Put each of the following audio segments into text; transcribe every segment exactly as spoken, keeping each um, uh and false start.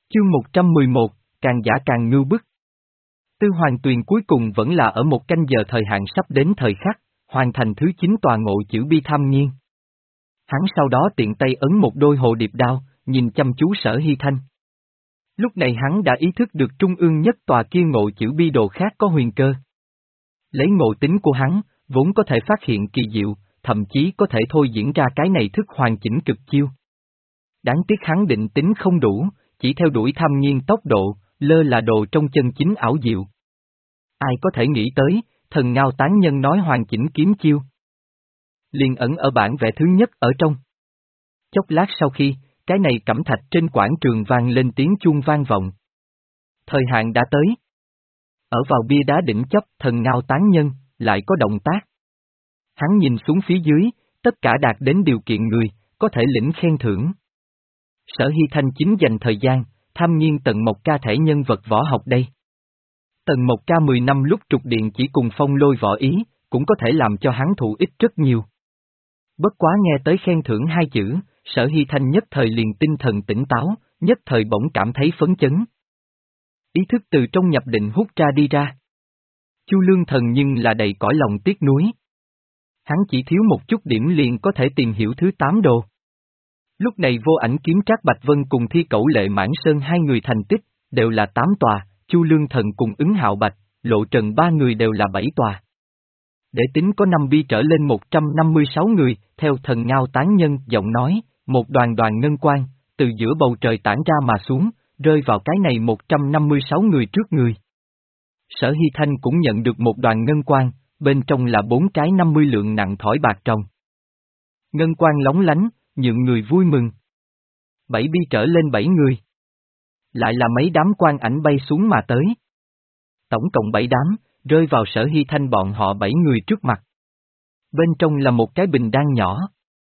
Chương một trăm mười một, càng giả càng ngưu bức. Tư Hoàng Tuyền cuối cùng vẫn là ở một canh giờ thời hạn sắp đến thời khắc, hoàn thành thứ chín tòa ngộ chữ bi tham nhiên. Hắn sau đó tiện tay ấn một đôi hồ điệp đao, nhìn chăm chú Sở Hy Thanh. Lúc này hắn đã ý thức được trung ương nhất tòa kia ngộ chữ bi đồ khác có huyền cơ. Lấy ngộ tính của hắn, vốn có thể phát hiện kỳ diệu, thậm chí có thể thôi diễn ra cái này thức hoàn chỉnh cực chiêu. Đáng tiếc hắn định tính không đủ, chỉ theo đuổi tham nhiên tốc độ, lơ là đồ trong chân chính ảo diệu. Ai có thể nghĩ tới, thần ngao tán nhân nói hoàn chỉnh kiếm chiêu. Liền ẩn ở bản vẽ thứ nhất ở trong. Chốc lát sau khi, cái này cẩm thạch trên quảng trường vang lên tiếng chuông vang vọng. Thời hạn đã tới. Ở vào bia đá đỉnh chấp thần ngao tán nhân, lại có động tác. Hắn nhìn xuống phía dưới, tất cả đạt đến điều kiện người, có thể lĩnh khen thưởng. Sở Hy Thanh chính dành thời gian, tham nhiên Tần Mộc Ca thể nhân vật võ học đây. Tần Mộc Ca mười năm lúc trục điện chỉ cùng phong lôi võ ý, cũng có thể làm cho hắn thụ ích rất nhiều. Bất quá nghe tới khen thưởng hai chữ, Sở Hy Thanh nhất thời liền tinh thần tỉnh táo, nhất thời bỗng cảm thấy phấn chấn. Ý thức từ trong nhập định hút ra đi ra. Chu Lương Thần nhưng là đầy cõi lòng tiếc nuối. Hắn chỉ thiếu một chút điểm liền có thể tìm hiểu thứ tám đồ. Lúc này Vô Ảnh kiếm Trác Bạch Vân cùng Thi Cẩu Lệ Mãn Sơn hai người thành tích, đều là tám tòa, Chu Lương Thần cùng Ứng Hạo Bạch, Lộ Trần ba người đều là bảy tòa. Để tính có năm bi trở lên một trăm năm mươi sáu người, theo thần ngao tán nhân giọng nói, một đoàn đoàn ngân quang, từ giữa bầu trời tản ra mà xuống, rơi vào cái này một trăm năm mươi sáu người trước người. Sở Hy Thanh cũng nhận được một đoàn ngân quang, bên trong là bốn cái năm mươi lượng nặng thỏi bạc trồng. Ngân quang lóng lánh, nhượng người vui mừng. Bảy bi trở lên bảy người. Lại là mấy đám quang ảnh bay xuống mà tới. Tổng cộng bảy đám, rơi vào Sở Hy Thanh bọn họ bảy người trước mặt. Bên trong là một cái bình đan nhỏ.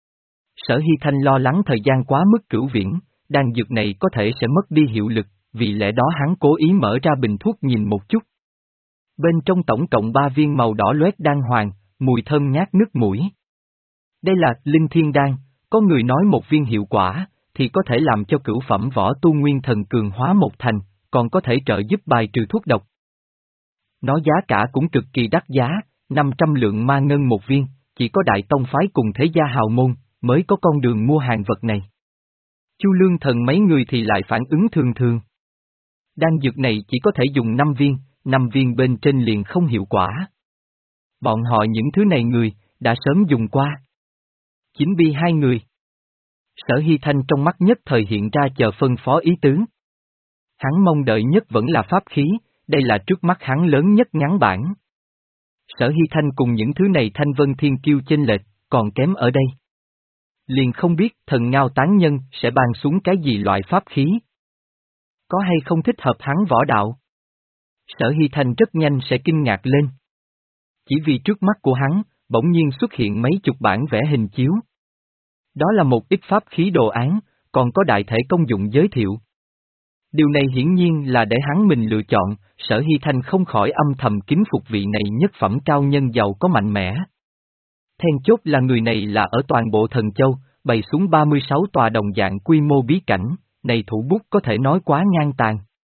Sở Hy Thanh lo lắng thời gian quá mức cửu viễn, đan dược này có thể sẽ mất đi hiệu lực, vì lẽ đó hắn cố ý mở ra bình thuốc nhìn một chút. Bên trong tổng cộng ba viên màu đỏ loét đan hoàng, mùi thơm nhát nức mũi. Đây là linh thiên đan, có người nói một viên hiệu quả, thì có thể làm cho cửu phẩm võ tu nguyên thần cường hóa một thành, còn có thể trợ giúp bài trừ thuốc độc. Nó giá cả cũng cực kỳ đắt giá, năm trăm lượng ma ngân một viên, chỉ có đại tông phái cùng thế gia hào môn, mới có con đường mua hàng vật này. Chu Lương Thần mấy người thì lại phản ứng thường thường. Đan dược này chỉ có thể dùng năm viên, năm viên bên trên liền không hiệu quả. Bọn họ những thứ này người, đã sớm dùng qua. Chính bi hai người. Sở Hy Thanh trong mắt nhất thời hiện ra chờ phân phó ý tứ. Hắn mong đợi nhất vẫn là pháp khí, đây là trước mắt hắn lớn nhất ngắn bản. Sở Hy Thanh cùng những thứ này Thanh Vân Thiên Kiêu chênh lệch, còn kém ở đây. Liền không biết thần ngao tán nhân sẽ ban xuống cái gì loại pháp khí. Có hay không thích hợp hắn võ đạo? Sở Hy Thanh rất nhanh sẽ kinh ngạc lên. Chỉ vì trước mắt của hắn, bỗng nhiên xuất hiện mấy chục bản vẽ hình chiếu. Đó là một ít pháp khí đồ án, còn có đại thể công dụng giới thiệu. Điều này hiển nhiên là để hắn mình lựa chọn, Sở Hy Thanh không khỏi âm thầm kính phục vị này nhất phẩm cao nhân giàu có mạnh mẽ. Then chốt là người này là ở toàn bộ Thần Châu, bày xuống ba mươi sáu tòa đồng dạng quy mô bí cảnh, này thủ bút có thể nói quá ngang tàn.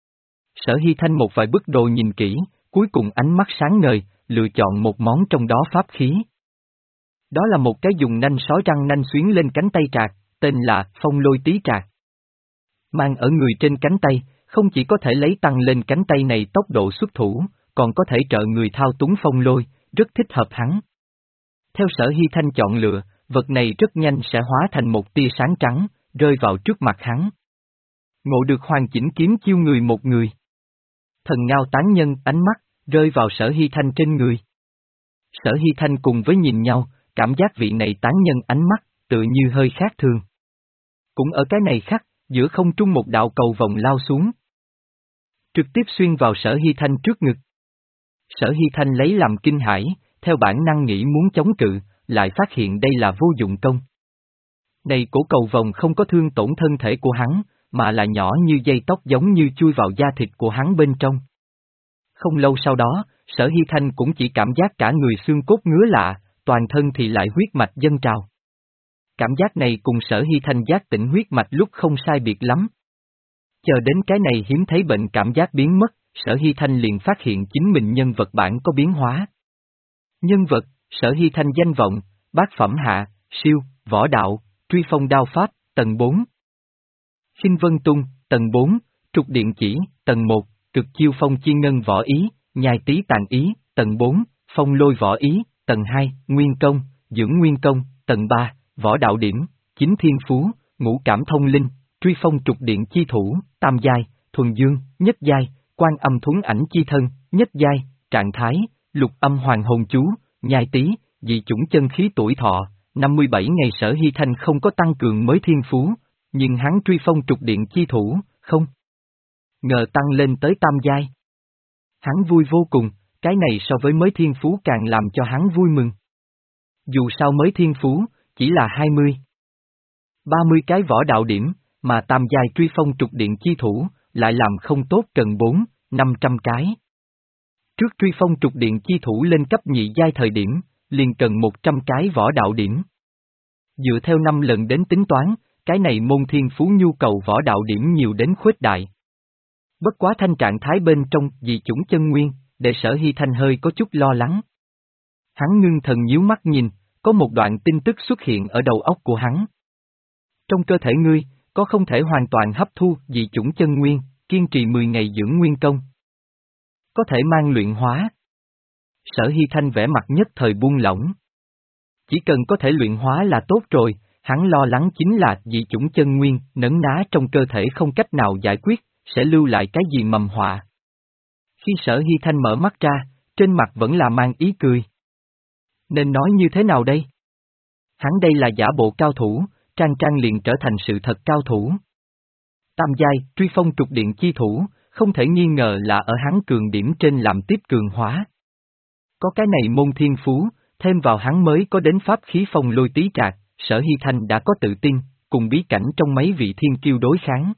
Sở Hy Thanh một vài bức đồ nhìn kỹ, cuối cùng ánh mắt sáng ngời, lựa chọn một món trong đó pháp khí. Đó là một cái dùng nanh sói răng nanh xuyến lên cánh tay trạc, tên là Phong Lôi Tí Trạc. Mang ở người trên cánh tay, không chỉ có thể lấy tăng lên cánh tay này tốc độ xuất thủ, còn có thể trợ người thao túng phong lôi, rất thích hợp hắn. Theo Sở Hy Thanh chọn lựa, vật này rất nhanh sẽ hóa thành một tia sáng trắng, rơi vào trước mặt hắn. Ngộ được hoàn chỉnh kiếm chiêu người một người. Thần ngao tán nhân ánh mắt, rơi vào Sở Hy Thanh trên người. Sở Hy Thanh cùng với nhìn nhau, cảm giác vị này tán nhân ánh mắt, tự như hơi khác thường. Cũng ở cái này khắc, giữa không trung một đạo cầu vòng lao xuống. Trực tiếp xuyên vào Sở Hy Thanh trước ngực. Sở Hy Thanh lấy làm kinh hãi, theo bản năng nghĩ muốn chống cự, lại phát hiện đây là vô dụng công. Này cổ cầu vòng không có thương tổn thân thể của hắn, mà là nhỏ như dây tóc giống như chui vào da thịt của hắn bên trong. Không lâu sau đó, Sở Hy Thanh cũng chỉ cảm giác cả người xương cốt ngứa lạ, toàn thân thì lại huyết mạch dâng trào. Cảm giác này cùng Sở Hy Thanh giác tỉnh huyết mạch lúc không sai biệt lắm. Chờ đến cái này hiếm thấy bệnh cảm giác biến mất, Sở Hy Thanh liền phát hiện chính mình nhân vật bản có biến hóa. Nhân vật, Sở Hy Thanh danh vọng, bát phẩm hạ, siêu, võ đạo, truy phong đao pháp, tầng bốn. Khinh Vân Tung, tầng bốn, trục điện chỉ, tầng một, cực chiêu phong chi ngân võ ý, nhai tý tàn ý, tầng bốn, phong lôi võ ý, tầng hai, nguyên công, dưỡng nguyên công, tầng ba, võ đạo điểm, chính thiên phú, ngũ cảm thông linh, truy phong trục điện chi thủ, tam giai, thuần dương, nhất giai, quan âm thuấn ảnh chi thân, nhất giai, trạng thái, lục âm hoàng hồn chú, nhai tý, dị chủng chân khí tuổi thọ, năm mươi bảy ngày Sở Hy Thanh không có tăng cường mới thiên phú, nhưng hắn truy phong trục điện chi thủ, không ngờ tăng lên tới tam giai. Hắn vui vô cùng, cái này so với mới thiên phú càng làm cho hắn vui mừng. Dù sao mới thiên phú, chỉ là hai mươi, ba mươi cái võ đạo điểm, mà tam giai truy phong trục điện chi thủ, lại làm không tốt cần bốn, năm trăm cái. Trước truy phong trục điện chi thủ lên cấp nhị giai thời điểm, liền cần một trăm cái võ đạo điểm. Dựa theo năm lần đến tính toán, cái này môn thiên phú nhu cầu võ đạo điểm nhiều đến khuếch đại. Bất quá thanh trạng thái bên trong dị chủng chân nguyên, để Sở Hy Thanh hơi có chút lo lắng. Hắn ngưng thần nhíu mắt nhìn, có một đoạn tin tức xuất hiện ở đầu óc của hắn. Trong cơ thể ngươi, có không thể hoàn toàn hấp thu dị chủng chân nguyên, kiên trì mười ngày dưỡng nguyên công. Có thể mang luyện hóa. Sở Hy Thanh vẻ mặt nhất thời buông lỏng. Chỉ cần có thể luyện hóa là tốt rồi, hắn lo lắng chính là dị chủng chân nguyên nấn ná trong cơ thể không cách nào giải quyết, sẽ lưu lại cái gì mầm họa. Khi Sở Hy Thanh mở mắt ra, trên mặt vẫn là mang ý cười. Nên nói như thế nào đây? Hắn đây là giả bộ cao thủ, trang trang liền trở thành sự thật cao thủ. Tam giai, truy phong trục điện chi thủ, không thể nghi ngờ là ở hắn cường điểm trên làm tiếp cường hóa. Có cái này môn thiên phú, thêm vào hắn mới có đến pháp khí phong lôi tí trạc, Sở Hy Thanh đã có tự tin, cùng bí cảnh trong mấy vị thiên kiêu đối kháng.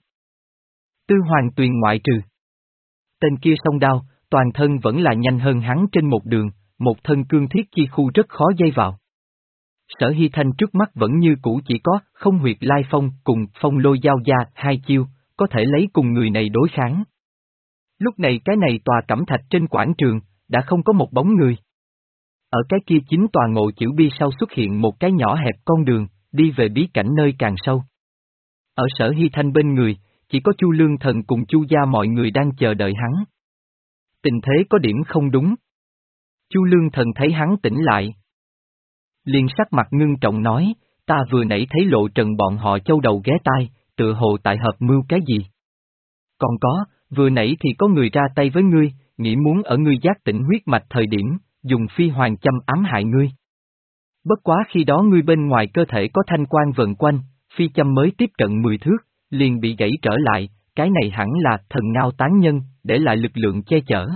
Tư Hoàng Tuyền ngoại trừ. Tên kia song đao, toàn thân vẫn là nhanh hơn hắn trên một đường, một thân cương thiết chi khu rất khó dây vào. Sở Hy Thanh trước mắt vẫn như cũ chỉ có không huyệt lai phong cùng phong lôi giao gia hai chiêu, có thể lấy cùng người này đối kháng. Lúc này cái này tòa cẩm thạch trên quảng trường, đã không có một bóng người. Ở cái kia chính tòa ngộ chữ bi sau xuất hiện một cái nhỏ hẹp con đường, đi về bí cảnh nơi càng sâu. Ở Sở Hy Thanh bên người, chỉ có Chu Lương Thần cùng Chu gia mọi người đang chờ đợi hắn. Tình thế có điểm không đúng. Chu Lương Thần thấy hắn tỉnh lại. Liền sắc mặt ngưng trọng nói, ta vừa nãy thấy Lộ Trần bọn họ châu đầu ghé tai, tựa hồ tại hợp mưu cái gì. Còn có, vừa nãy thì có người ra tay với ngươi, nghĩ muốn ở ngươi giác tỉnh huyết mạch thời điểm, dùng phi hoàng châm ám hại ngươi. Bất quá khi đó ngươi bên ngoài cơ thể có thanh quang vần quanh, phi châm mới tiếp cận mười thước, liền bị gãy trở lại, cái này hẳn là thần ngao tán nhân, để lại lực lượng che chở.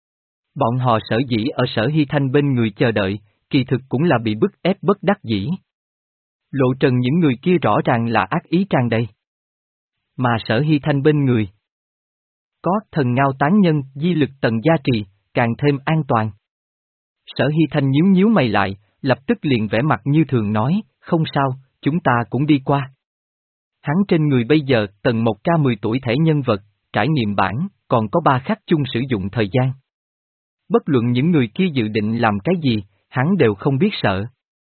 Bọn họ sở dĩ ở Sở Hy Thanh bên người chờ đợi, kỳ thực cũng là bị bức ép bất đắc dĩ. Lộ Trần những người kia rõ ràng là ác ý tràn đầy. Mà Sở Hy Thanh bên người có thần ngao tán nhân, di lực tầng gia trì, càng thêm an toàn. Sở Hy Thanh nhíu nhíu mày lại, lập tức liền vẻ mặt như thường nói, không sao, chúng ta cũng đi qua. Hắn trên người bây giờ tầng một ca mười tuổi thể nhân vật, trải nghiệm bản, còn có ba khắc chung sử dụng thời gian. Bất luận những người kia dự định làm cái gì, hắn đều không biết sợ.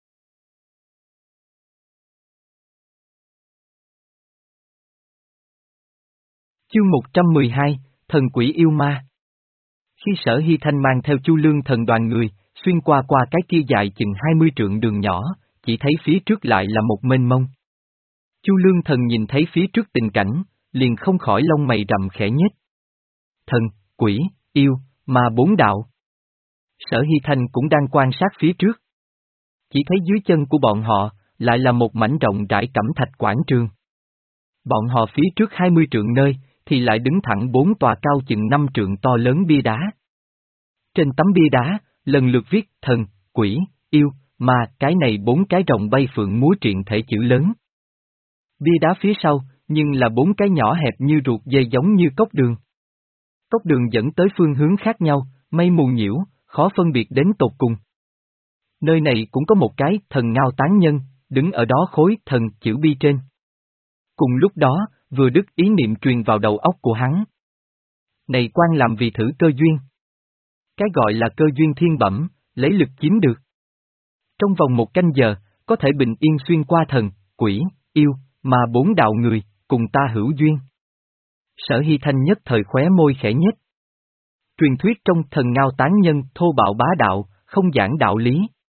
Chương một trăm mười hai, Thần Quỷ Yêu Ma. Khi Sở Hy Thanh mang theo Chu Lương Thần đoàn người, xuyên qua qua cái kia dài chừng hai mươi trượng đường nhỏ, chỉ thấy phía trước lại là một mênh mông. Chu Lương Thần nhìn thấy phía trước tình cảnh, liền không khỏi lông mày rậm khẽ nhếch. Thần, quỷ, yêu, ma bốn đạo. Sở Hy Thanh cũng đang quan sát phía trước. Chỉ thấy dưới chân của bọn họ, lại là một mảnh rộng rãi cẩm thạch quảng trường. Bọn họ phía trước hai mươi trượng nơi, thì lại đứng thẳng bốn tòa cao chừng năm trượng to lớn bia đá. Trên tấm bia đá, lần lượt viết thần, quỷ, yêu, ma, cái này bốn cái rồng bay phượng múa triện thể chữ lớn. Bia đá phía sau, nhưng là bốn cái nhỏ hẹp như ruột dê giống như cốc đường. Cốc đường dẫn tới phương hướng khác nhau, mây mù nhiễu, khó phân biệt đến tột cùng. Nơi này cũng có một cái thần ngao tán nhân, đứng ở đó khối thần chữ bi trên. Cùng lúc đó, Vừa đứt ý niệm truyền vào đầu óc của hắn. Này quan làm vì thử cơ duyên. Cái gọi là cơ duyên thiên bẩm, lấy lực chiếm được. Trong vòng một canh giờ, có thể bình yên xuyên qua thần, quỷ, yêu, mà bốn đạo người, cùng ta hữu duyên. Sở Hy Thanh nhất thời khóe môi khẽ nhếch. Truyền thuyết trong thần ngao tán nhân thô bạo bá đạo, không giảng đạo lý.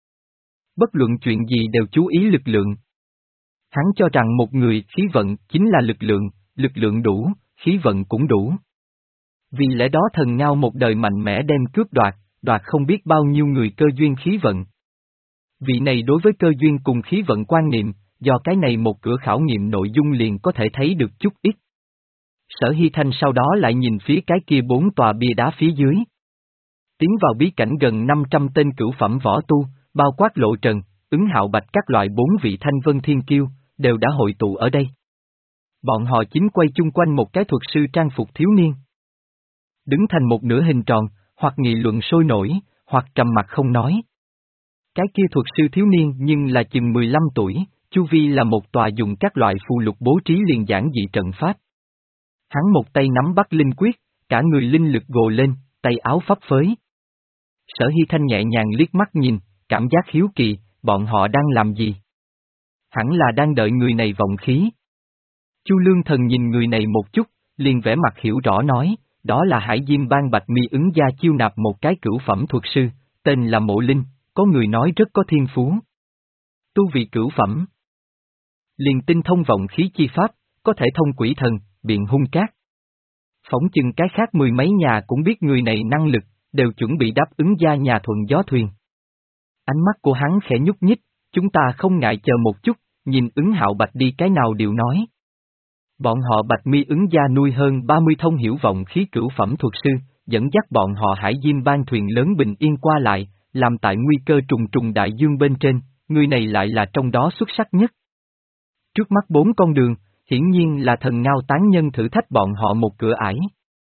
Bất luận chuyện gì đều chú ý lực lượng. Hắn cho rằng một người khí vận chính là lực lượng, lực lượng đủ, khí vận cũng đủ. Vì lẽ đó thần ngao một đời mạnh mẽ đem cướp đoạt, đoạt không biết bao nhiêu người cơ duyên khí vận. Vị này đối với cơ duyên cùng khí vận quan niệm, do cái này một cửa khảo nghiệm nội dung liền có thể thấy được chút ít. Sở Hy Thanh sau đó lại nhìn phía cái kia bốn tòa bia đá phía dưới. Tiến vào bí cảnh gần năm trăm tên cửu phẩm võ tu, bao quát Lộ Trần, Ứng Hạo Bạch các loại bốn vị thanh vân thiên kiêu, đều đã hội tụ ở đây. Bọn họ chính quay chung quanh một cái thuật sư trang phục thiếu niên. Đứng thành một nửa hình tròn, hoặc nghị luận sôi nổi, hoặc trầm mặc không nói. Cái kia thuật sư thiếu niên nhưng là chừng mười lăm tuổi, chu vi là một tòa dùng các loại phù lục bố trí liền giản dị trận pháp. Hắn một tay nắm bắt linh quyết, cả người linh lực gồ lên, tay áo phấp phới. Sở Hy Thanh nhẹ nhàng liếc mắt nhìn, cảm giác hiếu kỳ, bọn họ đang làm gì? Hẳn là đang đợi người này vọng khí. Chu Lương Thần nhìn người này một chút, liền vẻ mặt hiểu rõ nói, đó là Hải Diêm Bang Bạch Mi ứng gia chiêu nạp một cái cửu phẩm thuật sư, tên là Mộ Linh, có người nói rất có thiên phú. Tu vị cửu phẩm. Liền tinh thông vọng khí chi pháp, có thể thông quỷ thần, biện hung cát. Phỏng chừng cái khác mười mấy nhà cũng biết người này năng lực, đều chuẩn bị đáp ứng gia nhà thuận gió thuyền. Ánh mắt của hắn khẽ nhúc nhích, chúng ta không ngại chờ một chút, nhìn Ứng Hạo Bạch đi cái nào đều nói. Bọn họ Bạch Mi ứng gia nuôi hơn ba mươi thông hiểu vọng khí cửu phẩm thuật sư, dẫn dắt bọn họ Hải Diêm Bang thuyền lớn bình yên qua lại, làm tại nguy cơ trùng trùng đại dương bên trên, người này lại là trong đó xuất sắc nhất. Trước mắt bốn con đường, hiển nhiên là thần ngao tán nhân thử thách bọn họ một cửa ải.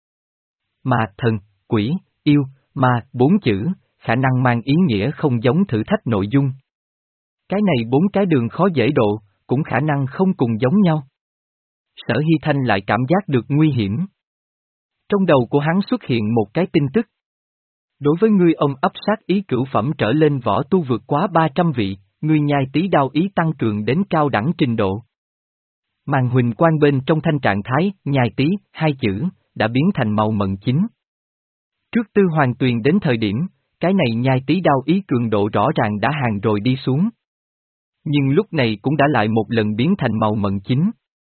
Mà thần, quỷ, yêu, ma, bốn chữ, khả năng mang ý nghĩa không giống thử thách nội dung. Cái này bốn cái đường khó dễ độ, cũng khả năng không cùng giống nhau. Sở Hy Thanh lại cảm giác được nguy hiểm. Trong đầu của hắn xuất hiện một cái tin tức. Đối với ngươi ông ấp sát ý cửu phẩm trở lên võ tu vượt quá ba trăm vị, ngươi nhai tí đao ý tăng cường đến cao đẳng trình độ. Màn huỳnh quang bên trong thanh trạng thái, nhai tí, hai chữ, đã biến thành màu mận chính. Trước Tư Hoàng Tuyền đến thời điểm, cái này nhai tí đao ý cường độ rõ ràng đã hàng rồi đi xuống. Nhưng lúc này cũng đã lại một lần biến thành màu mận chính.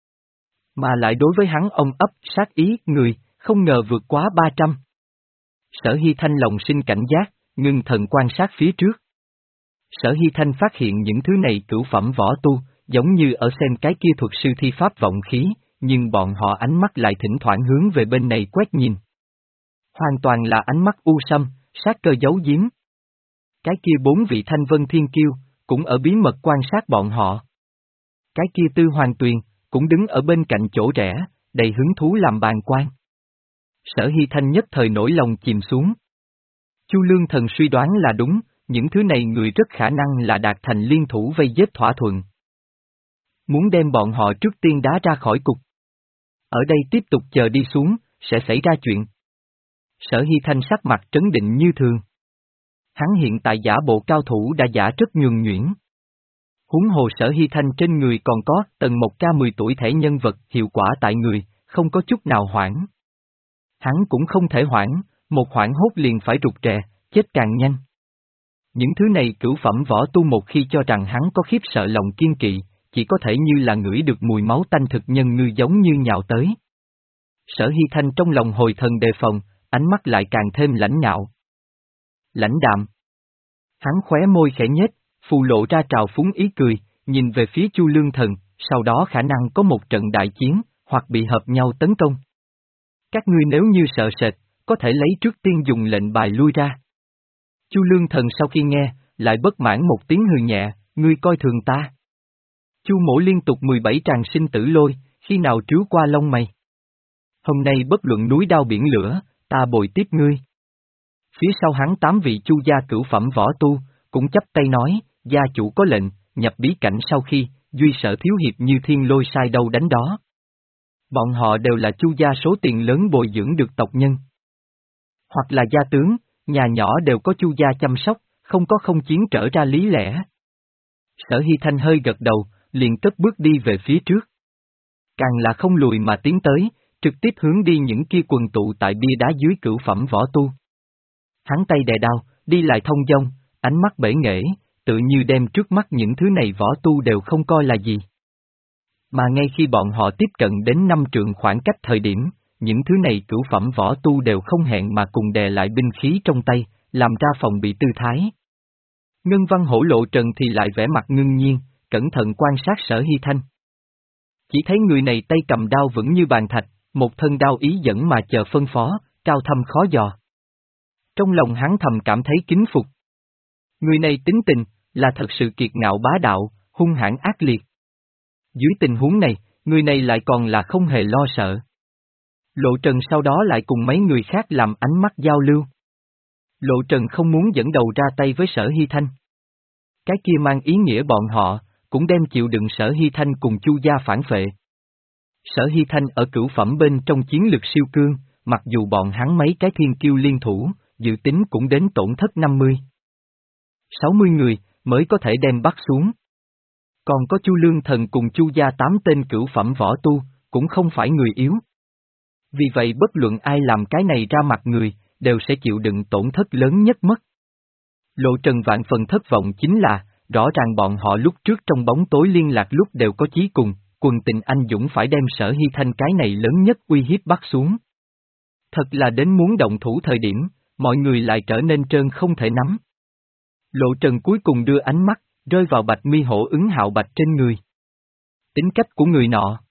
Mà lại đối với hắn ông ấp sát ý người, không ngờ vượt quá ba trăm. Sở Hy Thanh lòng sinh cảnh giác, ngưng thần quan sát phía trước. Sở Hy Thanh phát hiện những thứ này cửu phẩm võ tu, giống như ở xem cái kia thuật sư thi pháp vọng khí, nhưng bọn họ ánh mắt lại thỉnh thoảng hướng về bên này quét nhìn. Hoàn toàn là ánh mắt u sâm, sát cơ giấu giếm. Cái kia bốn vị thanh vân thiên kiêu, cũng ở bí mật quan sát bọn họ. Cái kia Tư Hoàng Tuyền, cũng đứng ở bên cạnh chỗ rẽ, đầy hứng thú làm bàn quan. Sở Hy Thanh nhất thời nổi lòng chìm xuống. Chu Lương Thần suy đoán là đúng, những thứ này người rất khả năng là đạt thành liên thủ vây giết thỏa thuận. Muốn đem bọn họ trước tiên đá ra khỏi cục. Ở đây tiếp tục chờ đi xuống, sẽ xảy ra chuyện. Sở Hy Thanh sắc mặt trấn định như thường. Hắn hiện tại giả bộ cao thủ đã giả rất nhường nhuyễn. Huống hồ Sở Hy Thanh trên người còn có tầng một ca mười tuổi thể nhân vật hiệu quả tại người, không có chút nào hoảng. Hắn cũng không thể hoảng, một hoảng hốt liền phải rụt rè, chết càng nhanh. Những thứ này cửu phẩm võ tu một khi cho rằng hắn có khiếp sợ lòng kiên kỵ, chỉ có thể như là ngửi được mùi máu tanh thực nhân ngư giống như nhào tới. Sở Hy Thanh trong lòng hồi thần đề phòng, ánh mắt lại càng thêm lãnh ngạo. Lãnh đạm. Hắn khóe môi khẽ nhếch, phù lộ ra trào phúng ý cười, nhìn về phía Chu Lương Thần, sau đó khả năng có một trận đại chiến, hoặc bị hợp nhau tấn công. Các ngươi nếu như sợ sệt, có thể lấy trước tiên dùng lệnh bài lui ra. Chu Lương Thần sau khi nghe, lại bất mãn một tiếng hừ nhẹ, ngươi coi thường ta. Chu Mỗ liên tục mười bảy tràng sinh tử lôi, khi nào trếu qua lông mày. Hôm nay bất luận núi đao biển lửa, ta bồi tiếp ngươi. Phía sau hắn tám vị Chu gia cửu phẩm võ tu, cũng chắp tay nói, gia chủ có lệnh, nhập bí cảnh sau khi, duy sở thiếu hiệp như thiên lôi sai đâu đánh đó. Bọn họ đều là Chu gia số tiền lớn bồi dưỡng được tộc nhân. Hoặc là gia tướng, nhà nhỏ đều có Chu gia chăm sóc, không có không chiến trở ra lý lẽ. Sở Hy Thanh hơi gật đầu, liền cất bước đi về phía trước. Càng là không lùi mà tiến tới, trực tiếp hướng đi những kia quần tụ tại bia đá dưới cửu phẩm võ tu. Hắn tay đè đao, đi lại thông dong, ánh mắt bể nghệ, tự như đem trước mắt những thứ này võ tu đều không coi là gì. Mà ngay khi bọn họ tiếp cận đến năm trượng khoảng cách thời điểm, những thứ này cửu phẩm võ tu đều không hẹn mà cùng đè lại binh khí trong tay, làm ra phòng bị tư thái. Ngân Văn Hổ Lộ Trần thì lại vẻ mặt ngưng nhiên, cẩn thận quan sát Sở Hy Thanh. Chỉ thấy người này tay cầm đao vững như bàn thạch, một thân đao ý dẫn mà chờ phân phó, cao thâm khó dò. Trong lòng hắn thầm cảm thấy kính phục. Người này tính tình, là thật sự kiệt ngạo bá đạo, hung hãn ác liệt. Dưới tình huống này, người này lại còn là không hề lo sợ. Lộ Trần sau đó lại cùng mấy người khác làm ánh mắt giao lưu. Lộ Trần không muốn dẫn đầu ra tay với Sở Hy Thanh. Cái kia mang ý nghĩa bọn họ, cũng đem chịu đựng Sở Hy Thanh cùng Chu gia phản phệ. Sở Hy Thanh ở cửu phẩm bên trong chiến lực siêu cương, mặc dù bọn hắn mấy cái thiên kiêu liên thủ, dự tính cũng đến tổn thất năm mươi. sáu mươi người, mới có thể đem bắt xuống. Còn có Chu Lương Thần cùng Chu gia tám tên cửu phẩm võ tu, cũng không phải người yếu. Vì vậy bất luận ai làm cái này ra mặt người, đều sẽ chịu đựng tổn thất lớn nhất mất. Lộ Trần vạn phần thất vọng chính là, rõ ràng bọn họ lúc trước trong bóng tối liên lạc lúc đều có chí cùng, quần tình anh dũng phải đem Sở Hy Thanh cái này lớn nhất uy hiếp bắt xuống. Thật là đến muốn động thủ thời điểm, mọi người lại trở nên trơn không thể nắm. Lộ Trần cuối cùng đưa ánh mắt, rơi vào Bạch Mi Hổ Ứng Hạo Bạch trên người. Tính cách của người nọ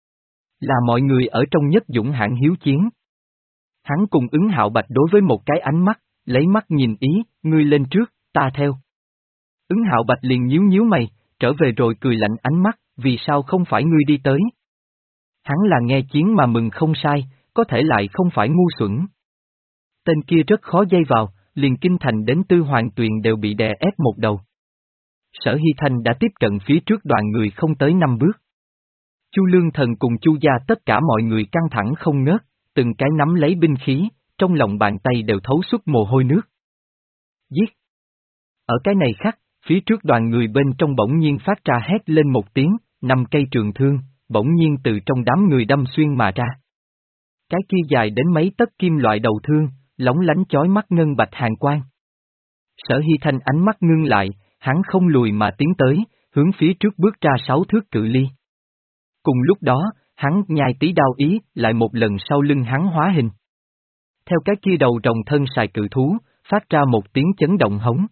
là mọi người ở trong nhất dũng hãn hiếu chiến. Hắn cùng Ứng Hạo Bạch đối với một cái ánh mắt, lấy mắt nhìn ý, ngươi lên trước, ta theo. Ứng Hạo Bạch liền nhíu nhíu mày, trở về rồi cười lạnh ánh mắt, vì sao không phải ngươi đi tới? Hắn là nghe chiến mà mừng không sai, có thể lại không phải ngu xuẩn. Tên kia rất khó dây vào, liền kinh thành đến Tư Hoàng Tuyền đều bị đè ép một đầu. Sở Hy Thanh đã tiếp cận phía trước đoàn người không tới năm bước. Chu Lương Thần cùng Chu gia tất cả mọi người căng thẳng không ngớt, từng cái nắm lấy binh khí, trong lòng bàn tay đều thấu xuất mồ hôi nước. Giết! Ở cái này khắc, phía trước đoàn người bên trong bỗng nhiên phát ra hét lên một tiếng, năm cây trường thương, bỗng nhiên từ trong đám người đâm xuyên mà ra. Cái kia dài đến mấy tấc kim loại đầu thương, lóng lánh chói mắt ngân bạch hàn quang. Sở Hy Thanh ánh mắt ngưng lại, hắn không lùi mà tiến tới, hướng phía trước bước ra sáu thước cự ly. Cùng lúc đó, hắn nhai tí đao ý, lại một lần sau lưng hắn hóa hình. Theo cái kia đầu rồng thân xài cự thú, phát ra một tiếng chấn động hống.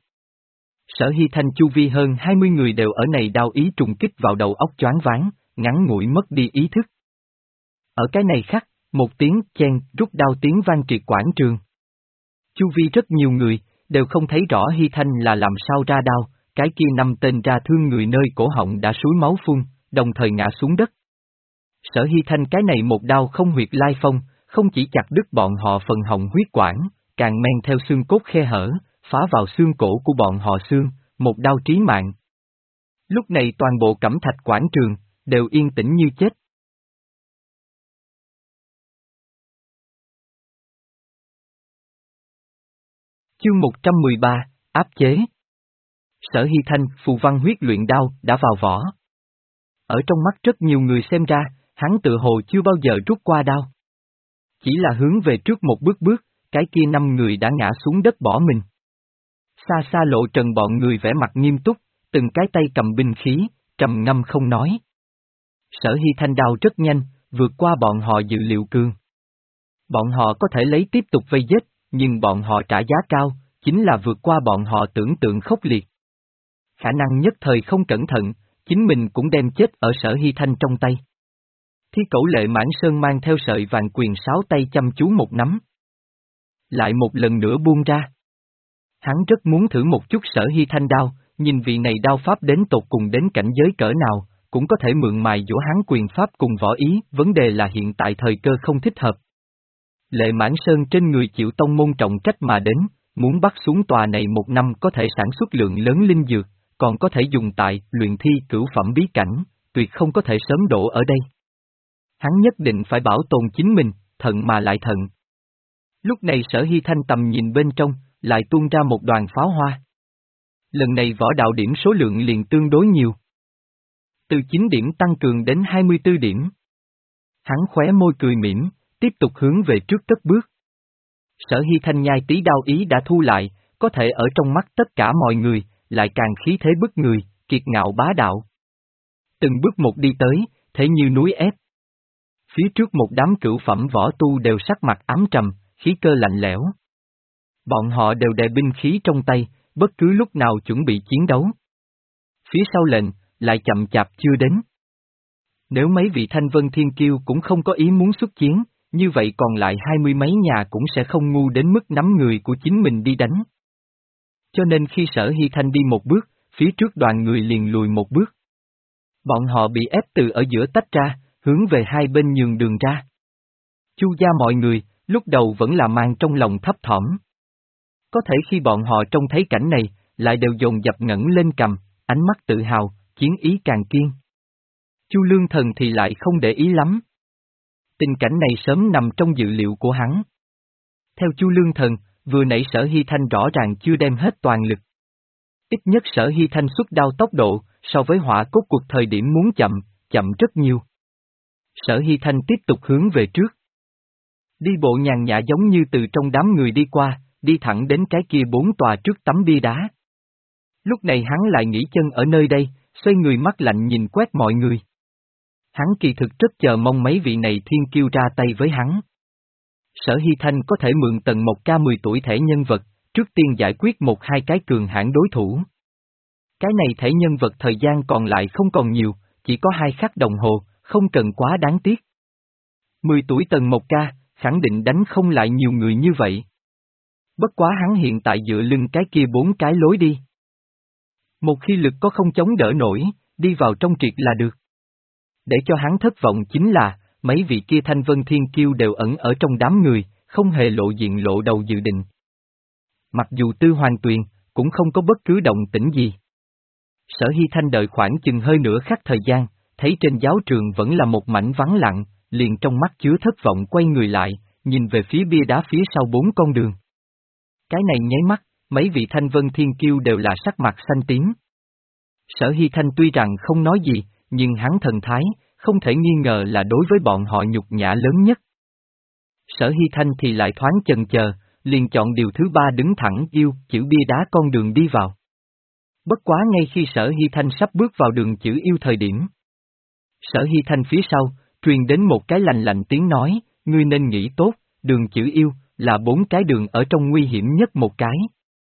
Sở Hy Thanh chu vi hơn hai mươi người đều ở này đao ý trùng kích vào đầu óc choáng váng, ngắn ngủi mất đi ý thức. Ở cái này khắc, một tiếng chen rút đao tiếng vang triệt quảng trường. Chu vi rất nhiều người, đều không thấy rõ Hy Thanh là làm sao ra đao, cái kia năm tên ra thương người nơi cổ họng đã suối máu phun, đồng thời ngã xuống đất. Sở Hy Thanh cái này một đao không huyệt lai phong, không chỉ chặt đứt bọn họ phần họng huyết quản, càng men theo xương cốt khe hở, phá vào xương cổ của bọn họ xương, một đao trí mạng. Lúc này toàn bộ Cẩm Thạch quảng trường, đều yên tĩnh như chết. Chương một trăm mười ba, áp chế. Sở Hy Thanh, phù văn huyết luyện đao, đã vào vỏ. Ở trong mắt rất nhiều người xem ra, hắn tự hồ chưa bao giờ rút qua đao. Chỉ là hướng về trước một bước bước, cái kia năm người đã ngã xuống đất bỏ mình. Xa xa Lộ Trần bọn người vẻ mặt nghiêm túc, từng cái tay cầm binh khí, trầm ngâm không nói. Sở Hy Thanh đao rất nhanh, vượt qua bọn họ dự liệu cường. Bọn họ có thể lấy tiếp tục vây giết, nhưng bọn họ trả giá cao, chính là vượt qua bọn họ tưởng tượng khốc liệt. Khả năng nhất thời không cẩn thận, chính mình cũng đem chết ở Sở Hy Thanh trong tay. Thi Cẩu Lệ Mãn Sơn mang theo sợi vàng quyền sáu tay chăm chú một nắm. Lại một lần nữa buông ra. Hắn rất muốn thử một chút Sở Hy Thanh đao, nhìn vị này đao pháp đến tột cùng đến cảnh giới cỡ nào, cũng có thể mượn mài dũa hắn quyền pháp cùng võ ý, vấn đề là hiện tại thời cơ không thích hợp. Lệ Mãn Sơn trên người chịu tông môn trọng trách mà đến, muốn bắt xuống tòa này một năm có thể sản xuất lượng lớn linh dược, còn có thể dùng tại luyện thi cửu phẩm bí cảnh, tuyệt không có thể sớm đổ ở đây. Hắn nhất định phải bảo tồn chính mình, thận mà lại thận. Lúc này Sở Hy Thanh tầm nhìn bên trong, lại tuôn ra một đoàn pháo hoa. Lần này võ đạo điểm số lượng liền tương đối nhiều. Từ chín điểm tăng cường đến hai mươi tư điểm. Hắn khóe môi cười mỉm, tiếp tục hướng về trước cất bước. Sở Hy Thanh nhai tí đao ý đã thu lại, có thể ở trong mắt tất cả mọi người, lại càng khí thế bức người, kiệt ngạo bá đạo. Từng bước một đi tới, thế như núi ép. Phía trước một đám cửu phẩm võ tu đều sắc mặt ám trầm, khí cơ lạnh lẽo. Bọn họ đều đè binh khí trong tay, bất cứ lúc nào chuẩn bị chiến đấu. Phía sau lệnh, lại chậm chạp chưa đến. Nếu mấy vị Thanh Vân Thiên Kiêu cũng không có ý muốn xuất chiến, như vậy còn lại hai mươi mấy nhà cũng sẽ không ngu đến mức nắm người của chính mình đi đánh. Cho nên khi Sở Hy Thanh đi một bước, phía trước đoàn người liền lùi một bước. Bọn họ bị ép từ ở giữa tách ra, hướng về hai bên nhường đường ra. Chu gia mọi người, lúc đầu vẫn là mang trong lòng thấp thỏm. Có thể khi bọn họ trông thấy cảnh này, lại đều dồn dập ngẩng lên cầm, ánh mắt tự hào, chiến ý càng kiên. Chu Lương Thần thì lại không để ý lắm. Tình cảnh này sớm nằm trong dự liệu của hắn. Theo Chu Lương Thần, vừa nãy Sở Hy Thanh rõ ràng chưa đem hết toàn lực. Ít nhất Sở Hy Thanh xuất đao tốc độ, so với hỏa cốt cuộc thời điểm muốn chậm, chậm rất nhiều. Sở Hy Thanh tiếp tục hướng về trước. Đi bộ nhàn nhã giống như từ trong đám người đi qua, đi thẳng đến cái kia bốn tòa trước tấm bia đá. Lúc này hắn lại nghỉ chân ở nơi đây, xoay người mắt lạnh nhìn quét mọi người. Hắn kỳ thực rất chờ mong mấy vị này thiên kiêu ra tay với hắn. Sở Hy Thanh có thể mượn tầng một K mười tuổi thể nhân vật, trước tiên giải quyết một hai cái cường hãn đối thủ. Cái này thể nhân vật thời gian còn lại không còn nhiều, chỉ có hai khắc đồng hồ, không cần quá đáng tiếc. mười tuổi tầng một K, khẳng định đánh không lại nhiều người như vậy. Bất quá hắn hiện tại dựa lưng cái kia bốn cái lối đi. Một khi lực có không chống đỡ nổi, đi vào trong triệt là được. Để cho hắn thất vọng chính là, mấy vị kia Thanh Vân Thiên Kiêu đều ẩn ở trong đám người, không hề lộ diện lộ đầu dự định. Mặc dù Tư Hoàng Tuyền, cũng không có bất cứ động tĩnh gì. Sở Hy Thanh đợi khoảng chừng hơi nửa khắc thời gian, thấy trên giáo trường vẫn là một mảnh vắng lặng, liền trong mắt chứa thất vọng quay người lại, nhìn về phía bia đá phía sau bốn con đường. Cái này nháy mắt, mấy vị Thanh Vân Thiên Kiêu đều là sắc mặt xanh tím. Sở Hy Thanh tuy rằng không nói gì, nhưng hắn thần thái, không thể nghi ngờ là đối với bọn họ nhục nhã lớn nhất. Sở Hy Thanh thì lại thoáng chần chờ, liền chọn điều thứ ba đứng thẳng yêu chữ bia đá con đường đi vào. Bất quá ngay khi Sở Hy Thanh sắp bước vào đường chữ yêu thời điểm. Sở Hy Thanh phía sau, truyền đến một cái lành lạnh tiếng nói, ngươi nên nghĩ tốt, đường chữ yêu, là bốn cái đường ở trong nguy hiểm nhất một cái.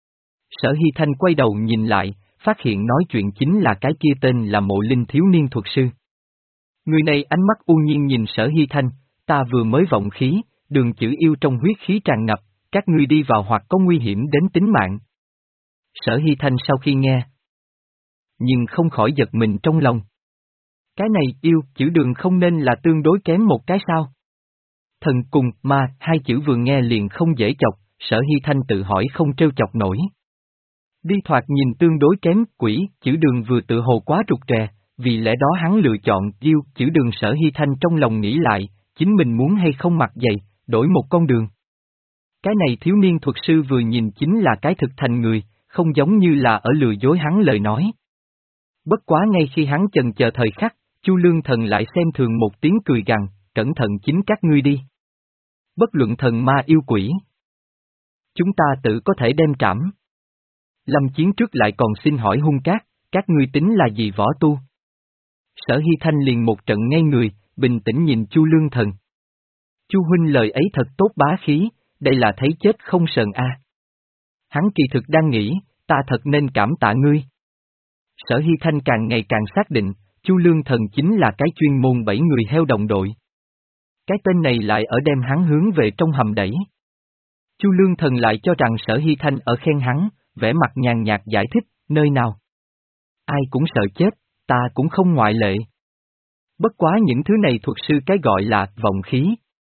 Sở Hy Thanh quay đầu nhìn lại, phát hiện nói chuyện chính là cái kia tên là Mộ Linh thiếu niên thuật sư. Người này ánh mắt u nhiên nhìn Sở Hy Thanh, ta vừa mới vọng khí, đường chữ yêu trong huyết khí tràn ngập, các ngươi đi vào hoặc có nguy hiểm đến tính mạng. Sở Hy Thanh sau khi nghe, nhưng không khỏi giật mình trong lòng. Cái này yêu, chữ đường không nên là tương đối kém một cái sao? Thần cùng, ma, hai chữ vừa nghe liền không dễ chọc, Sở Hy Thanh tự hỏi không trêu chọc nổi. Đi thoạt nhìn tương đối kém, quỷ, chữ đường vừa tự hồ quá trục trè, vì lẽ đó hắn lựa chọn yêu, chữ đường. Sở Hy Thanh trong lòng nghĩ lại, chính mình muốn hay không mặc giày, đổi một con đường. Cái này thiếu niên thuật sư vừa nhìn chính là cái thực thành người, không giống như là ở lừa dối hắn lời nói. Bất quá ngay khi hắn chần chờ thời khắc, Chu Lương Thần lại xem thường một tiếng cười gằn, cẩn thận chính các ngươi đi. Bất luận thần ma yêu quỷ, chúng ta tự có thể đem trảm. Lâm chiến trước lại còn xin hỏi hung cát, các ngươi tính là gì võ tu? Sở Hy Thanh liền một trận ngây người, bình tĩnh nhìn Chu Lương Thần. Chu huynh lời ấy thật tốt bá khí, đây là thấy chết không sờn a. À. Hắn kỳ thực đang nghĩ, ta thật nên cảm tạ ngươi. Sở Hy Thanh càng ngày càng xác định, Chu Lương Thần chính là cái chuyên môn bảy người heo đồng đội. Cái tên này lại ở đem hắn hướng về trong hầm đẩy. Chu Lương Thần lại cho rằng Sở Hy Thanh ở khen hắn, vẻ mặt nhàn nhạt giải thích, nơi nào? Ai cũng sợ chết, ta cũng không ngoại lệ. Bất quá những thứ này thuật sư cái gọi là vọng khí.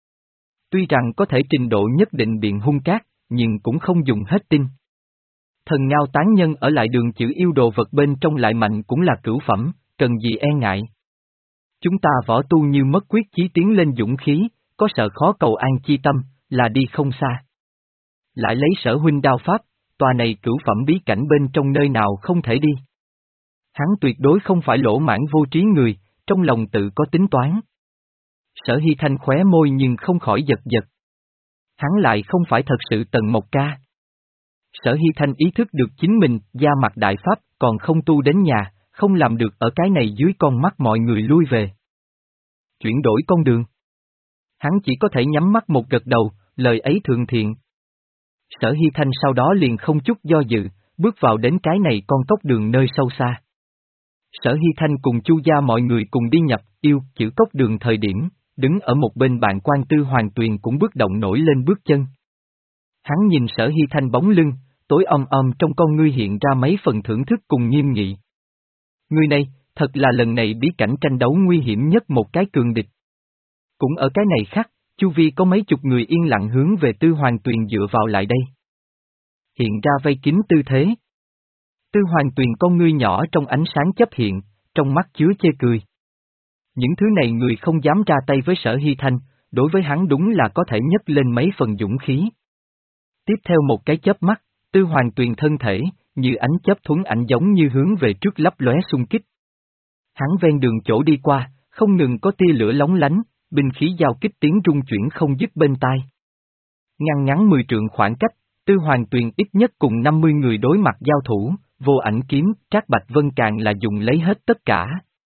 Tuy rằng có thể trình độ nhất định biện hung cát, nhưng cũng không dùng hết tin. Thần ngao tán nhân ở lại đường chữ yêu đồ vật bên trong lại mạnh cũng là cửu phẩm, cần gì e ngại. Chúng ta võ tu như mất quyết chí tiến lên dũng khí, có sợ khó cầu an chi tâm, là đi không xa. Lại lấy Sở huynh đao pháp, tòa này cửu phẩm bí cảnh bên trong nơi nào không thể đi. Hắn tuyệt đối không phải lỗ mãn vô trí người, trong lòng tự có tính toán. Sở Hy Thanh khóe môi nhưng không khỏi giật giật. Hắn lại không phải thật sự Tần Mộc Ca. Sở Hy Thanh ý thức được chính mình, da mặt đại pháp, còn không tu đến nhà, không làm được ở cái này dưới con mắt mọi người lui về. Chuyển đổi con đường. Hắn chỉ có thể nhắm mắt một gật đầu, lời ấy thượng thiện. Sở Hy Thanh sau đó liền không chút do dự, bước vào đến cái này con cốc đường nơi sâu xa. Sở Hy Thanh cùng Chu gia mọi người cùng đi nhập, yêu, chữ cốc đường thời điểm, đứng ở một bên bạn quan Tư Hoàng Tuyền cũng bước động nổi lên bước chân. Hắn nhìn Sở Hy Thanh bóng lưng, tối om om trong con ngươi hiện ra mấy phần thưởng thức cùng nghiêm nghị. Người này, thật là lần này bí cảnh tranh đấu nguy hiểm nhất một cái cường địch. Cũng ở cái này khác, chu vi có mấy chục người yên lặng hướng về Tư Hoàng Tuyền dựa vào lại đây. Hiện ra vây kín tư thế. Tư Hoàng Tuyền con ngươi nhỏ trong ánh sáng chấp hiện, trong mắt chứa chê cười. Những thứ này người không dám ra tay với Sở Hy Thanh, đối với hắn đúng là có thể nhấc lên mấy phần dũng khí. Tiếp theo một cái chớp mắt, Tư Hoàng Tuyền thân thể, như ánh chớp thuấn ảnh giống như hướng về trước lấp lóe xung kích. Hắn ven đường chỗ đi qua, không ngừng có tia lửa lóng lánh, binh khí giao kích tiếng rung chuyển không dứt bên tai. Ngăn ngắn mười trượng khoảng cách, Tư Hoàng Tuyền ít nhất cùng năm mươi người đối mặt giao thủ, vô ảnh kiếm, Trác Bạch Vân càng là dùng lấy hết tất cả.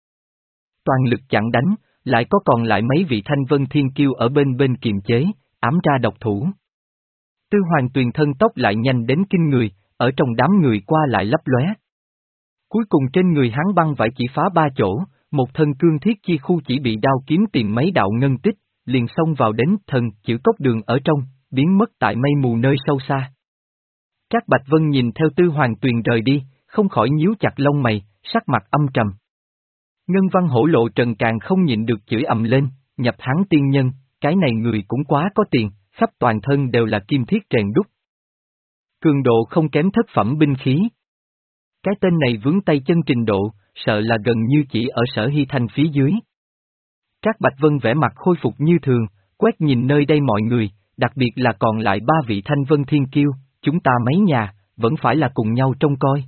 Toàn lực chặn đánh, lại có còn lại mấy vị Thanh Vân Thiên Kiêu ở bên bên kiềm chế, ám ra độc thủ. Tư Hoàng Tuyền thân tốc lại nhanh đến kinh người, ở trong đám người qua lại lấp lóe. Cuối cùng trên người hắn băng vải chỉ phá ba chỗ, một thân cương thiết chi khu chỉ bị đao kiếm tìm mấy đạo ngân tích, liền xông vào đến thần chữ cốc đường ở trong, biến mất tại mây mù nơi sâu xa. Trác Bạch Vân nhìn theo Tư Hoàng Tuyền rời đi, không khỏi nhíu chặt lông mày, sắc mặt âm trầm. Ngân Văn Hổ Lộ Trần càng không nhịn được chửi ầm lên, nhập hắn tiên nhân, cái này người cũng quá có tiền, khắp toàn thân đều là kim thiết rèn đúc. Cường độ không kém thất phẩm binh khí. Cái tên này vướng tay chân trình độ, sợ là gần như chỉ ở Sở Hy Thanh phía dưới. Trác Bạch Vân vẻ mặt khôi phục như thường, quét nhìn nơi đây mọi người, đặc biệt là còn lại ba vị Thanh Vân Thiên Kiêu, chúng ta mấy nhà, vẫn phải là cùng nhau trông coi.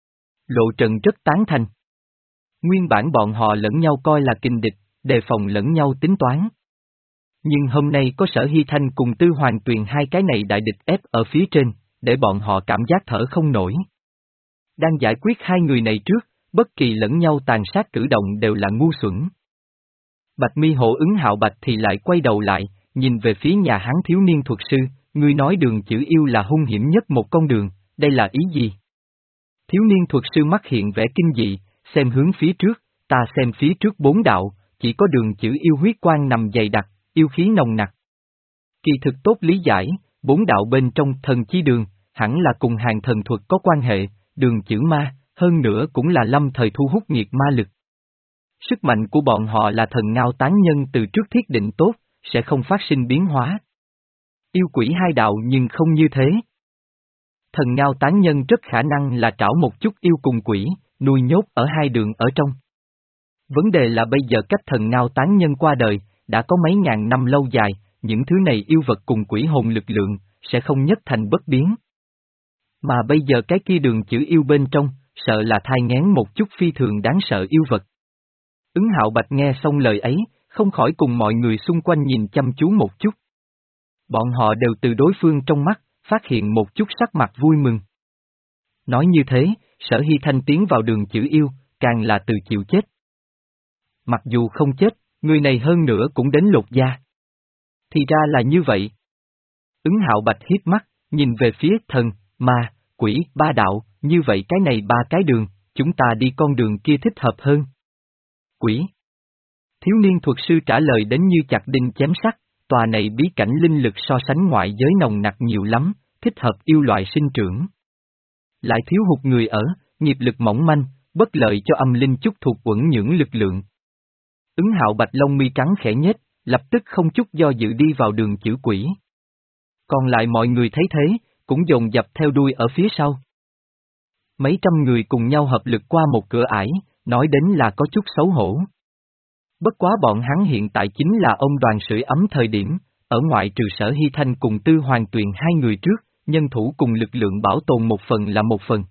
Lộ Trần rất tán thành. Nguyên bản bọn họ lẫn nhau coi là kình địch, đề phòng lẫn nhau tính toán. Nhưng hôm nay có Sở Hy Thanh cùng Tư Hoàng Tuyền hai cái này đại địch ép ở phía trên, để bọn họ cảm giác thở không nổi. Đang giải quyết hai người này trước, bất kỳ lẫn nhau tàn sát cử động đều là ngu xuẩn. Bạch Mi Hổ ứng Hạo Bạch thì lại quay đầu lại, nhìn về phía nhà hắn thiếu niên thuật sư, ngươi nói đường chữ yêu là hung hiểm nhất một con đường, đây là ý gì? Thiếu niên thuật sư mắt hiện vẻ kinh dị, xem hướng phía trước, ta xem phía trước bốn đạo, chỉ có đường chữ yêu huyết quang nằm dày đặc, yêu khí nồng nặc. Kỳ thực tốt lý giải, bốn đạo bên trong thần chi đường, hẳn là cùng hàng thần thuật có quan hệ, đường chữ ma, hơn nữa cũng là lâm thời thu hút nhiệt ma lực. Sức mạnh của bọn họ là thần ngao tán nhân từ trước thiết định tốt, sẽ không phát sinh biến hóa. Yêu quỷ hai đạo nhưng không như thế. Thần ngao tán nhân rất khả năng là trảo một chút yêu cùng quỷ, nuôi nhốt ở hai đường ở trong. Vấn đề là bây giờ cách thần ngao tán nhân qua đời, đã có mấy ngàn năm lâu dài, những thứ này yêu vật cùng quỷ hồn lực lượng, sẽ không nhất thành bất biến. Mà bây giờ cái kia đường chữ yêu bên trong, sợ là thai nghén một chút phi thường đáng sợ yêu vật. Ứng Hạo Bạch nghe xong lời ấy, không khỏi cùng mọi người xung quanh nhìn chăm chú một chút. Bọn họ đều từ đối phương trong mắt, phát hiện một chút sắc mặt vui mừng. Nói như thế, Sở Hy Thanh tiến vào đường chữ yêu, càng là từ chịu chết. Mặc dù không chết, người này hơn nữa cũng đến lột da. Thì ra là như vậy. Ứng Hạo Bạch hiếp mắt, nhìn về phía thần, ma, quỷ, ba đạo, như vậy cái này ba cái đường, chúng ta đi con đường kia thích hợp hơn. Quỷ. Thiếu niên thuật sư trả lời đến như chặt đinh chém sắt, tòa này bí cảnh linh lực so sánh ngoại giới nồng nặc nhiều lắm, thích hợp yêu loại sinh trưởng. Lại thiếu hụt người ở, nghiệp lực mỏng manh, bất lợi cho âm linh chút thuộc uẩn nhưỡng lực lượng. Ứng Hạo Bạch lông mi trắng khẽ nhếch, lập tức không chút do dự đi vào đường chữ quỷ. Còn lại mọi người thấy thế, cũng dồn dập theo đuôi ở phía sau. Mấy trăm người cùng nhau hợp lực qua một cửa ải, nói đến là có chút xấu hổ. Bất quá bọn hắn hiện tại chính là ông đoàn sưởi ấm thời điểm, ở ngoại trừ Sở Hy Thanh cùng Tư Hoàng Tuyền hai người trước, nhân thủ cùng lực lượng bảo tồn một phần là một phần.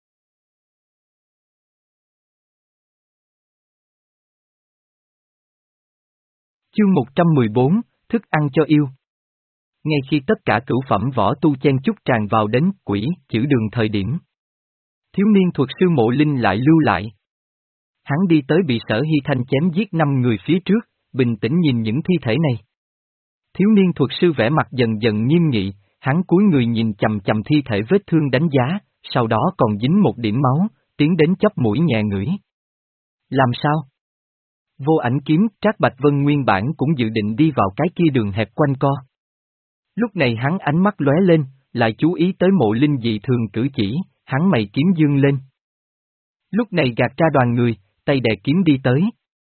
Chương một trăm mười bốn, Thức ăn cho yêu. Ngay khi tất cả cửu phẩm võ tu chen chúc tràn vào đến quỷ, chữ đường thời điểm. Thiếu niên thuật sư Mộ Linh lại lưu lại. Hắn đi tới bị Sở Hy Thanh chém giết năm người phía trước, bình tĩnh nhìn những thi thể này. Thiếu niên thuật sư vẻ mặt dần dần nghiêm nghị, hắn cúi người nhìn chầm chầm thi thể vết thương đánh giá, sau đó còn dính một điểm máu, tiến đến chóp mũi nhẹ ngửi. Làm sao? Vô Ảnh Kiếm, Trác Bạch Vân nguyên bản cũng dự định đi vào cái kia đường hẹp quanh co. Lúc này hắn ánh mắt lóe lên, lại chú ý tới Mộ Linh dị thường cử chỉ, hắn mày kiếm dương lên. Lúc này gạt ra đoàn người, tay đè kiếm đi tới.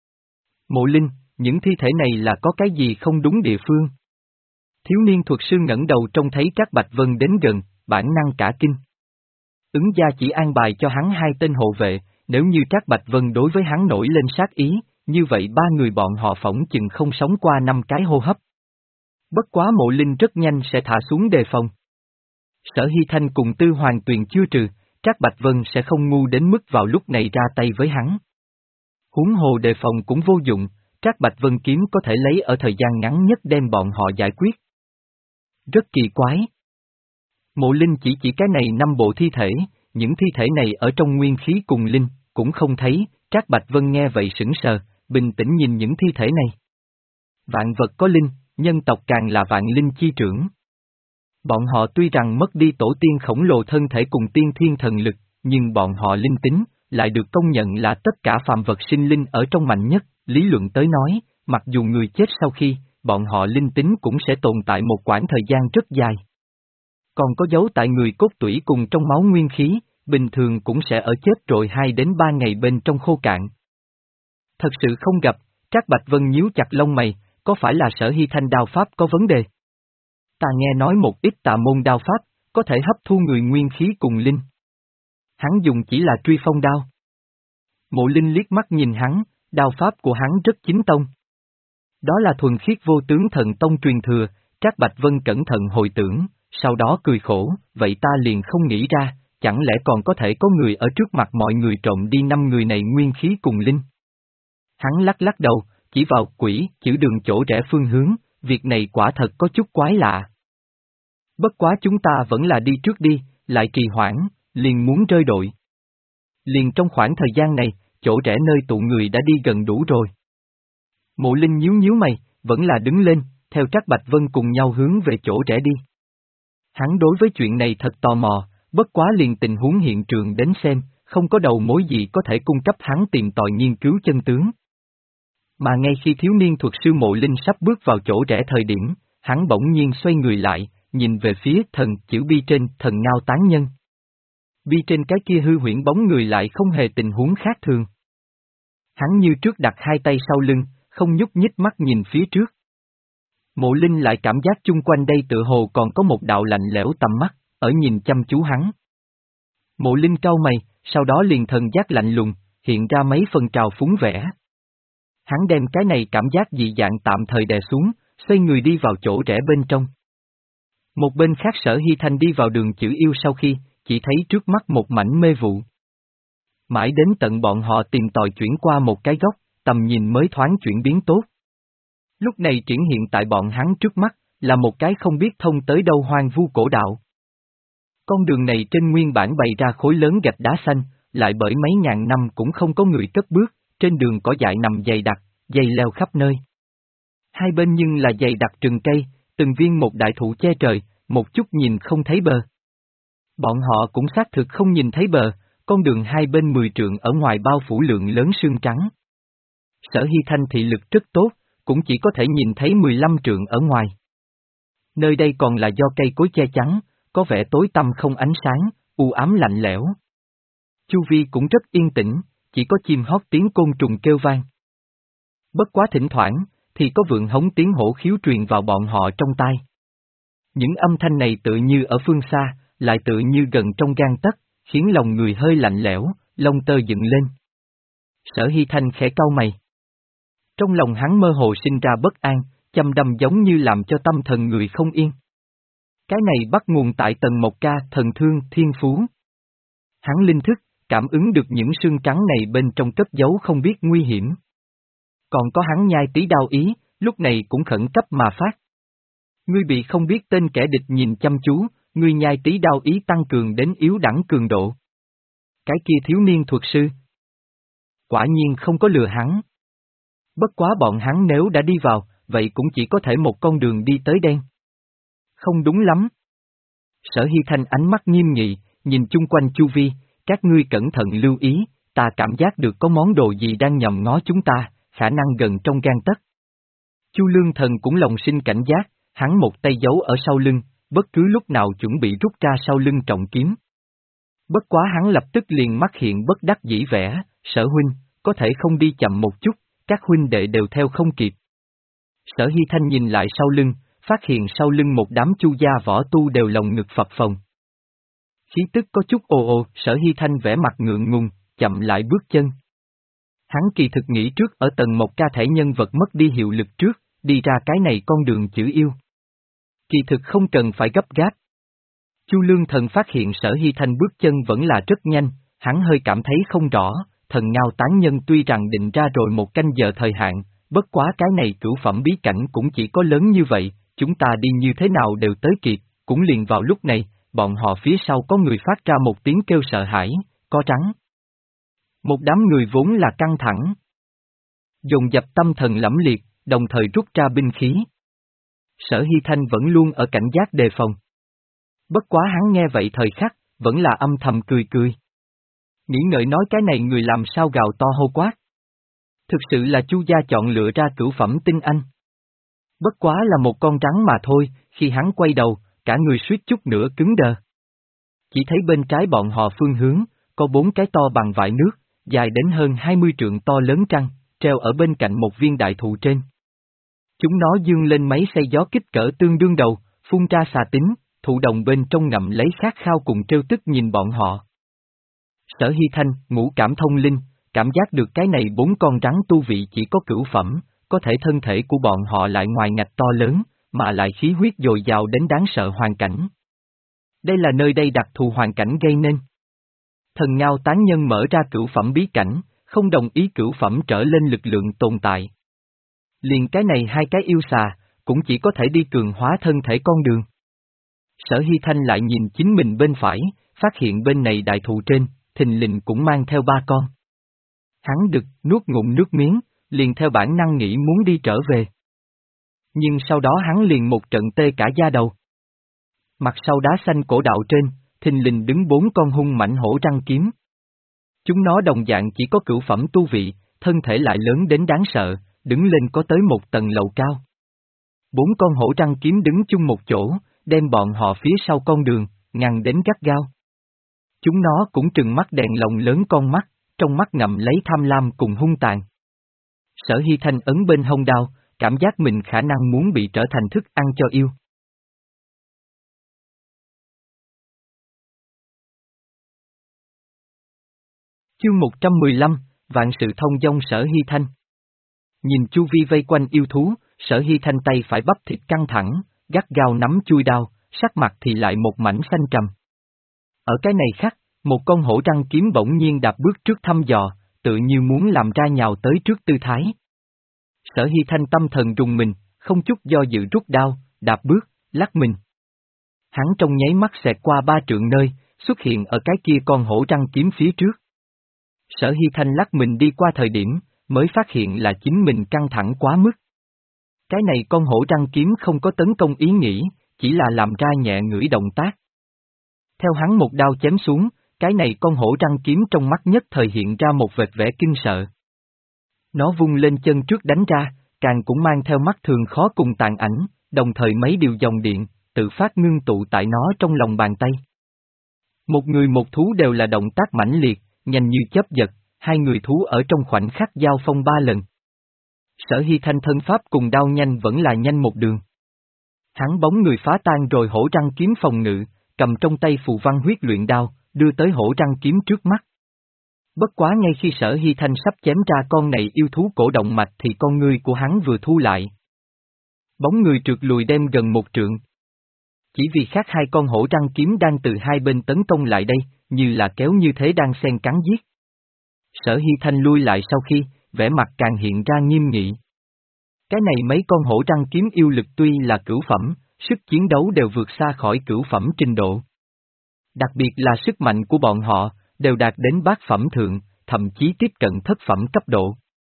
Mộ Linh, những thi thể này là có cái gì không đúng địa phương? Thiếu niên thuật sư ngẩng đầu trông thấy Trác Bạch Vân đến gần, bản năng cả kinh. Ứng gia chỉ an bài cho hắn hai tên hộ vệ, nếu như Trác Bạch Vân đối với hắn nổi lên sát ý, như vậy ba người bọn họ phỏng chừng không sống qua năm cái hô hấp. Bất quá Mộ Linh rất nhanh sẽ thả xuống đề phòng. Sở Hy Thanh cùng Tư Hoàng Tuyền chưa trừ, Trác Bạch Vân sẽ không ngu đến mức vào lúc này ra tay với hắn. Huống hồ đề phòng cũng vô dụng, Trác Bạch Vân kiếm có thể lấy ở thời gian ngắn nhất đem bọn họ giải quyết. Rất kỳ quái. Mộ Linh chỉ chỉ cái này năm bộ thi thể, những thi thể này ở trong nguyên khí cùng linh, cũng không thấy, Trác Bạch Vân nghe vậy sững sờ, bình tĩnh nhìn những thi thể này. Vạn vật có linh, nhân tộc càng là vạn linh chi trưởng. Bọn họ tuy rằng mất đi tổ tiên khổng lồ thân thể cùng tiên thiên thần lực, nhưng bọn họ linh tính, lại được công nhận là tất cả phàm vật sinh linh ở trong mạnh nhất, lý luận tới nói, mặc dù người chết sau khi, bọn họ linh tính cũng sẽ tồn tại một quãng thời gian rất dài. Còn có dấu tại người cốt tủy cùng trong máu nguyên khí, bình thường cũng sẽ ở chết rồi hai đến ba ngày bên trong khô cạn. Thật sự không gặp, Trác Bạch Vân nhíu chặt lông mày, có phải là Sở Hy Thanh đao pháp có vấn đề? Ta nghe nói một ít tà môn đao pháp, có thể hấp thu người nguyên khí cùng linh. Hắn dùng chỉ là truy phong đao. Mộ Linh liếc mắt nhìn hắn, đao pháp của hắn rất chính tông. Đó là thuần khiết vô tướng thần tông truyền thừa, Trác Bạch Vân cẩn thận hồi tưởng, sau đó cười khổ, vậy ta liền không nghĩ ra, chẳng lẽ còn có thể có người ở trước mặt mọi người trộm đi năm người này nguyên khí cùng linh. Hắn lắc lắc đầu, chỉ vào quỷ, chữ đường chỗ rẽ phương hướng, việc này quả thật có chút quái lạ. Bất quá chúng ta vẫn là đi trước đi, lại trì hoãn, liền muốn rơi đội. Liền trong khoảng thời gian này, chỗ rẽ nơi tụ người đã đi gần đủ rồi. Mộ Linh nhíu nhíu mày, vẫn là đứng lên, theo Trác Bạch Vân cùng nhau hướng về chỗ rẽ đi. Hắn đối với chuyện này thật tò mò, bất quá liền tình huống hiện trường đến xem, không có đầu mối gì có thể cung cấp hắn tìm tòi nghiên cứu chân tướng. Mà ngay khi thiếu niên thuật sư Mộ Linh sắp bước vào chỗ rẽ thời điểm, hắn bỗng nhiên xoay người lại, nhìn về phía thần chữ bi trên thần ngao tán nhân. Bi trên cái kia hư huyễn bóng người lại không hề tình huống khác thường. Hắn như trước đặt hai tay sau lưng, không nhúc nhích mắt nhìn phía trước. Mộ Linh lại cảm giác chung quanh đây tựa hồ còn có một đạo lạnh lẽo tầm mắt, ở nhìn chăm chú hắn. Mộ Linh cau mày, sau đó liền thần giác lạnh lùng, hiện ra mấy phần trào phúng vẻ. Hắn đem cái này cảm giác dị dạng tạm thời đè xuống, xoay người đi vào chỗ rẽ bên trong. Một bên khác Sở Hy Thanh đi vào đường chữ yêu sau khi, chỉ thấy trước mắt một mảnh mê vụ. Mãi đến tận bọn họ tìm tòi chuyển qua một cái góc, tầm nhìn mới thoáng chuyển biến tốt. Lúc này triển hiện tại bọn hắn trước mắt, là một cái không biết thông tới đâu hoang vu cổ đạo. Con đường này trên nguyên bản bày ra khối lớn gạch đá xanh, lại bởi mấy ngàn năm cũng không có người cất bước, trên đường cỏ dại nằm dày đặc, dây leo khắp nơi. Hai bên nhưng là dày đặc rừng cây, từng viên một đại thụ che trời, một chút nhìn không thấy bờ. Bọn họ cũng xác thực không nhìn thấy bờ, con đường hai bên mười trượng ở ngoài bao phủ lượng lớn sương trắng. Sở Hy Thanh thị lực rất tốt, cũng chỉ có thể nhìn thấy mười lăm trượng ở ngoài. Nơi đây còn là do cây cối che chắn, có vẻ tối tăm không ánh sáng, u ám lạnh lẽo. Chu vi cũng rất yên tĩnh, chỉ có chim hót tiếng côn trùng kêu vang. Bất quá thỉnh thoảng, thì có vượn hống tiếng hổ khiếu truyền vào bọn họ trong tai. Những âm thanh này tự như ở phương xa, lại tự như gần trong gang tấc, khiến lòng người hơi lạnh lẽo, lông tơ dựng lên. Sở Hy Thanh khẽ cau mày. Trong lòng hắn mơ hồ sinh ra bất an, châm đâm giống như làm cho tâm thần người không yên. Cái này bắt nguồn tại tầng một ca thần thương thiên phú. Hắn linh thức, cảm ứng được những xương trắng này bên trong cất giấu không biết nguy hiểm. Còn có hắn nhai tí đao ý, lúc này cũng khẩn cấp mà phát. Ngươi bị không biết tên kẻ địch nhìn chăm chú, ngươi nhai tí đao ý tăng cường đến yếu đẳng cường độ. Cái kia thiếu niên thuật sư. Quả nhiên không có lừa hắn. Bất quá bọn hắn nếu đã đi vào, vậy cũng chỉ có thể một con đường đi tới đen. Không đúng lắm. Sở Hy Thanh ánh mắt nghiêm nghị, nhìn chung quanh chu vi, các ngươi cẩn thận lưu ý, ta cảm giác được có món đồ gì đang nhòm ngó chúng ta, khả năng gần trong gang tấc. Chu Lương Thần cũng lòng sinh cảnh giác, hắn một tay giấu ở sau lưng, bất cứ lúc nào chuẩn bị rút ra sau lưng trọng kiếm. Bất quá hắn lập tức liền mắt hiện bất đắc dĩ vẻ, Sở huynh, có thể không đi chậm một chút, các huynh đệ đều theo không kịp. Sở Hy Thanh nhìn lại sau lưng, phát hiện sau lưng một đám chu gia võ tu đều lồng ngực phập phồng. Khí tức có chút ồ ồ, Sở Hy Thanh vẻ mặt ngượng ngùng, chậm lại bước chân. Hắn kỳ thực nghĩ trước ở tầng một ca thể nhân vật mất đi hiệu lực trước, đi ra cái này con đường chữ yêu. Kỳ thực không cần phải gấp gáp. Chu Lương Thần phát hiện Sở Hy Thanh bước chân vẫn là rất nhanh, hắn hơi cảm thấy không rõ, thần ngao tán nhân tuy rằng định ra rồi một canh giờ thời hạn, bất quá cái này cửu phẩm bí cảnh cũng chỉ có lớn như vậy, chúng ta đi như thế nào đều tới kịp, cũng liền vào lúc này, bọn họ phía sau có người phát ra một tiếng kêu sợ hãi, có trắng. Một đám người vốn là căng thẳng. Dồn dập tâm thần lẫm liệt, đồng thời rút ra binh khí. Sở Hy Thanh vẫn luôn ở cảnh giác đề phòng. Bất quá hắn nghe vậy thời khắc, vẫn là âm thầm cười cười. Nghĩ ngợi nói cái này người làm sao gào to hô quát. Thực sự là Chu gia chọn lựa ra cửu phẩm tinh anh. Bất quá là một con rắn mà thôi, khi hắn quay đầu, cả người suýt chút nữa cứng đờ. Chỉ thấy bên trái bọn họ phương hướng, có bốn cái to bằng vại nước, dài đến hơn hai mươi trượng to lớn trăng, treo ở bên cạnh một viên đại thụ trên. Chúng nó dương lên mấy xây gió kích cỡ tương đương đầu, phun ra xà tính, thụ đồng bên trong ngậm lấy khát khao cùng trêu tức nhìn bọn họ. Sở Hy Thanh, ngũ cảm thông linh, cảm giác được cái này bốn con rắn tu vị chỉ có cửu phẩm, có thể thân thể của bọn họ lại ngoài ngạch to lớn, mà lại khí huyết dồi dào đến đáng sợ hoàn cảnh. Đây là nơi đây đặc thù hoàn cảnh gây nên. Thần ngao tán nhân mở ra cửu phẩm bí cảnh, không đồng ý cửu phẩm trở lên lực lượng tồn tại. Liền cái này hai cái yêu xà, cũng chỉ có thể đi cường hóa thân thể con đường. Sở Hy Thanh lại nhìn chính mình bên phải, phát hiện bên này đại thụ trên, thình lình cũng mang theo ba con. Hắn đực, nuốt ngụm nước miếng, liền theo bản năng nghĩ muốn đi trở về. Nhưng sau đó hắn liền một trận tê cả da đầu. Mặt sau đá xanh cổ đạo trên, thình lình đứng bốn con hung mãnh hổ răng kiếm. Chúng nó đồng dạng chỉ có cửu phẩm tu vị, thân thể lại lớn đến đáng sợ, đứng lên có tới một tầng lầu cao. Bốn con hổ răng kiếm đứng chung một chỗ, đem bọn họ phía sau con đường, ngăn đến gắt gao. Chúng nó cũng trừng mắt đèn lồng lớn con mắt, trong mắt ngậm lấy tham lam cùng hung tàn. Sở Hy Thanh ấn bên hông đao, cảm giác mình khả năng muốn bị trở thành thức ăn cho yêu. Chương một trăm mười lăm, Vạn sự thông dong Sở Hy Thanh. Nhìn chu vi vây quanh yêu thú, Sở Hy Thanh tay phải bắp thịt căng thẳng, gắt gao nắm chui đao, sắc mặt thì lại một mảnh xanh trầm. Ở cái này khác, một con hổ răng kiếm bỗng nhiên đạp bước trước thăm dò, tự như muốn làm ra nhào tới trước tư thái. Sở Hy Thanh tâm thần rùng mình, không chút do dự rút đao, đạp bước, lắc mình. Hắn trong nháy mắt xẹt qua ba trượng nơi, xuất hiện ở cái kia con hổ răng kiếm phía trước. Sở Hy Thanh lắc mình đi qua thời điểm, mới phát hiện là chính mình căng thẳng quá mức. Cái này con hổ răng kiếm không có tấn công ý nghĩ, chỉ là làm ra nhẹ ngửi động tác. Theo hắn một đao chém xuống, cái này con hổ răng kiếm trong mắt nhất thời hiện ra một vệt vẻ kinh sợ. Nó vung lên chân trước đánh ra, càng cũng mang theo mắt thường khó cùng tàn ảnh, đồng thời mấy điều dòng điện, tự phát ngưng tụ tại nó trong lòng bàn tay. Một người một thú đều là động tác mãnh liệt, nhanh như chớp giật, hai người thú ở trong khoảnh khắc giao phong ba lần. Sở Hy Thanh thân pháp cùng đao nhanh vẫn là nhanh một đường. Hắn bóng người phá tan rồi hổ răng kiếm phòng ngự, cầm trong tay phù văn huyết luyện đao, đưa tới hổ răng kiếm trước mắt. Bất quá ngay khi Sở Hy Thanh sắp chém ra con này yêu thú cổ động mạch thì con ngươi của hắn vừa thu lại. Bóng người trượt lùi đem gần một trượng. Chỉ vì khác hai con hổ răng kiếm đang từ hai bên tấn công lại đây, như là kéo như thế đang xen cắn giết. Sở Hy Thanh lui lại sau khi, vẻ mặt càng hiện ra nghiêm nghị. Cái này mấy con hổ răng kiếm yêu lực tuy là cửu phẩm, sức chiến đấu đều vượt xa khỏi cửu phẩm trình độ. Đặc biệt là sức mạnh của bọn họ, đều đạt đến bát phẩm thượng, thậm chí tiếp cận thất phẩm cấp độ.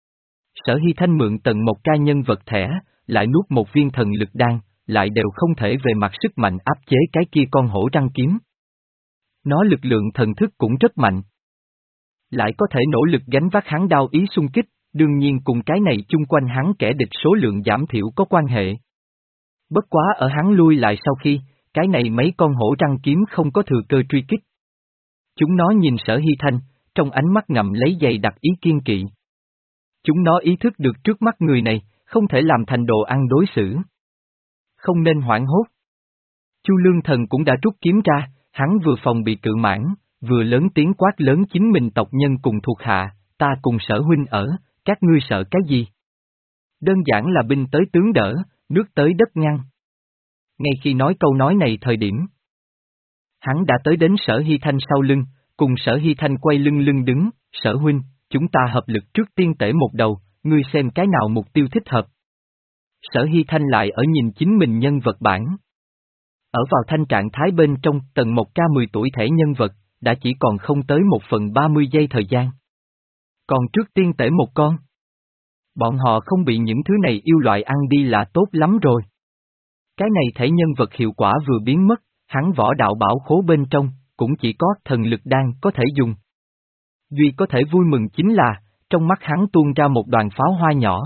Sở Hy Thanh mượn tầng một ca nhân vật thẻ, lại nuốt một viên thần lực đan, lại đều không thể về mặt sức mạnh áp chế cái kia con hổ răng kiếm. Nó lực lượng thần thức cũng rất mạnh. Lại có thể nỗ lực gánh vác hắn đao ý xung kích, đương nhiên cùng cái này chung quanh hắn kẻ địch số lượng giảm thiểu có quan hệ. Bất quá ở hắn lui lại sau khi, cái này mấy con hổ răng kiếm không có thừa cơ truy kích. Chúng nó nhìn Sở Hy Thanh, trong ánh mắt ngậm lấy dày đặc ý kiên kỵ. Chúng nó ý thức được trước mắt người này, không thể làm thành đồ ăn đối xử. Không nên hoảng hốt. Chu Lương Thần cũng đã rút kiếm ra, hắn vừa phòng bị cự mãn, vừa lớn tiếng quát lớn chính mình tộc nhân cùng thuộc hạ, ta cùng Sở huynh ở, các ngươi sợ cái gì? Đơn giản là binh tới tướng đỡ, nước tới đất ngăn. Ngay khi nói câu nói này thời điểm, hắn đã tới đến Sở Hy Thanh sau lưng, cùng Sở Hy Thanh quay lưng lưng đứng, Sở huynh, chúng ta hợp lực trước tiên tể một đầu, ngươi xem cái nào mục tiêu thích hợp. Sở Hy Thanh lại ở nhìn chính mình nhân vật bản. Ở vào thanh trạng thái bên trong tầng một ca mười tuổi thể nhân vật, đã chỉ còn không tới một phần ba mươi giây thời gian. Còn trước tiên tể một con. Bọn họ không bị những thứ này yêu loại ăn đi là tốt lắm rồi. Cái này thể nhân vật hiệu quả vừa biến mất, hắn võ đạo bảo khố bên trong, cũng chỉ có thần lực đan có thể dùng. Duy có thể vui mừng chính là, trong mắt hắn tuôn ra một đoàn pháo hoa nhỏ.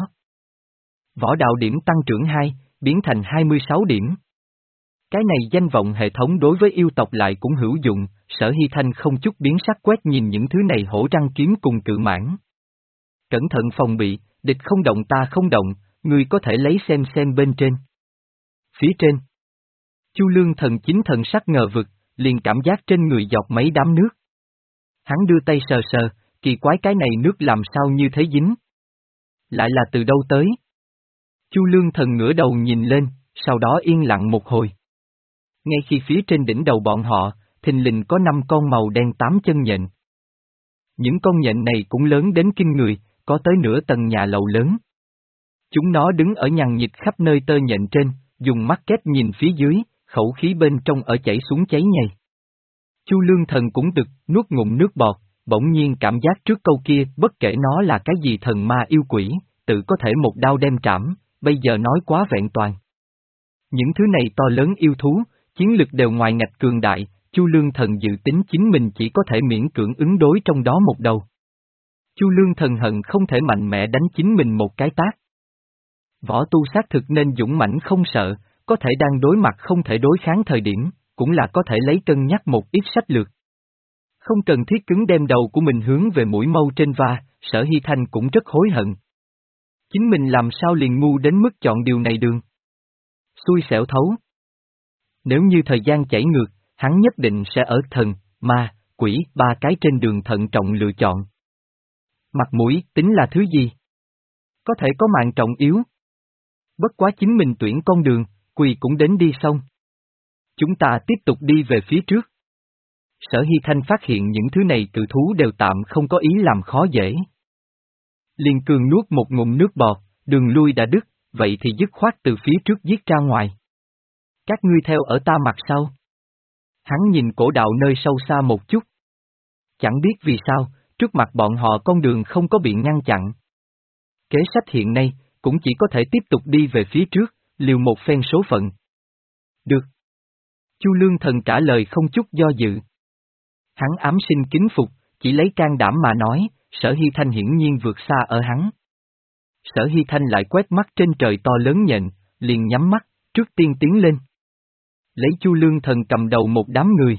Võ đạo điểm tăng trưởng hai, biến thành hai mươi sáu điểm. Cái này danh vọng hệ thống đối với yêu tộc lại cũng hữu dụng, Sở Hy Thanh không chút biến sắc quét nhìn những thứ này hổ răng kiếm cùng cự mãn. Cẩn thận phòng bị, địch không động ta không động, ngươi có thể lấy xem xem bên trên. Phía trên. Chu Lương Thần chính thần sắc ngờ vực, liền cảm giác trên người dọc mấy đám nước. Hắn đưa tay sờ sờ, kỳ quái cái này nước làm sao như thế dính. Lại là từ đâu tới? Chu Lương Thần ngửa đầu nhìn lên, sau đó yên lặng một hồi. Ngay khi phía trên đỉnh đầu bọn họ, thình lình có năm con màu đen tám chân nhện. Những con nhện này cũng lớn đến kinh người, có tới nửa tầng nhà lầu lớn. Chúng nó đứng ở nhằng nhịt khắp nơi tơ nhện trên, dùng mắt kép nhìn phía dưới, khẩu khí bên trong ở chảy xuống cháy nhầy. Chu Lương Thần cũng đực, nuốt ngụm nước bọt, bỗng nhiên cảm giác trước câu kia, bất kể nó là cái gì thần ma yêu quỷ, tự có thể một đao đem trảm, bây giờ nói quá vẹn toàn. Những thứ này to lớn yêu thú, chiến lực đều ngoài ngạch cường đại, Chu Lương Thần dự tính chính mình chỉ có thể miễn cưỡng ứng đối trong đó một đầu. Chu Lương Thần hận không thể mạnh mẽ đánh chính mình một cái tát. Võ tu xác thực nên dũng mãnh không sợ, có thể đang đối mặt không thể đối kháng thời điểm, cũng là có thể lấy cân nhắc một ít sách lược. Không cần thiết cứng đem đầu của mình hướng về mũi mâu trên va, Sở Hy Thanh cũng rất hối hận. Chính mình làm sao liền ngu đến mức chọn điều này đường. Xui xẻo thấu. Nếu như thời gian chảy ngược, hắn nhất định sẽ ở thần, ma, quỷ, ba cái trên đường thận trọng lựa chọn. Mặt mũi tính là thứ gì? Có thể có mạng trọng yếu. Bất quá chính mình tuyển con đường, quỳ cũng đến đi xong. Chúng ta tiếp tục đi về phía trước. Sở Hy Thanh phát hiện những thứ này cự thú đều tạm không có ý làm khó dễ. Liên Cường nuốt một ngụm nước bọt, đường lui đã đứt, vậy thì dứt khoát từ phía trước giết ra ngoài. Các ngươi theo ở ta mặt sau. Hắn nhìn cổ đạo nơi sâu xa một chút. Chẳng biết vì sao, trước mặt bọn họ con đường không có bị ngăn chặn. Kế sách hiện nay, cũng chỉ có thể tiếp tục đi về phía trước, liều một phen số phận. Được. Chu Lương Thần trả lời không chút do dự. Hắn ám sinh kính phục, chỉ lấy can đảm mà nói, Sở Hy Thanh hiển nhiên vượt xa ở hắn. Sở Hy Thanh lại quét mắt trên trời to lớn nhện, liền nhắm mắt, trước tiên tiến lên. Lấy Chu Lương Thần cầm đầu một đám người.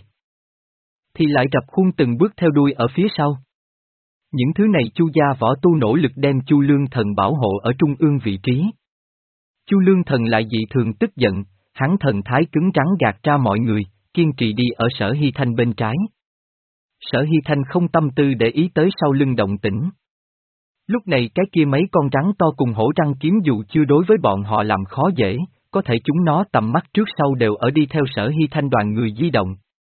Thì lại rập khuôn từng bước theo đuôi ở phía sau. Những thứ này Chu gia võ tu nỗ lực đem Chu Lương Thần bảo hộ ở trung ương vị trí. Chu Lương Thần lại dị thường tức giận, hắn thần thái cứng rắn gạt ra mọi người, kiên trì đi ở Sở Hy Thanh bên trái. Sở Hy Thanh không tâm tư để ý tới sau lưng động tĩnh. Lúc này cái kia mấy con rắn to cùng hổ răng kiếm dù chưa đối với bọn họ làm khó dễ, có thể chúng nó tầm mắt trước sau đều ở đi theo Sở Hy Thanh đoàn người di động.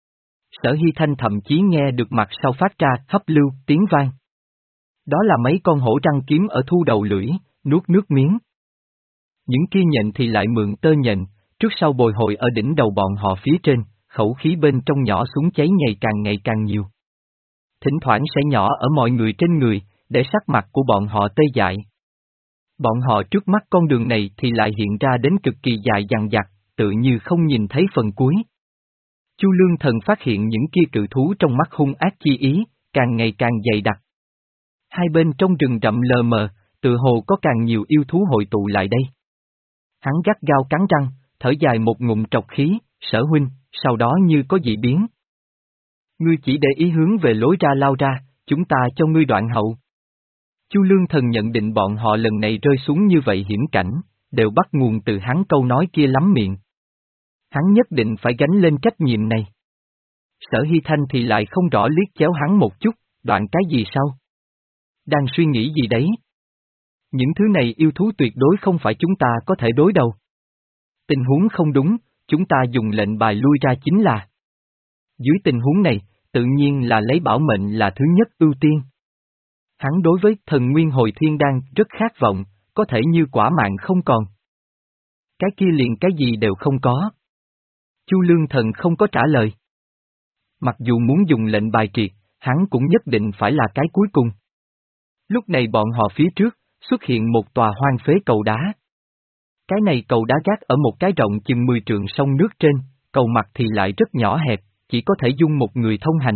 Sở Hy Thanh thậm chí nghe được mặt sau phát ra hấp lưu tiếng vang. Đó là mấy con hổ răng kiếm ở thu đầu lưỡi, nuốt nước miếng. Những kia nhện thì lại mượn tơ nhện, trước sau bồi hồi ở đỉnh đầu bọn họ phía trên, khẩu khí bên trong nhỏ xuống cháy ngày càng ngày càng nhiều. Thỉnh thoảng sẽ nhỏ ở mọi người trên người, để sắc mặt của bọn họ tê dại. Bọn họ trước mắt con đường này thì lại hiện ra đến cực kỳ dài dằng dặc, tự như không nhìn thấy phần cuối. Chu Lương Thần phát hiện những kia cự thú trong mắt hung ác chi ý, càng ngày càng dày đặc. Hai bên trong rừng rậm lờ mờ, tự hồ có càng nhiều yêu thú hội tụ lại đây. Hắn gắt gao cắn răng, thở dài một ngụm trọc khí, Sở huynh, sau đó như có dị biến. Ngươi chỉ để ý hướng về lối ra lao ra, chúng ta cho ngươi đoạn hậu. Chu Lương Thần nhận định bọn họ lần này rơi xuống như vậy hiểm cảnh, đều bắt nguồn từ hắn câu nói kia lắm miệng. Hắn nhất định phải gánh lên trách nhiệm này. Sở Hy Thanh thì lại không rõ liếc chéo hắn một chút, đoạn cái gì sao? Đang suy nghĩ gì đấy? Những thứ này yêu thú tuyệt đối không phải chúng ta có thể đối đầu. Tình huống không đúng, chúng ta dùng lệnh bài lui ra chính là. Dưới tình huống này, tự nhiên là lấy bảo mệnh là thứ nhất ưu tiên. Hắn đối với thần nguyên hồi thiên đan rất khát vọng, có thể như quả mạng không còn. Cái kia liền cái gì đều không có. Chu Lương Thần không có trả lời. Mặc dù muốn dùng lệnh bài triệt, hắn cũng nhất định phải là cái cuối cùng. Lúc này bọn họ phía trước, xuất hiện một tòa hoang phế cầu đá. Cái này cầu đá gác ở một cái rộng chừng mười trượng sông nước trên, cầu mặt thì lại rất nhỏ hẹp, chỉ có thể dung một người thông hành.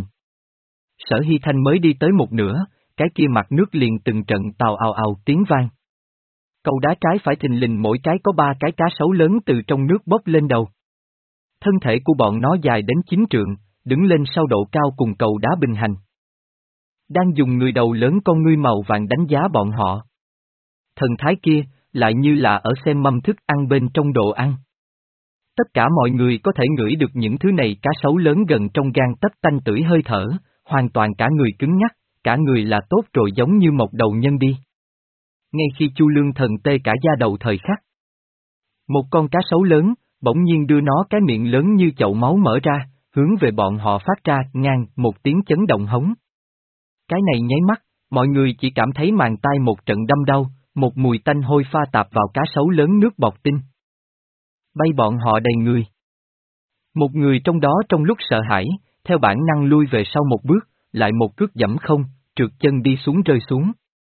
Sở Hy Thanh mới đi tới một nửa, cái kia mặt nước liền từng trận tàu ào ào tiếng vang. Cầu đá trái phải thình lình mỗi cái có ba cái cá sấu lớn từ trong nước bốc lên đầu. Thân thể của bọn nó dài đến chín trượng, đứng lên sau độ cao cùng cầu đá bình hành. Đang dùng người đầu lớn con ngươi màu vàng đánh giá bọn họ. Thần thái kia, lại như là ở xem mâm thức ăn bên trong đồ ăn. Tất cả mọi người có thể ngửi được những thứ này cá sấu lớn gần trong gan tấc tanh tưởi hơi thở, hoàn toàn cả người cứng nhắc, cả người là tốt rồi giống như một đầu nhân đi. Ngay khi Chu Lương Thần tê cả da đầu thời khắc. Một con cá sấu lớn, bỗng nhiên đưa nó cái miệng lớn như chậu máu mở ra, hướng về bọn họ phát ra ngang một tiếng chấn động hống. Cái này nháy mắt, mọi người chỉ cảm thấy màng tai một trận đâm đau, một mùi tanh hôi pha tạp vào cá sấu lớn nước bọt tinh. Bay bọn họ đầy người. Một người trong đó trong lúc sợ hãi, theo bản năng lui về sau một bước, lại một cước giẫm không, trượt chân đi xuống rơi xuống.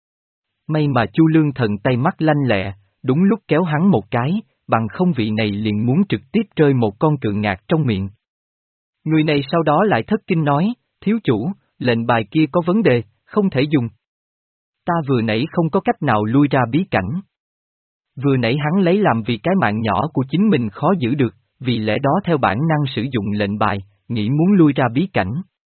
May mà Chu Lương Thần tay mắt lanh lẹ, đúng lúc kéo hắn một cái, bằng không vị này liền muốn trực tiếp rơi một con cự ngạc trong miệng. Người này sau đó lại thất kinh nói, thiếu chủ, lệnh bài kia có vấn đề, không thể dùng. Ta vừa nãy không có cách nào lui ra bí cảnh. Vừa nãy hắn lấy làm vì cái mạng nhỏ của chính mình khó giữ được, vì lẽ đó theo bản năng sử dụng lệnh bài, nghĩ muốn lui ra bí cảnh.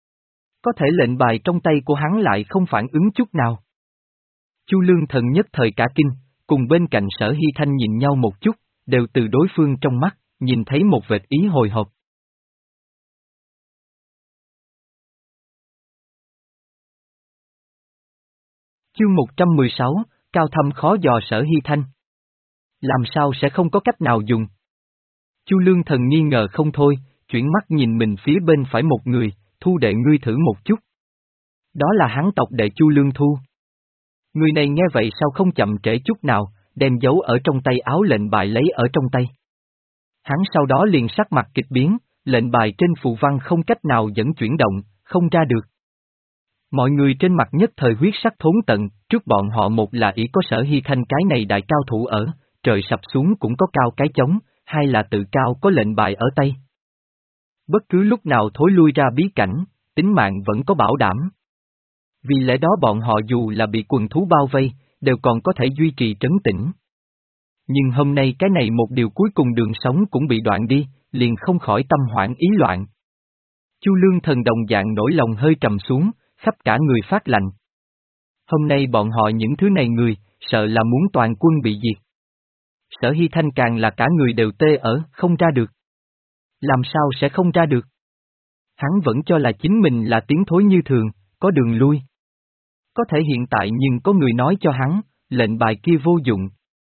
Có thể lệnh bài trong tay của hắn lại không phản ứng chút nào. Chu Lương Thần nhất thời cả kinh, cùng bên cạnh Sở Hy Thanh nhìn nhau một chút, đều từ đối phương trong mắt, nhìn thấy một vệt ý hồi hộp. Chương một trăm mười sáu, cao thâm khó dò Sở Hy Thanh. Làm sao sẽ không có cách nào dùng? Chu Lương Thần nghi ngờ không thôi, chuyển mắt nhìn mình phía bên phải một người, Thu đệ ngươi thử một chút. Đó là hắn tộc đệ Chu Lương Thu. Người này nghe vậy sao không chậm trễ chút nào, đem giấu ở trong tay áo lệnh bài lấy ở trong tay. Hắn sau đó liền sắc mặt kịch biến, lệnh bài trên phù văn không cách nào dẫn chuyển động, không ra được. Mọi người trên mặt nhất thời huyết sắc thốn tận, trước bọn họ một là ỷ có Sở Hy Thanh cái này đại cao thủ ở, trời sập xuống cũng có cao cái chống, hai là tự cao có lệnh bài ở tay. Bất cứ lúc nào thối lui ra bí cảnh, tính mạng vẫn có bảo đảm. Vì lẽ đó bọn họ dù là bị quần thú bao vây, đều còn có thể duy trì trấn tĩnh. Nhưng hôm nay cái này một điều cuối cùng đường sống cũng bị đoạn đi, liền không khỏi tâm hoảng ý loạn. Chu Lương Thần đồng dạng nỗi lòng hơi trầm xuống, khắp cả người phát lạnh. Hôm nay bọn họ những thứ này người, sợ là muốn toàn quân bị diệt. Sở Hy Thanh càng là cả người đều tê ở, không ra được. Làm sao sẽ không ra được? Hắn vẫn cho là chính mình là tiến thối như thường, có đường lui. Có thể hiện tại nhưng có người nói cho hắn, lệnh bài kia vô dụng.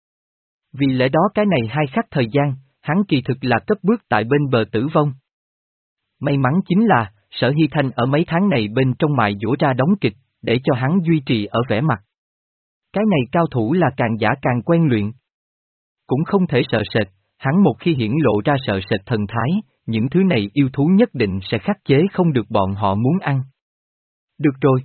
Vì lẽ đó cái này hai khắc thời gian, hắn kỳ thực là cấp bước tại bên bờ tử vong. May mắn chính là, Sở Hy Thanh ở mấy tháng này bên trong mài dũa ra đóng kịch, để cho hắn duy trì ở vẻ mặt. Cái này cao thủ là càng giả càng quen luyện. Cũng không thể sợ sệt, hắn một khi hiển lộ ra sợ sệt thần thái, những thứ này yêu thú nhất định sẽ khắc chế không được bọn họ muốn ăn. Được rồi.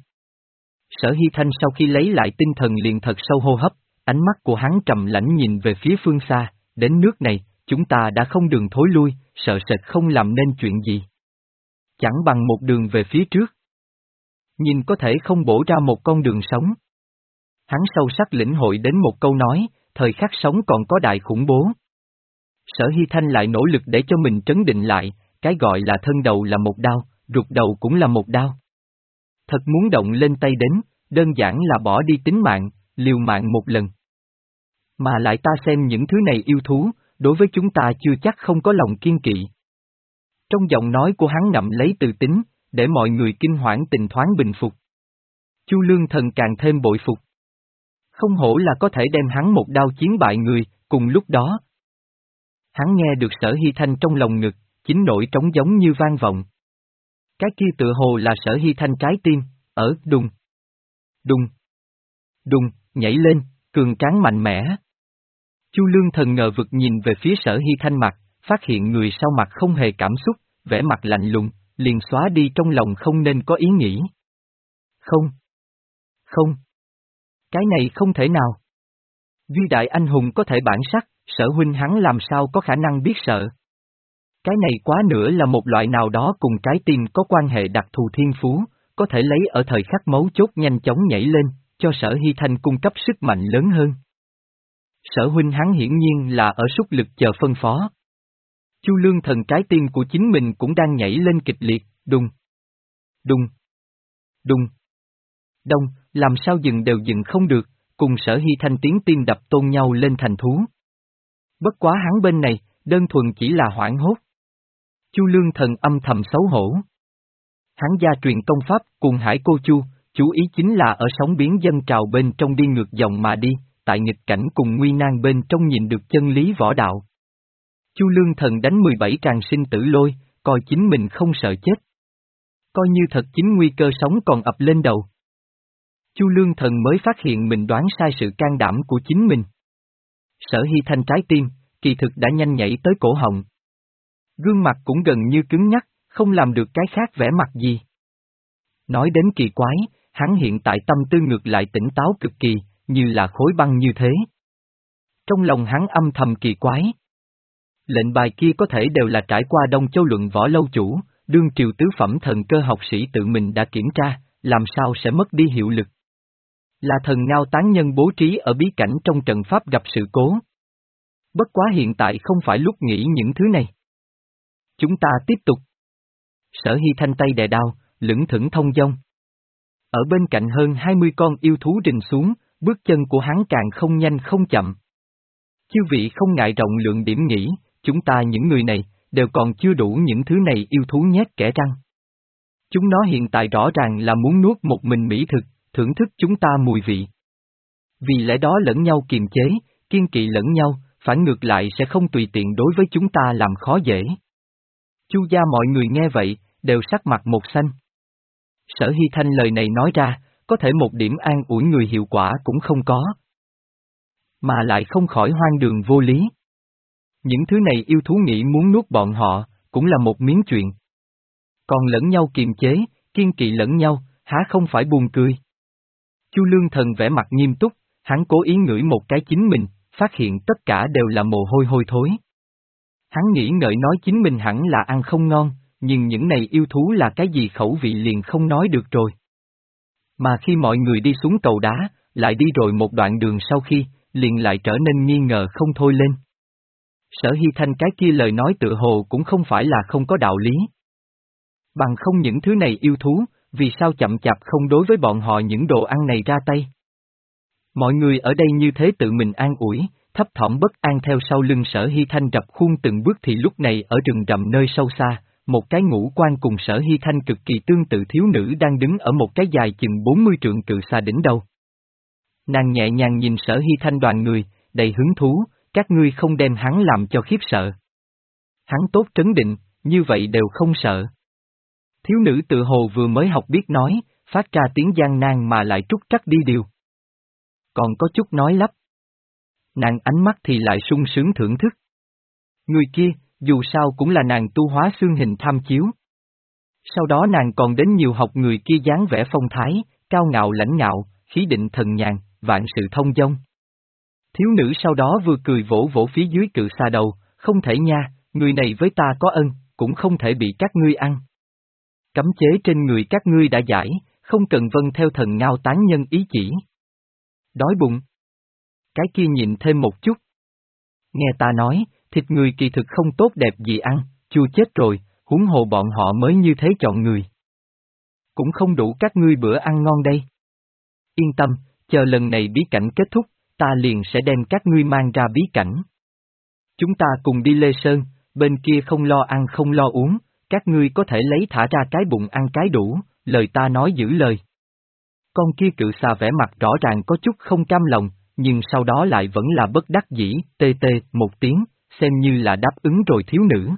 Sở Hy Thanh sau khi lấy lại tinh thần liền thật sâu hô hấp, ánh mắt của hắn trầm lãnh nhìn về phía phương xa, đến nước này, chúng ta đã không đường thối lui, sợ sệt không làm nên chuyện gì. Chẳng bằng một đường về phía trước. Nhìn có thể không bổ ra một con đường sống. Hắn sâu sắc lĩnh hội đến một câu nói, thời khắc sống còn có đại khủng bố. Sở Hy Thanh lại nỗ lực để cho mình trấn định lại, cái gọi là thân đầu là một đao, ruột đầu cũng là một đao. Thật muốn động lên tay đến, đơn giản là bỏ đi tính mạng, liều mạng một lần. Mà lại ta xem những thứ này yêu thú, đối với chúng ta chưa chắc không có lòng kiên kỵ. Trong giọng nói của hắn ngậm lấy từ tính, để mọi người kinh hoảng tình thoáng bình phục. Chu Lương Thần càng thêm bội phục. Không hổ là có thể đem hắn một đao chiến bại người, cùng lúc đó. Hắn nghe được Sở Hy Thanh trong lòng ngực, chính nổi trống giống như vang vọng. Cái kia tựa hồ là Sở Hy Thanh trái tim, ở đùng, đùng, đùng, nhảy lên, cường tráng mạnh mẽ. Chu Lương Thần ngờ vực nhìn về phía Sở Hy Thanh mặt, phát hiện người sau mặt không hề cảm xúc, vẻ mặt lạnh lùng, liền xóa đi trong lòng không nên có ý nghĩ. Không. Không. Cái này không thể nào. Duy đại anh hùng có thể bản sắc, Sở huynh hắn làm sao có khả năng biết sợ. Cái này quá nữa là một loại nào đó cùng trái tim có quan hệ đặc thù thiên phú, có thể lấy ở thời khắc mấu chốt nhanh chóng nhảy lên, cho Sở Hy Thanh cung cấp sức mạnh lớn hơn. Sở huynh hắn hiển nhiên là ở súc lực chờ phân phó. Chu Lương Thần trái tim của chính mình cũng đang nhảy lên kịch liệt, đùng, đùng, đùng, đông, làm sao dừng đều dừng không được, cùng Sở Hy Thanh tiếng tim đập tôn nhau lên thành thú. Bất quá hắn bên này, đơn thuần chỉ là hoảng hốt. Chu Lương Thần âm thầm xấu hổ. Hắn gia truyền công pháp cùng Hải Cô Chu, chú ý chính là ở sóng biến dân trào bên trong đi ngược dòng mà đi, tại nghịch cảnh cùng nguy nan bên trong nhìn được chân lý võ đạo. Chu Lương Thần đánh mười bảy tràng sinh tử lôi, coi chính mình không sợ chết. Coi như thật chính nguy cơ sống còn ập lên đầu. Chu Lương Thần mới phát hiện mình đoán sai sự can đảm của chính mình. Sở Hy Thanh trái tim, kỳ thực đã nhanh nhảy tới cổ họng. Gương mặt cũng gần như cứng nhắc, không làm được cái khác vẻ mặt gì. Nói đến kỳ quái, hắn hiện tại tâm tư ngược lại tỉnh táo cực kỳ, như là khối băng như thế. Trong lòng hắn âm thầm kỳ quái. Lệnh bài kia có thể đều là trải qua Đông Châu luận võ lâu chủ, đương triều tứ phẩm thần cơ học sĩ tự mình đã kiểm tra, làm sao sẽ mất đi hiệu lực. Là thần ngao tán nhân bố trí ở bí cảnh trong trận pháp gặp sự cố. Bất quá hiện tại không phải lúc nghĩ những thứ này. Chúng ta tiếp tục. Sở Hy Thanh tay đè đao, lững thững thông dong. Ở bên cạnh hơn hai mươi con yêu thú rình xuống, bước chân của hắn càng không nhanh không chậm. Chư vị không ngại rộng lượng điểm nghĩ, chúng ta những người này, đều còn chưa đủ những thứ này yêu thú nhét kẽ răng. Chúng nó hiện tại rõ ràng là muốn nuốt một mình mỹ thực, thưởng thức chúng ta mùi vị. Vì lẽ đó lẫn nhau kiềm chế, kiên kỵ lẫn nhau, phản ngược lại sẽ không tùy tiện đối với chúng ta làm khó dễ. Chu gia mọi người nghe vậy, đều sắc mặt một xanh. Sở Hy Thanh lời này nói ra, có thể một điểm an ủi người hiệu quả cũng không có. Mà lại không khỏi hoang đường vô lý. Những thứ này yêu thú nghĩ muốn nuốt bọn họ, cũng là một miếng chuyện. Còn lẫn nhau kiềm chế, kiên kỵ lẫn nhau, há không phải buồn cười. Chu Lương Thần vẻ mặt nghiêm túc, hắn cố ý ngửi một cái chính mình, phát hiện tất cả đều là mồ hôi hôi thối. Hắn nghĩ ngợi nói chính mình hẳn là ăn không ngon, nhưng những này yêu thú là cái gì khẩu vị liền không nói được rồi. Mà khi mọi người đi xuống cầu đá, lại đi rồi một đoạn đường sau khi, liền lại trở nên nghi ngờ không thôi lên. Sở Hy Thanh cái kia lời nói tựa hồ cũng không phải là không có đạo lý. Bằng không những thứ này yêu thú, vì sao chậm chạp không đối với bọn họ những đồ ăn này ra tay. Mọi người ở đây như thế tự mình an ủi, thấp thỏm bất an theo sau lưng Sở Hy Thanh rập khuôn từng bước thì lúc này ở rừng rậm nơi sâu xa, một cái ngũ quan cùng Sở Hy Thanh cực kỳ tương tự thiếu nữ đang đứng ở một cái dài chừng bốn mươi trượng cự xà đỉnh đầu. Nàng nhẹ nhàng nhìn Sở Hy Thanh đoàn người, đầy hứng thú, các ngươi không đem hắn làm cho khiếp sợ. Hắn tốt trấn định, như vậy đều không sợ. Thiếu nữ tự hồ vừa mới học biết nói, phát ra tiếng gian nan mà lại trúc trắc đi điều. Còn có chút nói lắp. Nàng ánh mắt thì lại sung sướng thưởng thức. Người kia, dù sao cũng là nàng tu hóa xương hình tham chiếu. Sau đó nàng còn đến nhiều học người kia dáng vẻ phong thái, cao ngạo lãnh ngạo, khí định thần nhàn, vạn sự thông dong. Thiếu nữ sau đó vừa cười vỗ vỗ phía dưới cự xà đầu, không thể nha, người này với ta có ân, cũng không thể bị các ngươi ăn. Cấm chế trên người các ngươi đã giải, không cần vâng theo thần ngao tán nhân ý chỉ. Đói bụng. Cái kia nhịn thêm một chút. Nghe ta nói, thịt người kỳ thực không tốt đẹp gì ăn, chua chết rồi, huống hồ bọn họ mới như thế chọn người. Cũng không đủ các ngươi bữa ăn ngon đây. Yên tâm, chờ lần này bí cảnh kết thúc, ta liền sẽ đem các ngươi mang ra bí cảnh. Chúng ta cùng đi Lê Sơn, bên kia không lo ăn không lo uống, các ngươi có thể lấy thả ra cái bụng ăn cái đủ, lời ta nói giữ lời. Con kia cự xà vẻ mặt rõ ràng có chút không cam lòng, nhưng sau đó lại vẫn là bất đắc dĩ, tê tê, một tiếng, xem như là đáp ứng rồi thiếu nữ.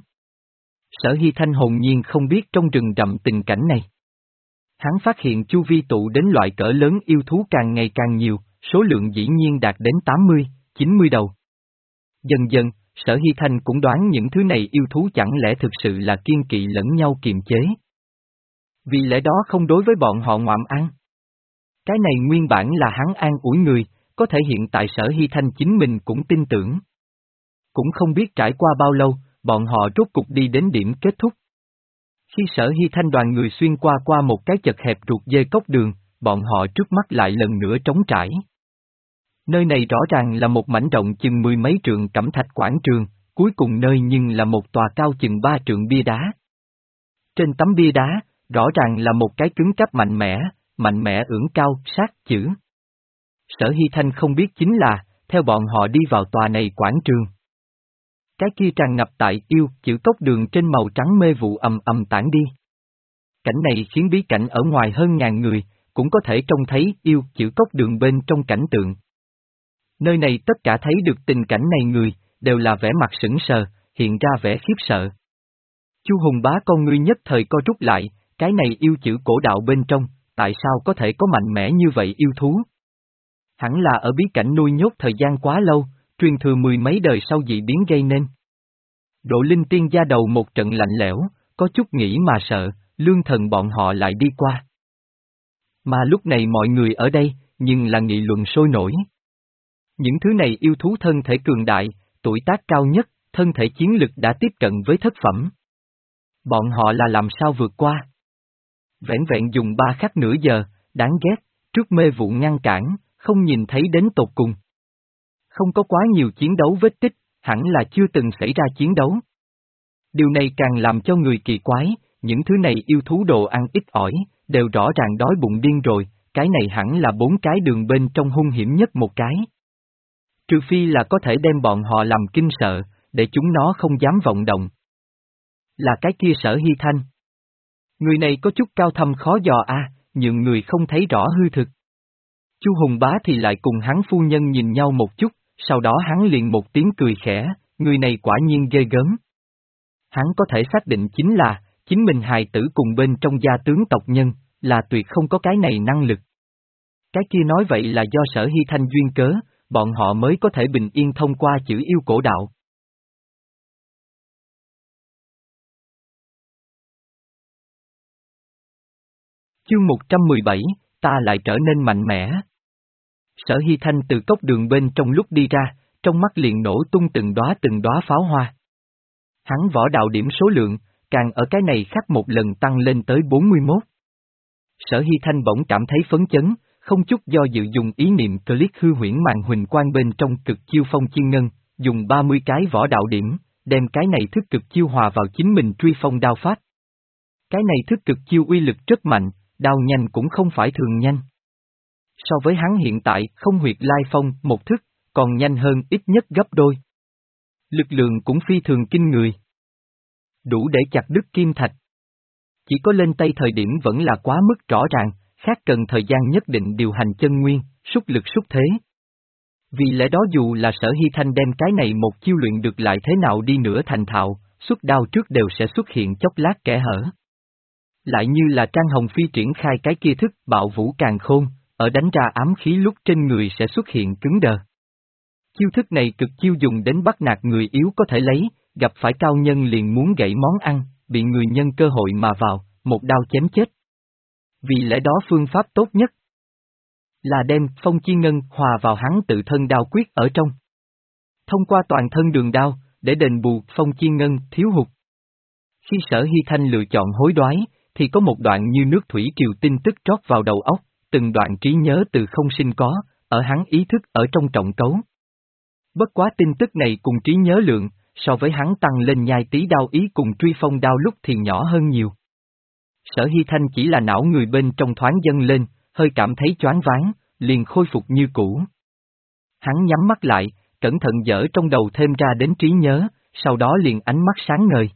Sở Hy Thanh hồn nhiên không biết trong rừng rậm tình cảnh này. Hắn phát hiện chu vi tụ đến loại cỡ lớn yêu thú càng ngày càng nhiều, số lượng dĩ nhiên đạt đến tám mươi, chín mươi đầu. Dần dần, Sở Hy Thanh cũng đoán những thứ này yêu thú chẳng lẽ thực sự là kiên kỵ lẫn nhau kiềm chế. Vì lẽ đó không đối với bọn họ ngoạm ăn. Cái này nguyên bản là hắn an ủi người, có thể hiện tại Sở Hy Thanh chính mình cũng tin tưởng. Cũng không biết trải qua bao lâu, bọn họ rốt cục đi đến điểm kết thúc. Khi Sở Hy Thanh đoàn người xuyên qua qua một cái chật hẹp ruột dê cốc đường, bọn họ trước mắt lại lần nữa trống trải. Nơi này rõ ràng là một mảnh rộng chừng mười mấy trượng cẩm thạch quảng trường, cuối cùng nơi nhưng là một tòa cao chừng ba trượng bia đá. Trên tấm bia đá, rõ ràng là một cái cứng cáp mạnh mẽ, mạnh mẽ ưỡng cao, sát chữ. Sở Hy Thanh không biết chính là, theo bọn họ đi vào tòa này quảng trường. Cái kia tràn ngập tại yêu, chữ cốc đường trên màu trắng mê vụ ầm ầm tản đi. Cảnh này khiến bí cảnh ở ngoài hơn ngàn người, cũng có thể trông thấy yêu, chữ cốc đường bên trong cảnh tượng. Nơi này tất cả thấy được tình cảnh này người, đều là vẻ mặt sững sờ, hiện ra vẻ khiếp sợ. Chu Hùng Bá con ngươi nhất thời co rút lại, cái này yêu chữ cổ đạo bên trong, tại sao có thể có mạnh mẽ như vậy yêu thú? Hẳn là ở bí cảnh nuôi nhốt thời gian quá lâu, truyền thừa mười mấy đời sau dị biến gây nên. Độ Linh Tiên da đầu một trận lạnh lẽo, có chút nghĩ mà sợ, lương thần bọn họ lại đi qua. Mà lúc này mọi người ở đây, nhưng là nghị luận sôi nổi. Những thứ này yêu thú thân thể cường đại, tuổi tác cao nhất, thân thể chiến lực đã tiếp cận với thất phẩm. Bọn họ là làm sao vượt qua? Vẻn vẹn dùng ba khắc nửa giờ, đáng ghét, trước mê vụ ngăn cản, không nhìn thấy đến tột cùng. Không có quá nhiều chiến đấu vết tích, hẳn là chưa từng xảy ra chiến đấu. Điều này càng làm cho người kỳ quái, những thứ này yêu thú đồ ăn ít ỏi, đều rõ ràng đói bụng điên rồi, cái này hẳn là bốn cái đường bên trong hung hiểm nhất một cái. Trừ phi là có thể đem bọn họ làm kinh sợ, để chúng nó không dám vọng động. Là cái kia Sở Hy Thanh. Người này có chút cao thâm khó dò a, à, nhưng người không thấy rõ hư thực. Chu Hùng Bá thì lại cùng hắn phu nhân nhìn nhau một chút, sau đó hắn liền một tiếng cười khẽ, người này quả nhiên ghê gớm. Hắn có thể xác định chính là, chính mình hài tử cùng bên trong gia tướng tộc nhân, là tuyệt không có cái này năng lực. Cái kia nói vậy là do Sở Hy Thanh duyên cớ, bọn họ mới có thể bình yên thông qua chữ yêu cổ đạo. Chương một trăm mười bảy, ta lại trở nên mạnh mẽ. Sở Hy Thanh từ cốc đường bên trong lúc đi ra, trong mắt liền nổ tung từng đóa từng đóa pháo hoa. Hắn võ đạo điểm số lượng, càng ở cái này khắc một lần tăng lên tới bốn mươi mốt. Sở Hy Thanh bỗng cảm thấy phấn chấn, không chút do dự dùng ý niệm click hư huyễn màn huỳnh quang bên trong cực chiêu phong chiên ngân, dùng ba mươi cái võ đạo điểm, đem cái này thức cực chiêu hòa vào chính mình truy phong đao phát. Cái này thức cực chiêu uy lực rất mạnh, đao nhanh cũng không phải thường nhanh. So với hắn hiện tại không huyệt lai phong một thức, còn nhanh hơn ít nhất gấp đôi. Lực lượng cũng phi thường kinh người. đủ để chặt đứt kim thạch. Chỉ có lên tay thời điểm vẫn là quá mức rõ ràng, khác cần thời gian nhất định điều hành chân nguyên, xúc lực xúc thế. Vì lẽ đó dù là Sở Hy Thanh đem cái này một chiêu luyện được lại thế nào đi nữa thành thạo, xuất đao trước đều sẽ xuất hiện chốc lát kẽ hở. Lại như là Trang Hồng Phi triển khai cái kia thức bạo vũ càn khôn, ở đánh ra ám khí lúc trên người sẽ xuất hiện cứng đờ. Chiêu thức này cực chiêu dùng đến bắt nạt người yếu có thể lấy, gặp phải cao nhân liền muốn gãy món ăn, bị người nhân cơ hội mà vào, một đao chém chết. Vì lẽ đó phương pháp tốt nhất là đem phong chi ngân hòa vào hắn tự thân đao quyết ở trong. Thông qua toàn thân đường đao, để đền bù phong chi ngân thiếu hụt. Khi Sở Hy Thanh lựa chọn hối đoái, thì có một đoạn như nước thủy triều tin tức trót vào đầu óc, từng đoạn trí nhớ từ không sinh có, ở hắn ý thức ở trong trọng cấu. Bất quá tin tức này cùng trí nhớ lượng, so với hắn tăng lên nhai tí đao ý cùng truy phong đao lúc thì nhỏ hơn nhiều. Sở Hy Thanh chỉ là não người bên trong thoáng dâng lên, hơi cảm thấy choáng váng, liền khôi phục như cũ. Hắn nhắm mắt lại, cẩn thận dở trong đầu thêm ra đến trí nhớ, sau đó liền ánh mắt sáng ngời.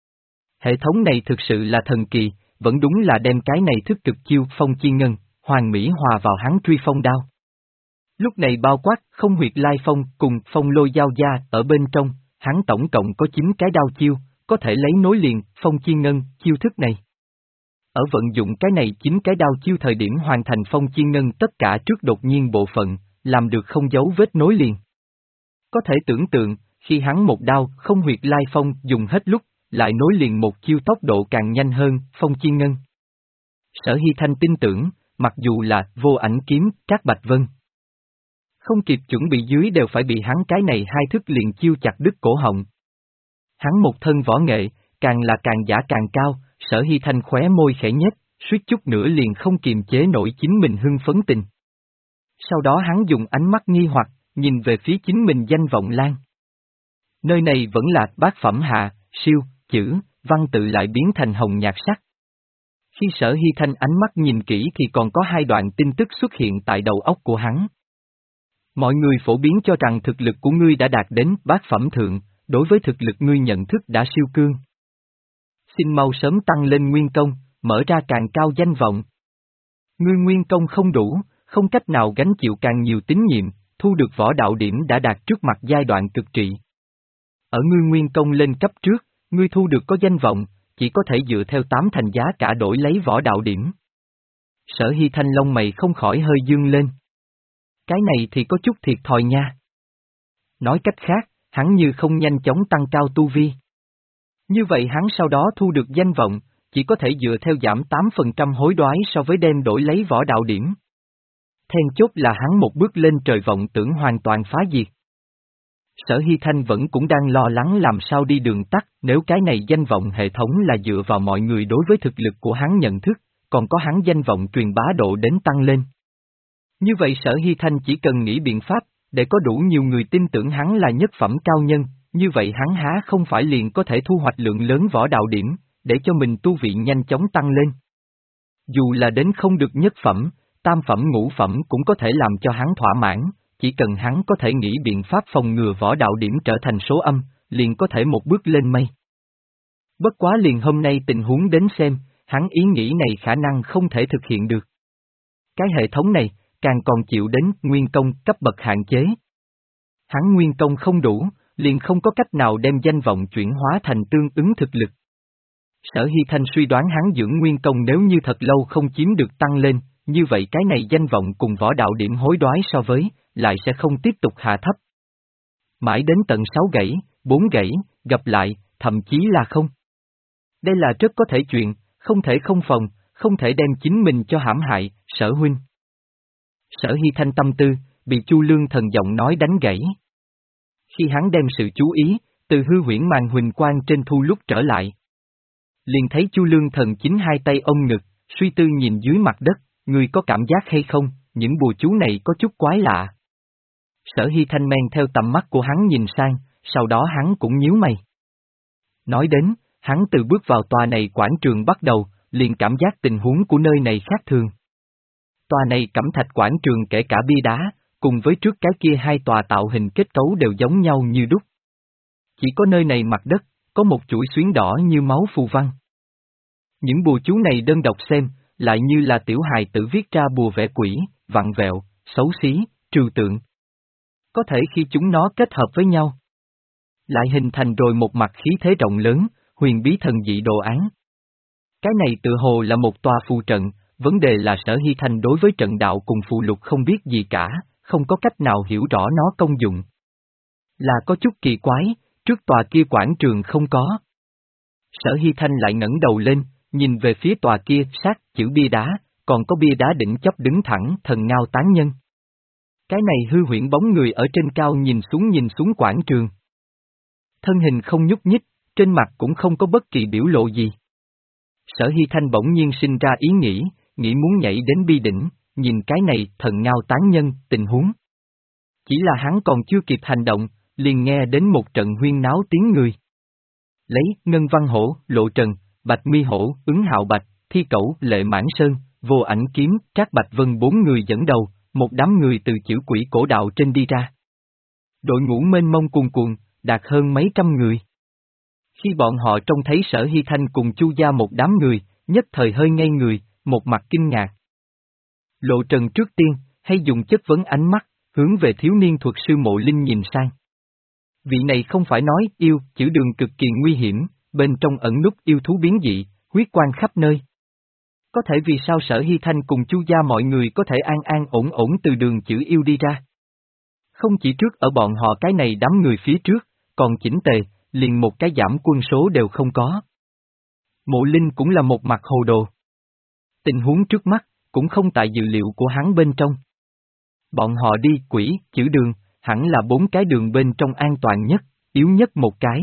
Hệ thống này thực sự là thần kỳ, vẫn đúng là đem cái này thức cực chiêu phong chi ngân, hoàng mỹ hòa vào hắn truy phong đao. Lúc này bao quát không huyệt lai phong cùng phong lôi giao gia ở bên trong, hắn tổng cộng có chín cái đao chiêu, có thể lấy nối liền phong chi ngân chiêu thức này. Ở vận dụng cái này chín cái đao chiêu thời điểm hoàn thành phong chi ngân tất cả trước đột nhiên bộ phận, làm được không giấu vết nối liền. Có thể tưởng tượng, khi hắn một đao không huyệt lai phong dùng hết lúc, lại nối liền một chiêu tốc độ càng nhanh hơn phong chi ngân. Sở Hy Thanh tin tưởng, mặc dù là vô ảnh kiếm, Trác Bạch Vân. Không kịp chuẩn bị dưới đều phải bị hắn cái này hai thức liền chiêu chặt đứt cổ họng. Hắn một thân võ nghệ, càng là càng giả càng cao, Sở Hy Thanh khóe môi khẽ nhếch, suýt chút nữa liền không kiềm chế nổi chính mình hưng phấn tình. Sau đó hắn dùng ánh mắt nghi hoặc, nhìn về phía chính mình danh vọng lan. Nơi này vẫn là bát phẩm hạ, siêu, chữ, văn tự lại biến thành hồng nhạt sắc. Khi Sở Hy Thanh ánh mắt nhìn kỹ thì còn có hai đoạn tin tức xuất hiện tại đầu óc của hắn. Mọi người phổ biến cho rằng thực lực của ngươi đã đạt đến bát phẩm thượng, đối với thực lực ngươi nhận thức đã siêu cương. Xin mau sớm tăng lên nguyên công, mở ra càng cao danh vọng. Ngươi nguyên công không đủ, không cách nào gánh chịu càng nhiều tín nhiệm, thu được võ đạo điểm đã đạt trước mặt giai đoạn cực trị. Ở ngươi nguyên công lên cấp trước, ngươi thu được có danh vọng, chỉ có thể dựa theo tám thành giá cả đổi lấy võ đạo điểm. Sở Hy Thanh lông mày không khỏi hơi dương lên. Cái này thì có chút thiệt thòi nha. Nói cách khác, hắn như không nhanh chóng tăng cao tu vi. Như vậy hắn sau đó thu được danh vọng, chỉ có thể dựa theo giảm tám phần trăm hối đoái so với đem đổi lấy võ đạo điểm. Then chốt là hắn một bước lên trời vọng tưởng hoàn toàn phá diệt. Sở Hy Thanh vẫn cũng đang lo lắng làm sao đi đường tắt, nếu cái này danh vọng hệ thống là dựa vào mọi người đối với thực lực của hắn nhận thức, còn có hắn danh vọng truyền bá độ đến tăng lên. Như vậy Sở Hy Thanh chỉ cần nghĩ biện pháp, để có đủ nhiều người tin tưởng hắn là nhất phẩm cao nhân, như vậy hắn há không phải liền có thể thu hoạch lượng lớn võ đạo điểm, để cho mình tu vị nhanh chóng tăng lên. Dù là đến không được nhất phẩm, tam phẩm ngũ phẩm cũng có thể làm cho hắn thỏa mãn, chỉ cần hắn có thể nghĩ biện pháp phòng ngừa võ đạo điểm trở thành số âm, liền có thể một bước lên mây. Bất quá liền hôm nay tình huống đến xem, hắn ý nghĩ này khả năng không thể thực hiện được. Cái hệ thống này, càng còn chịu đến nguyên công cấp bậc hạn chế. Hắn nguyên công không đủ, liền không có cách nào đem danh vọng chuyển hóa thành tương ứng thực lực. Sở Hy Thanh suy đoán hắn dưỡng nguyên công nếu như thật lâu không chiếm được tăng lên, như vậy cái này danh vọng cùng võ đạo điểm hối đoái so với, lại sẽ không tiếp tục hạ thấp. Mãi đến tận sáu gãy, bốn gãy, gặp lại, thậm chí là không. Đây là rất có thể chuyện, không thể không phòng, không thể đem chính mình cho hãm hại, Sở huynh. Sở Hy Thanh tâm tư, bị Chu Lương Thần giọng nói đánh gãy. Khi hắn đem sự chú ý, từ hư huyễn màn huỳnh quang trên thu lúc trở lại. Liền thấy Chu Lương Thần chính hai tay ôm ngực, suy tư nhìn dưới mặt đất, người có cảm giác hay không, những bùa chú này có chút quái lạ. Sở Hy Thanh men theo tầm mắt của hắn nhìn sang, sau đó hắn cũng nhíu mày. Nói đến, hắn từ bước vào tòa này quảng trường bắt đầu, liền cảm giác tình huống của nơi này khác thường. Tòa này cẩm thạch quảng trường kể cả bia đá, cùng với trước cái kia hai tòa tạo hình kết cấu đều giống nhau như đúc. Chỉ có nơi này mặt đất, có một chuỗi xuyến đỏ như máu phù văn. Những bùa chú này đơn độc xem, lại như là tiểu hài tử viết ra bùa vẽ quỷ, vặn vẹo, xấu xí, trừu tượng. Có thể khi chúng nó kết hợp với nhau, lại hình thành rồi một mặt khí thế rộng lớn, huyền bí thần dị đồ án. Cái này tự hồ là một tòa phù trận, vấn đề là Sở Hy Thanh đối với trận đạo cùng phù lục không biết gì cả, không có cách nào hiểu rõ nó công dụng. Là có chút kỳ quái, trước tòa kia quảng trường không có. Sở Hy Thanh lại ngẩng đầu lên, nhìn về phía tòa kia sát chữ bia đá, còn có bia đá đỉnh chóp đứng thẳng thần ngao tán nhân. Cái này hư huyễn bóng người ở trên cao nhìn xuống nhìn xuống quảng trường. Thân hình không nhúc nhích, trên mặt cũng không có bất kỳ biểu lộ gì. Sở Hy Thanh bỗng nhiên sinh ra ý nghĩ, nghĩ muốn nhảy đến bi đỉnh, nhìn cái này thần ngao tán nhân, tình huống. Chỉ là hắn còn chưa kịp hành động, liền nghe đến một trận huyên náo tiếng người. Lấy, Ngân Văn Hổ, Lộ Trần, Bạch Mi Hổ, Ứng Hạo Bạch, Thi Cẩu, Lệ Mãn Sơn, Vô Ảnh Kiếm, Trác Bạch Vân bốn người dẫn đầu, một đám người từ chữ quỷ cổ đạo trên đi ra. Đội ngũ mênh mông cuồn cuộn, đạt hơn mấy trăm người. Khi bọn họ trông thấy Sở Hy Thanh cùng Chu gia một đám người, nhất thời hơi ngây người, một mặt kinh ngạc. Lộ Trần trước tiên, hay dùng chất vấn ánh mắt, hướng về thiếu niên thuật sư Mộ Linh nhìn sang. Vị này không phải nói yêu, chữ đường cực kỳ nguy hiểm, bên trong ẩn núp yêu thú biến dị, huyết quang khắp nơi. Có thể vì sao Sở Hy Thanh cùng Chu gia mọi người có thể an an ổn ổn từ đường chữ yêu đi ra? Không chỉ trước ở bọn họ cái này đám người phía trước, còn chỉnh tề, liền một cái giảm quân số đều không có. Mộ Linh cũng là một mặt hồ đồ. Tình huống trước mắt, cũng không tại dự liệu của hắn bên trong. Bọn họ đi quỷ, chữ đường, hẳn là bốn cái đường bên trong an toàn nhất, yếu nhất một cái.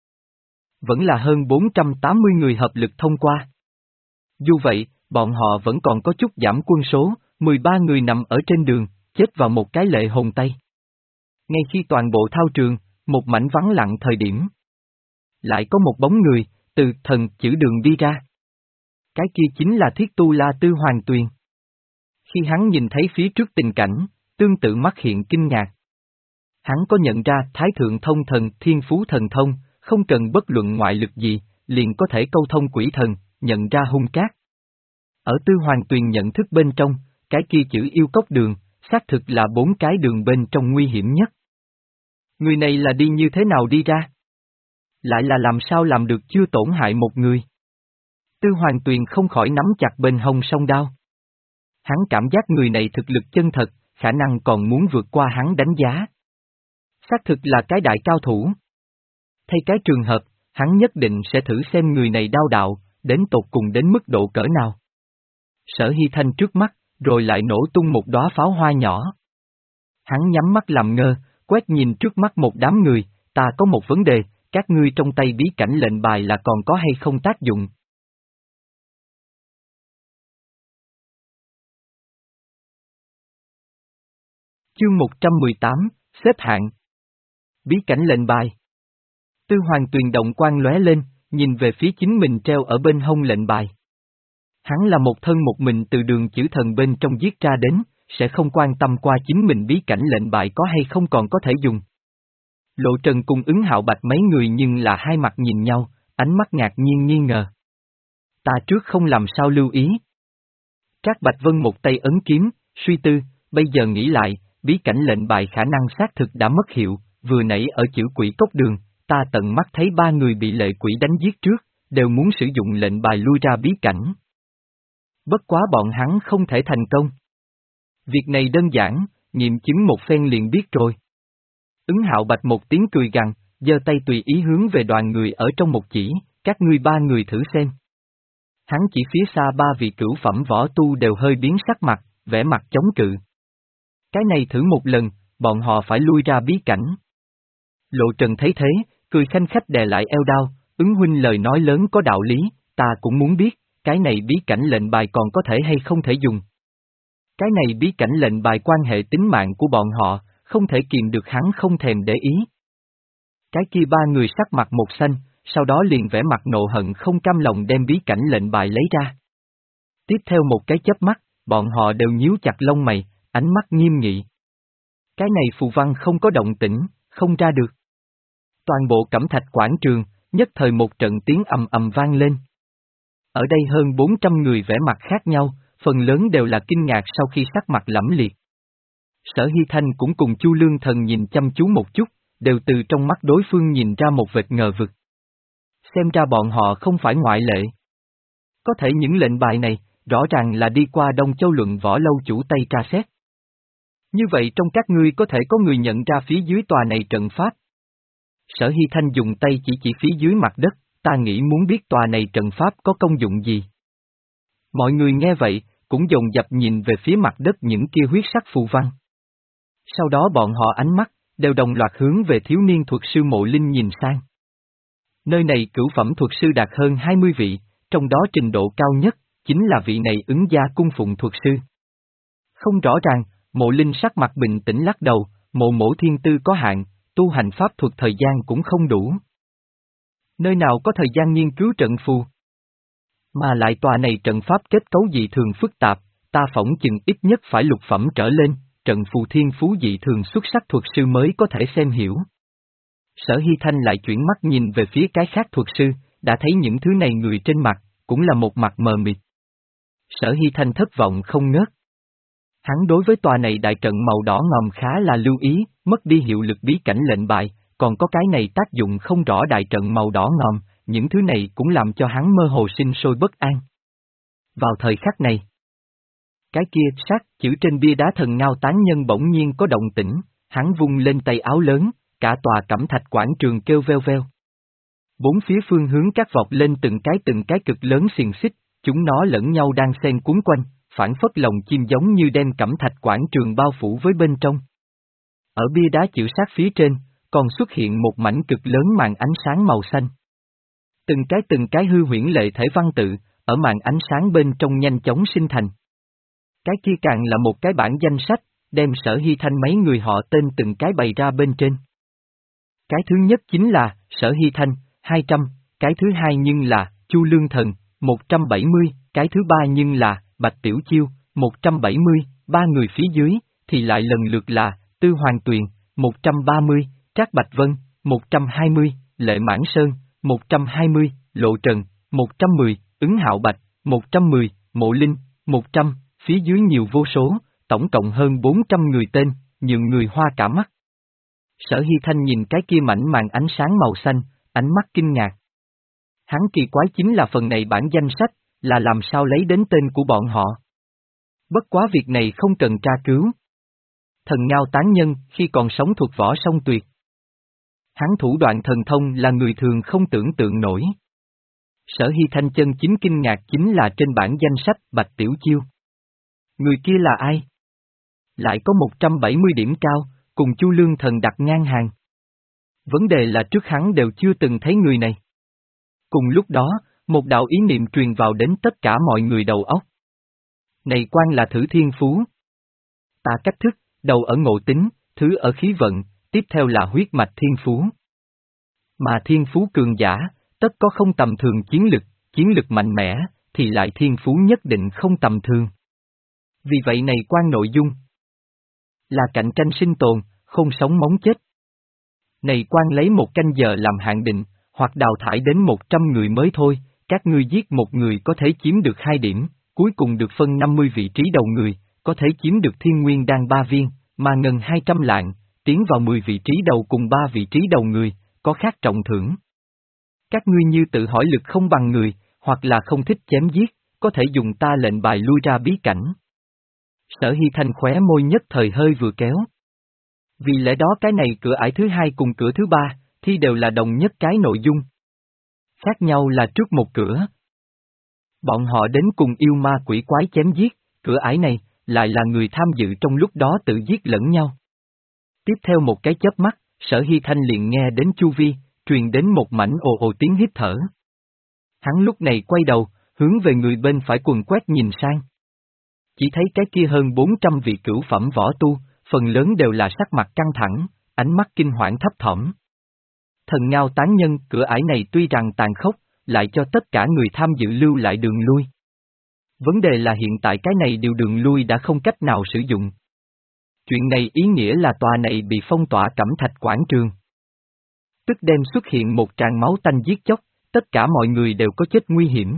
Vẫn là hơn bốn trăm tám mươi người hợp lực thông qua. Dù vậy, bọn họ vẫn còn có chút giảm quân số, mười ba người nằm ở trên đường, chết vào một cái lệ hồn tay. Ngay khi toàn bộ thao trường, một mảnh vắng lặng thời điểm. Lại có một bóng người, từ thần chữ đường đi ra. Cái kia chính là Thiết Tu La Tư Hoàng Tuyền. Khi hắn nhìn thấy phía trước tình cảnh, tương tự mắt hiện kinh ngạc. Hắn có nhận ra Thái Thượng Thông Thần Thiên Phú Thần Thông, không cần bất luận ngoại lực gì, liền có thể câu thông quỷ thần, nhận ra hung cát. Ở Tư Hoàng Tuyền nhận thức bên trong, cái kia chữ yêu cốc đường, xác thực là bốn cái đường bên trong nguy hiểm nhất. Người này là đi như thế nào đi ra? Lại là làm sao làm được chưa tổn hại một người? Tư Hoàng Tuyền không khỏi nắm chặt bên hông song đao. Hắn cảm giác người này thực lực chân thật, khả năng còn muốn vượt qua hắn đánh giá. Xác thực là cái đại cao thủ. Thay cái trường hợp, hắn nhất định sẽ thử xem người này đao đạo, đến tột cùng đến mức độ cỡ nào. Sở Hy Thanh trước mắt, rồi lại nổ tung một đóa pháo hoa nhỏ. Hắn nhắm mắt làm ngơ, quét nhìn trước mắt một đám người, ta có một vấn đề, các ngươi trong tay bí cảnh lệnh bài là còn có hay không tác dụng? Chương một trăm mười tám, xếp hạng. Bí cảnh lệnh bài. Tư Hoàng Tuyền động quang lóe lên, nhìn về phía chính mình treo ở bên hông lệnh bài. Hắn là một thân một mình từ đường chữ thần bên trong giết ra đến, sẽ không quan tâm qua chính mình bí cảnh lệnh bài có hay không còn có thể dùng. Lộ Trần cùng Ứng Hạo Bạch mấy người nhưng là hai mặt nhìn nhau, ánh mắt ngạc nhiên nghi ngờ. Ta trước không làm sao lưu ý. Trác Bạch Vân một tay ấn kiếm, suy tư, bây giờ nghĩ lại, bí cảnh lệnh bài khả năng xác thực đã mất hiệu, vừa nãy ở chữ quỷ cốc đường, ta tận mắt thấy ba người bị lệ quỷ đánh giết trước, đều muốn sử dụng lệnh bài lui ra bí cảnh. Bất quá bọn hắn không thể thành công. Việc này đơn giản, nghiệm chứng một phen liền biết rồi. Ứng Hạo Bạch một tiếng cười gằn, giơ tay tùy ý hướng về đoàn người ở trong một chỉ, các ngươi ba người thử xem. Hắn chỉ phía xa ba vị cửu phẩm võ tu đều hơi biến sắc mặt, vẻ mặt chống cự. Cái này thử một lần, bọn họ phải lui ra bí cảnh. Lộ Trần thấy thế, cười khanh khách đè lại eo đao, ứng huynh lời nói lớn có đạo lý, ta cũng muốn biết, cái này bí cảnh lệnh bài còn có thể hay không thể dùng. Cái này bí cảnh lệnh bài quan hệ tính mạng của bọn họ, không thể kìm được hắn không thèm để ý. Cái kia ba người sắc mặt một xanh, sau đó liền vẽ mặt nộ hận không cam lòng đem bí cảnh lệnh bài lấy ra. Tiếp theo một cái chớp mắt, bọn họ đều nhíu chặt lông mày, ánh mắt nghiêm nghị. Cái này phù văn không có động tĩnh, không ra được. Toàn bộ cẩm thạch quảng trường, nhất thời một trận tiếng ầm ầm vang lên. Ở đây hơn bốn trăm người vẻ mặt khác nhau, phần lớn đều là kinh ngạc sau khi sắc mặt lẫm liệt. Sở Hy Thanh cũng cùng Chu Lương Thần nhìn chăm chú một chút, đều từ trong mắt đối phương nhìn ra một vệt ngờ vực. Xem ra bọn họ không phải ngoại lệ. Có thể những lệnh bài này, rõ ràng là đi qua Đông Châu luận võ lâu chủ Tây tra xét. Như vậy trong các ngươi có thể có người nhận ra phía dưới tòa này trận pháp. Sở Hy Thanh dùng tay chỉ chỉ phía dưới mặt đất, ta nghĩ muốn biết tòa này trận pháp có công dụng gì. Mọi người nghe vậy, cũng dồn dập nhìn về phía mặt đất những kia huyết sắc phù văn. Sau đó bọn họ ánh mắt, đều đồng loạt hướng về thiếu niên thuật sư Mộ Linh nhìn sang. Nơi này cửu phẩm thuật sư đạt hơn hai mươi vị, trong đó trình độ cao nhất, chính là vị này ứng gia cung phụng thuật sư. Không rõ ràng, Mộ Linh sắc mặt bình tĩnh lắc đầu, mộ mổ thiên tư có hạn, tu hành pháp thuật thời gian cũng không đủ. Nơi nào có thời gian nghiên cứu trận phù? Mà lại tòa này trận pháp kết cấu dị thường phức tạp, ta phỏng chừng ít nhất phải lục phẩm trở lên, trận phù thiên phú dị thường xuất sắc thuật sư mới có thể xem hiểu. Sở Hy Thanh lại chuyển mắt nhìn về phía cái khác thuật sư, đã thấy những thứ này người trên mặt, cũng là một mặt mờ mịt. Sở Hy Thanh thất vọng không ngớt. Hắn đối với tòa này đại trận màu đỏ ngòm khá là lưu ý, mất đi hiệu lực bí cảnh lệnh bại, còn có cái này tác dụng không rõ đại trận màu đỏ ngòm, những thứ này cũng làm cho hắn mơ hồ sinh sôi bất an. Vào thời khắc này, cái kia sát chữ trên bia đá thần ngao tán nhân bỗng nhiên có động tĩnh, hắn vung lên tay áo lớn, cả tòa cẩm thạch quảng trường kêu veo veo. Bốn phía phương hướng các vọt lên từng cái từng cái cực lớn xiềng xích, chúng nó lẫn nhau đang xen cuốn quanh, phản phất lồng chim giống như đem cẩm thạch quảng trường bao phủ với bên trong. Ở bia đá chữ sát phía trên, còn xuất hiện một mảnh cực lớn màn ánh sáng màu xanh. Từng cái từng cái hư huyễn lệ thể văn tự, ở màn ánh sáng bên trong nhanh chóng sinh thành. Cái kia càng là một cái bản danh sách, đem Sở Hy Thanh mấy người họ tên từng cái bày ra bên trên. Cái thứ nhất chính là, Sở Hy Thanh, hai trăm, cái thứ hai nhưng là, Chu Lương Thần, một trăm bảy mươi, cái thứ ba nhưng là, Bạch Tiểu Chiêu, một trăm bảy mươi, ba người phía dưới, thì lại lần lượt là, Tư Hoàng Tuyền, một trăm ba mươi, Trác Bạch Vân, một trăm hai mươi, Lệ Mãn Sơn, một trăm hai mươi, Lộ Trần, một trăm mười, Ứng Hạo Bạch, một trăm mười, Mộ Linh, một trăm, phía dưới nhiều vô số, tổng cộng hơn bốn trăm người tên, nhường người hoa cả mắt. Sở Hy Thanh nhìn cái kia mảnh màn ánh sáng màu xanh, ánh mắt kinh ngạc. Hắn kỳ quái chính là phần này bản danh sách, là làm sao lấy đến tên của bọn họ. Bất quá việc này không cần tra cứu. Thần Ngao tán nhân khi còn sống thuật võ song tuyệt. Hắn thủ đoạn thần thông là người thường không tưởng tượng nổi. Sở Hy Thanh chân chính kinh ngạc chính là trên bản danh sách Bạch Tiểu Chiêu. Người kia là ai? Lại có một trăm bảy mươi điểm cao, cùng Chu Lương Thần đặt ngang hàng. Vấn đề là trước hắn đều chưa từng thấy người này. Cùng lúc đó, một đạo ý niệm truyền vào đến tất cả mọi người đầu óc. Này quan là thử thiên phú. Ta cách thức, đầu ở ngộ tính, thứ ở khí vận, tiếp theo là huyết mạch thiên phú. Mà thiên phú cường giả, tất có không tầm thường chiến lực, chiến lực mạnh mẽ, thì lại thiên phú nhất định không tầm thường. Vì vậy này quan nội dung là cạnh tranh sinh tồn, không sống móng chết. Này quan lấy một canh giờ làm hạn định, hoặc đào thải đến một trăm người mới thôi, các ngươi giết một người có thể chiếm được hai điểm, cuối cùng được phân năm mươi vị trí đầu người, có thể chiếm được thiên nguyên đan ba viên, mà ngân hai trăm lạng, tiến vào mười vị trí đầu cùng ba vị trí đầu người, có khác trọng thưởng. Các ngươi như tự hỏi lực không bằng người, hoặc là không thích chém giết, có thể dùng ta lệnh bài lui ra bí cảnh. Sở Hy Thanh khóe môi nhất thời hơi vừa kéo. Vì lẽ đó cái này cửa ải thứ hai cùng cửa thứ ba, thì đều là đồng nhất cái nội dung. Khác nhau là trước một cửa. Bọn họ đến cùng yêu ma quỷ quái chém giết, cửa ải này, lại là người tham dự trong lúc đó tự giết lẫn nhau. Tiếp theo một cái chớp mắt, Sở Hy Thanh liền nghe đến chu vi, truyền đến một mảnh ồ ồ tiếng hít thở. Hắn lúc này quay đầu, hướng về người bên phải quần quét nhìn sang. Chỉ thấy cái kia hơn bốn trăm vị cửu phẩm võ tu, phần lớn đều là sắc mặt căng thẳng, ánh mắt kinh hoảng thấp thỏm. Thần Ngao tán nhân cửa ải này tuy rằng tàn khốc, lại cho tất cả người tham dự lưu lại đường lui. Vấn đề là hiện tại cái này điều đường lui đã không cách nào sử dụng. Chuyện này ý nghĩa là tòa này bị phong tỏa cẩm thạch quảng trường. Tức đem xuất hiện một tràng máu tanh giết chóc, tất cả mọi người đều có chết nguy hiểm.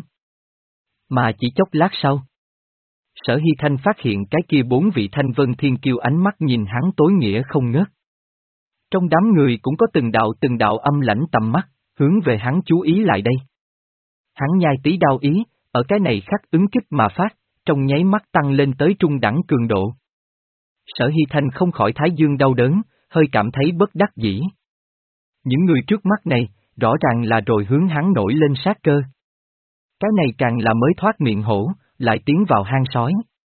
Mà chỉ chốc lát sau, Sở Hy Thanh phát hiện cái kia bốn vị Thanh Vân Thiên Kiêu ánh mắt nhìn hắn tối nghĩa không ngớt. Trong đám người cũng có từng đạo từng đạo âm lãnh tầm mắt, hướng về hắn chú ý lại đây. Hắn nhai tí đao ý, ở cái này khắc ứng kích mà phát, trong nháy mắt tăng lên tới trung đẳng cường độ. Sở Hy Thanh không khỏi thái dương đau đớn, hơi cảm thấy bất đắc dĩ. Những người trước mắt này, rõ ràng là rồi hướng hắn nổi lên sát cơ. Cái này càng là mới thoát miệng hổ, lại tiến vào hang sói.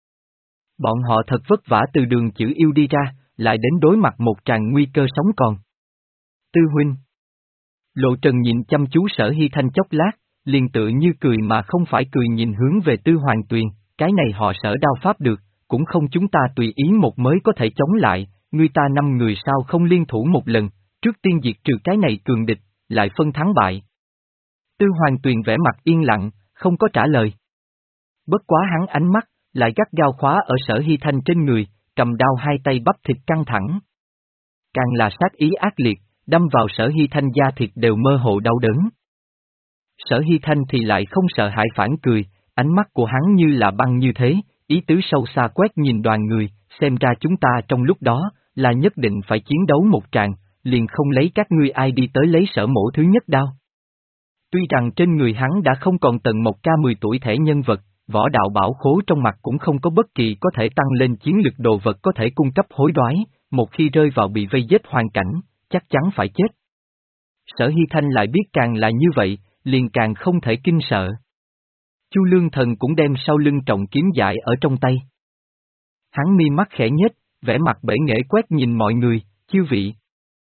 Bọn họ thật vất vả từ đường chữ yêu đi ra, lại đến đối mặt một tràng nguy cơ sống còn. Tư huynh. Lộ Trần nhìn chăm chú Sở Hy Thanh chốc lát, liền tự như cười mà không phải cười nhìn hướng về Tư Hoàng Tuyền, cái này họ Sở đao pháp được, cũng không chúng ta tùy ý một mới có thể chống lại, người ta năm người sao không liên thủ một lần, trước tiên diệt trừ cái này cường địch, lại phân thắng bại. Tư Hoàng Tuyền vẻ mặt yên lặng, không có trả lời. Bất quá hắn ánh mắt, lại gắt gao khóa ở Sở Hy Thanh trên người, cầm đao hai tay bắp thịt căng thẳng. Càng là sát ý ác liệt, đâm vào Sở Hy Thanh da thịt đều mơ hồ đau đớn. Sở Hy Thanh thì lại không sợ hãi phản cười, ánh mắt của hắn như là băng như thế, ý tứ sâu xa quét nhìn đoàn người, xem ra chúng ta trong lúc đó, là nhất định phải chiến đấu một tràng, liền không lấy các ngươi ai đi tới lấy Sở mổ thứ nhất đao. Tuy rằng trên người hắn đã không còn tận một ca mười tuổi thể nhân vật, võ đạo bảo khố trong mặt cũng không có bất kỳ có thể tăng lên chiến lực đồ vật có thể cung cấp hối đoái, một khi rơi vào bị vây giết hoàn cảnh, chắc chắn phải chết. Sở Hy Thanh lại biết càng là như vậy, liền càng không thể kinh sợ. Chu Lương Thần cũng đem sau lưng trọng kiếm dại ở trong tay. Hắn mi mắt khẽ nhếch, vẻ mặt bể nghễ quét nhìn mọi người, chiêu vị.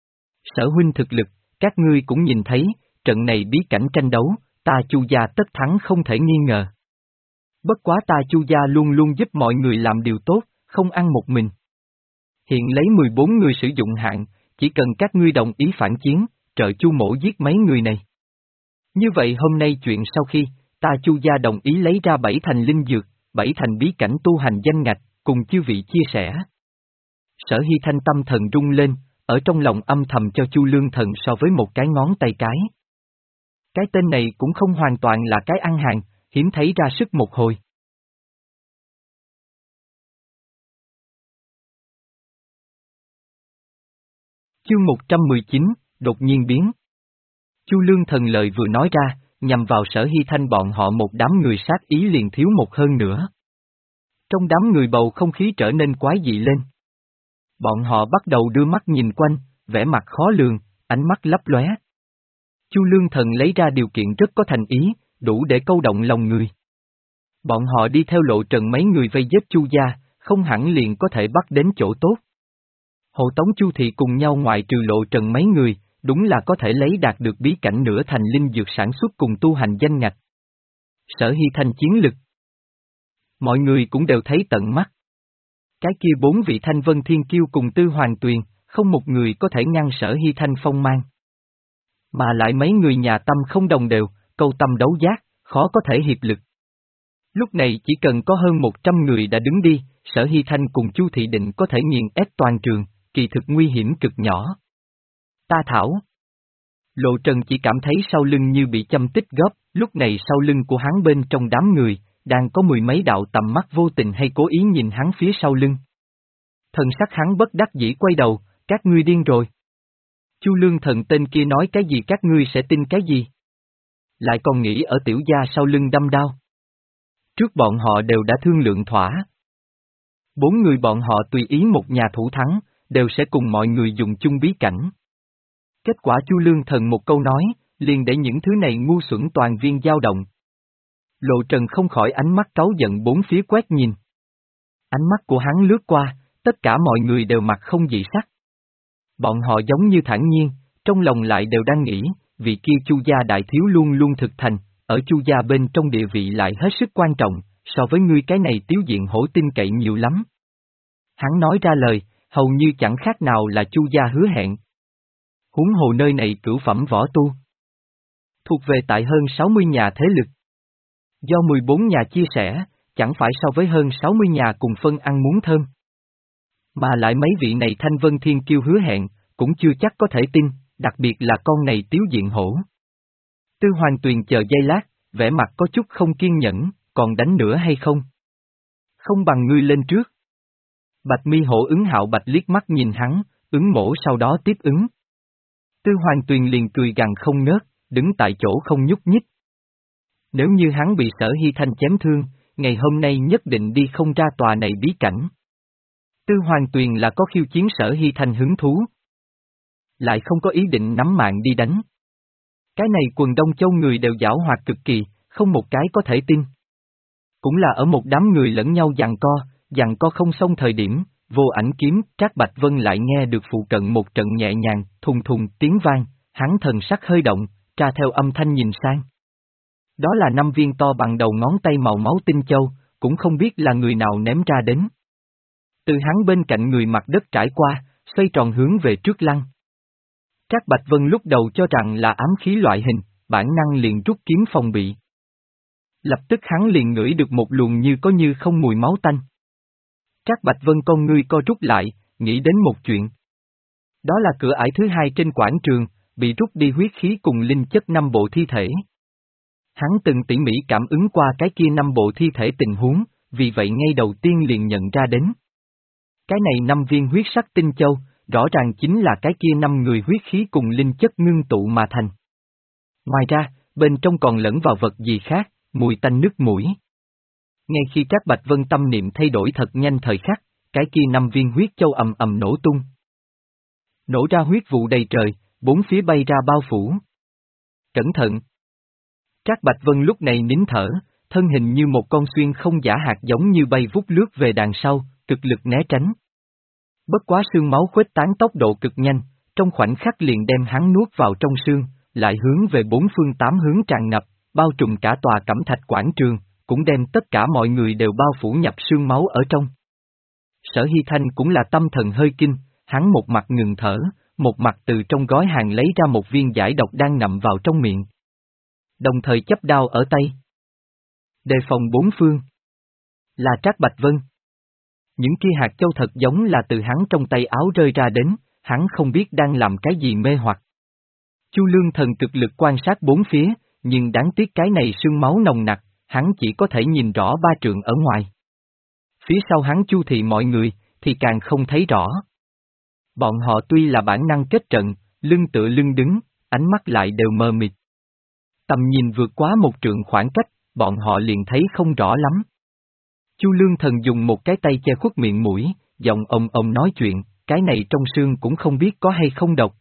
Sở huynh thực lực, các ngươi cũng nhìn thấy, trận này bí cảnh tranh đấu, ta Chu gia tất thắng không thể nghi ngờ. Bất quá ta Chu gia luôn luôn giúp mọi người làm điều tốt, không ăn một mình. Hiện lấy mười bốn người sử dụng hạn, chỉ cần các ngươi đồng ý phản chiến, trợ Chu mổ giết mấy người này. Như vậy hôm nay chuyện sau khi, ta Chu gia đồng ý lấy ra bảy thành linh dược, bảy thành bí cảnh tu hành danh ngạch, cùng chư vị chia sẻ. Sở Hy Thanh tâm thần rung lên, ở trong lòng âm thầm cho Chu Lương Thần so với một cái ngón tay cái. Cái tên này cũng không hoàn toàn là cái ăn hàng, hiếm thấy ra sức một hồi. Chương một trăm mười chín, đột nhiên biến. Chu Lương Thần lời vừa nói ra, nhằm vào Sở Hy Thanh bọn họ một đám người sát ý liền thiếu một hơn nữa. Trong đám người bầu không khí trở nên quái dị lên. Bọn họ bắt đầu đưa mắt nhìn quanh, vẻ mặt khó lường, ánh mắt lấp lóe. Chu Lương Thần lấy ra điều kiện rất có thành ý, đủ để câu động lòng người. Bọn họ đi theo Lộ Trần mấy người vây giết Chu gia, không hẳn liền có thể bắt đến chỗ tốt. Hộ tống Chu thị cùng nhau ngoại trừ Lộ Trần mấy người, đúng là có thể lấy đạt được bí cảnh nửa thành linh dược sản xuất cùng tu hành danh ngạch. Sở Hy Thanh chiến lực. Mọi người cũng đều thấy tận mắt. Cái kia bốn vị Thanh Vân Thiên Kiêu cùng Tư Hoàng Tuyền, không một người có thể ngăn Sở Hy Thanh phong mang. Mà lại mấy người nhà tâm không đồng đều, câu tâm đấu giác, khó có thể hiệp lực. Lúc này chỉ cần có hơn một trăm người đã đứng đi, Sở Hy Thanh cùng Chu Thị Định có thể nghiền ép toàn trường, kỳ thực nguy hiểm cực nhỏ. Ta thảo. Lộ Trần chỉ cảm thấy sau lưng như bị châm tích góp, lúc này sau lưng của hắn bên trong đám người, đang có mười mấy đạo tầm mắt vô tình hay cố ý nhìn hắn phía sau lưng. Thần sắc hắn bất đắc dĩ quay đầu, các ngươi điên rồi. Chu Lương Thần tên kia nói cái gì các ngươi sẽ tin cái gì? Lại còn nghĩ ở tiểu gia sau lưng đâm đao. Trước bọn họ đều đã thương lượng thỏa. Bốn người bọn họ tùy ý một nhà thủ thắng, đều sẽ cùng mọi người dùng chung bí cảnh. Kết quả Chu Lương Thần một câu nói, liền để những thứ này ngu xuẩn toàn viên dao động. Lộ Trần không khỏi ánh mắt cáu giận bốn phía quét nhìn. Ánh mắt của hắn lướt qua, tất cả mọi người đều mặt không dị sắc. Bọn họ giống như thản nhiên, trong lòng lại đều đang nghĩ, vị kia Chu gia đại thiếu luôn luôn thực thành, ở Chu gia bên trong địa vị lại hết sức quan trọng, so với ngươi cái này tiếu diện hổ tin cậy nhiều lắm. Hắn nói ra lời, hầu như chẳng khác nào là Chu gia hứa hẹn. Huống hồ nơi này cửu phẩm võ tu. Thuộc về tại hơn sáu mươi nhà thế lực. Do mười bốn nhà chia sẻ, chẳng phải so với hơn sáu mươi nhà cùng phân ăn muốn thơm. Mà lại mấy vị này Thanh Vân Thiên Kiêu hứa hẹn, cũng chưa chắc có thể tin, đặc biệt là con này Tiếu Diện Hổ. Tư Hoàng Tuyền chờ giây lát, vẻ mặt có chút không kiên nhẫn, còn đánh nữa hay không? Không bằng ngươi lên trước. Bạch Mi Hổ ứng Hạo Bạch liếc mắt nhìn hắn, ứng mổ sau đó tiếp ứng. Tư Hoàng Tuyền liền cười gằn không ngớt, đứng tại chỗ không nhúc nhích. Nếu như hắn bị Sở Hy Thanh chém thương, ngày hôm nay nhất định đi không ra tòa này bí cảnh. Tư Hoàng Tuyền là có khiêu chiến Sở Hy Thanh hứng thú. Lại không có ý định nắm mạng đi đánh. Cái này quần Đông Châu người đều giảo hoạt cực kỳ, không một cái có thể tin. Cũng là ở một đám người lẫn nhau giằng co, giằng co không xong thời điểm, vô ảnh kiếm, Trác Bạch Vân lại nghe được phụ cận một trận nhẹ nhàng, thùng thùng tiếng vang, hắn thần sắc hơi động, tra theo âm thanh nhìn sang. Đó là năm viên to bằng đầu ngón tay màu máu tinh châu, cũng không biết là người nào ném ra đến. Từ hắn bên cạnh người mặt đất trải qua, xoay tròn hướng về trước lăn. Trác Bạch Vân lúc đầu cho rằng là ám khí loại hình, bản năng liền rút kiếm phòng bị. Lập tức hắn liền ngửi được một luồng như có như không mùi máu tanh. Trác Bạch Vân con ngươi co rút lại, nghĩ đến một chuyện. Đó là cửa ải thứ hai trên quảng trường, bị rút đi huyết khí cùng linh chất năm bộ thi thể. Hắn từng tỉ mỉ cảm ứng qua cái kia năm bộ thi thể tình huống, vì vậy ngay đầu tiên liền nhận ra đến. Cái này năm viên huyết sắc tinh châu, rõ ràng chính là cái kia năm người huyết khí cùng linh chất ngưng tụ mà thành. Ngoài ra, bên trong còn lẫn vào vật gì khác, mùi tanh nứt mũi. Ngay khi Trác Bạch Vân tâm niệm thay đổi thật nhanh thời khắc, cái kia năm viên huyết châu ầm ầm nổ tung. Nổ ra huyết vụ đầy trời, bốn phía bay ra bao phủ. Cẩn thận! Trác Bạch Vân lúc này nín thở, thân hình như một con xuyên không giả hạt giống như bay vút lướt về đằng sau, cực lực né tránh. Bất quá xương máu khuếch tán tốc độ cực nhanh, trong khoảnh khắc liền đem hắn nuốt vào trong xương, lại hướng về bốn phương tám hướng tràn ngập, bao trùm cả tòa cẩm thạch quảng trường, cũng đem tất cả mọi người đều bao phủ nhập xương máu ở trong. Sở Hy Thanh cũng là tâm thần hơi kinh, hắn một mặt ngừng thở, một mặt từ trong gói hàng lấy ra một viên giải độc đang nằm vào trong miệng. Đồng thời chấp đao ở tay. Đề phòng bốn phương. Là Trác Bạch Vân. Những kia hạt châu thật giống là từ hắn trong tay áo rơi ra đến, hắn không biết đang làm cái gì mê hoặc. Chu Lương Thần cực lực quan sát bốn phía, nhưng đáng tiếc cái này sương máu nồng nặc, hắn chỉ có thể nhìn rõ ba trượng ở ngoài. Phía sau hắn Chu thị mọi người, thì càng không thấy rõ. Bọn họ tuy là bản năng kết trận, lưng tựa lưng đứng, ánh mắt lại đều mờ mịt. Tầm nhìn vượt quá một trượng khoảng cách, bọn họ liền thấy không rõ lắm. Chu Lương Thần dùng một cái tay che khuất miệng mũi, giọng ông ông nói chuyện, cái này trong xương cũng không biết có hay không độc.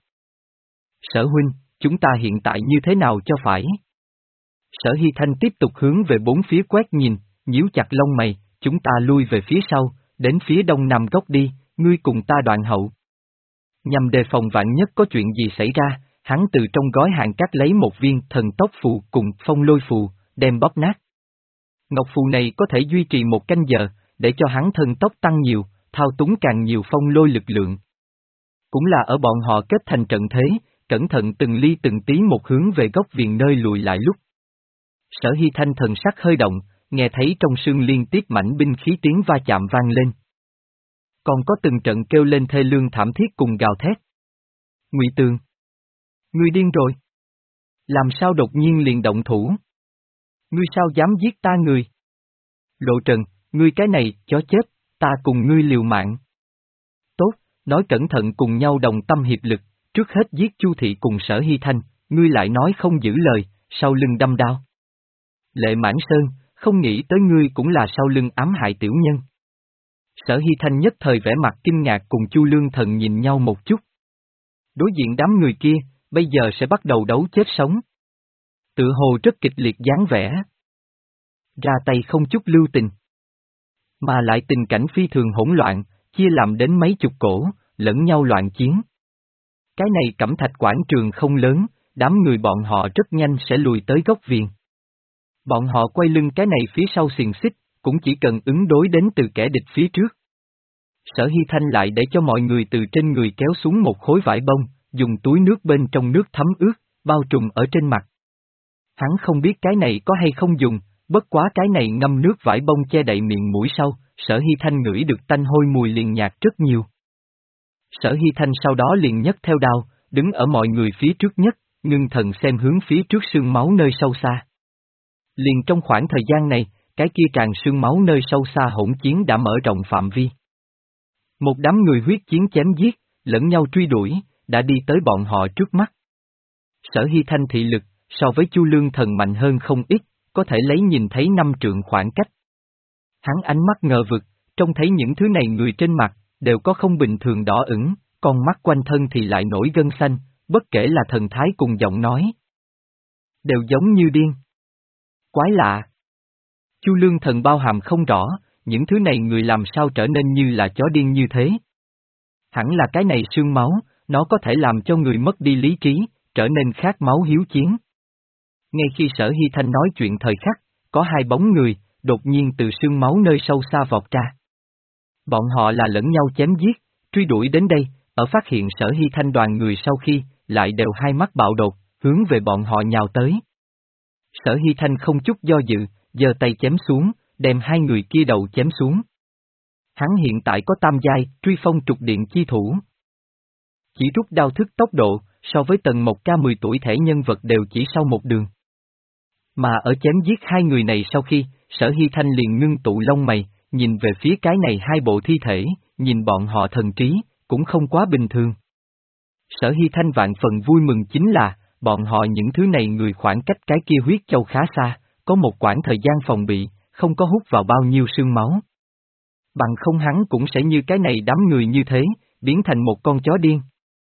Sở huynh, chúng ta hiện tại như thế nào cho phải? Sở Hy Thanh tiếp tục hướng về bốn phía quét nhìn, nhíu chặt lông mày, chúng ta lui về phía sau, đến phía đông nam góc đi, ngươi cùng ta đoạn hậu. Nhằm đề phòng vạn nhất có chuyện gì xảy ra, hắn từ trong gói hàng cắt lấy một viên thần tốc phù cùng phong lôi phù, đem bóp nát. Ngọc phù này có thể duy trì một canh giờ, để cho hắn thần tốc tăng nhiều, thao túng càng nhiều phong lôi lực lượng. Cũng là ở bọn họ kết thành trận thế, cẩn thận từng ly từng tí một hướng về góc viền nơi lùi lại lúc. Sở Hy Thanh thần sắc hơi động, nghe thấy trong sương liên tiếp mảnh binh khí tiếng va chạm vang lên. Còn có từng trận kêu lên thê lương thảm thiết cùng gào thét. Ngụy Tường! Ngươi điên rồi! Làm sao đột nhiên liền động thủ? Ngươi sao dám giết ta người? Lộ Trần, ngươi cái này, chó chết, ta cùng ngươi liều mạng. Tốt, nói cẩn thận cùng nhau đồng tâm hiệp lực, trước hết giết Chu thị cùng Sở Hy Thanh, ngươi lại nói không giữ lời, sau lưng đâm đao. Lệ Mãn Sơn, không nghĩ tới ngươi cũng là sau lưng ám hại tiểu nhân. Sở Hy Thanh nhất thời vẻ mặt kinh ngạc cùng Chu Lương Thần nhìn nhau một chút. Đối diện đám người kia, bây giờ sẽ bắt đầu đấu chết sống. Tự hồ rất kịch liệt dáng vẻ. Ra tay không chút lưu tình. Mà lại tình cảnh phi thường hỗn loạn, chia làm đến mấy chục cổ, lẫn nhau loạn chiến. Cái này cẩm thạch quảng trường không lớn, đám người bọn họ rất nhanh sẽ lùi tới góc viền. Bọn họ quay lưng cái này phía sau xiềng xích, cũng chỉ cần ứng đối đến từ kẻ địch phía trước. Sở Hy Thanh lại để cho mọi người từ trên người kéo xuống một khối vải bông, dùng túi nước bên trong nước thấm ướt, bao trùm ở trên mặt. Hắn không biết cái này có hay không dùng, bất quá cái này ngâm nước vải bông che đậy miệng mũi sau, Sở Hy Thanh ngửi được tanh hôi mùi liền nhạt rất nhiều. Sở Hy Thanh sau đó liền nhấc theo đao, đứng ở mọi người phía trước nhất, ngưng thần xem hướng phía trước sương máu nơi sâu xa. Liền trong khoảng thời gian này, cái kia tràn sương máu nơi sâu xa hỗn chiến đã mở rộng phạm vi. Một đám người huyết chiến chém giết, lẫn nhau truy đuổi, đã đi tới bọn họ trước mắt. Sở Hy Thanh thị lực, so với Chu Lương Thần mạnh hơn không ít, có thể lấy nhìn thấy năm trượng khoảng cách. Hắn ánh mắt ngờ vực, trông thấy những thứ này người trên mặt, đều có không bình thường đỏ ửng, con mắt quanh thân thì lại nổi gân xanh, bất kể là thần thái cùng giọng nói. Đều giống như điên. Quái lạ. Chu Lương Thần bao hàm không rõ, những thứ này người làm sao trở nên như là chó điên như thế. Hẳn là cái này sương máu, nó có thể làm cho người mất đi lý trí, trở nên khát máu hiếu chiến. Ngay khi Sở Hy Thanh nói chuyện thời khắc, có hai bóng người, đột nhiên từ sương máu nơi sâu xa vọt ra. Bọn họ là lẫn nhau chém giết, truy đuổi đến đây, ở phát hiện Sở Hy Thanh đoàn người sau khi, lại đều hai mắt bạo đột, hướng về bọn họ nhào tới. Sở Hy Thanh không chút do dự, giơ tay chém xuống, đem hai người kia đầu chém xuống. Hắn hiện tại có tam giai, truy phong trục điện chi thủ. Chỉ rút đao thức tốc độ, so với Tần Mộc Ca mười tuổi thể nhân vật đều chỉ sau một đường. Mà ở chém giết hai người này sau khi, Sở Hy Thanh liền ngưng tụ lông mày, nhìn về phía cái này hai bộ thi thể, nhìn bọn họ thần trí, cũng không quá bình thường. Sở Hy Thanh vạn phần vui mừng chính là, bọn họ những thứ này người khoảng cách cái kia huyết châu khá xa, có một quãng thời gian phòng bị, không có hút vào bao nhiêu sương máu. Bằng không hắn cũng sẽ như cái này đám người như thế, biến thành một con chó điên.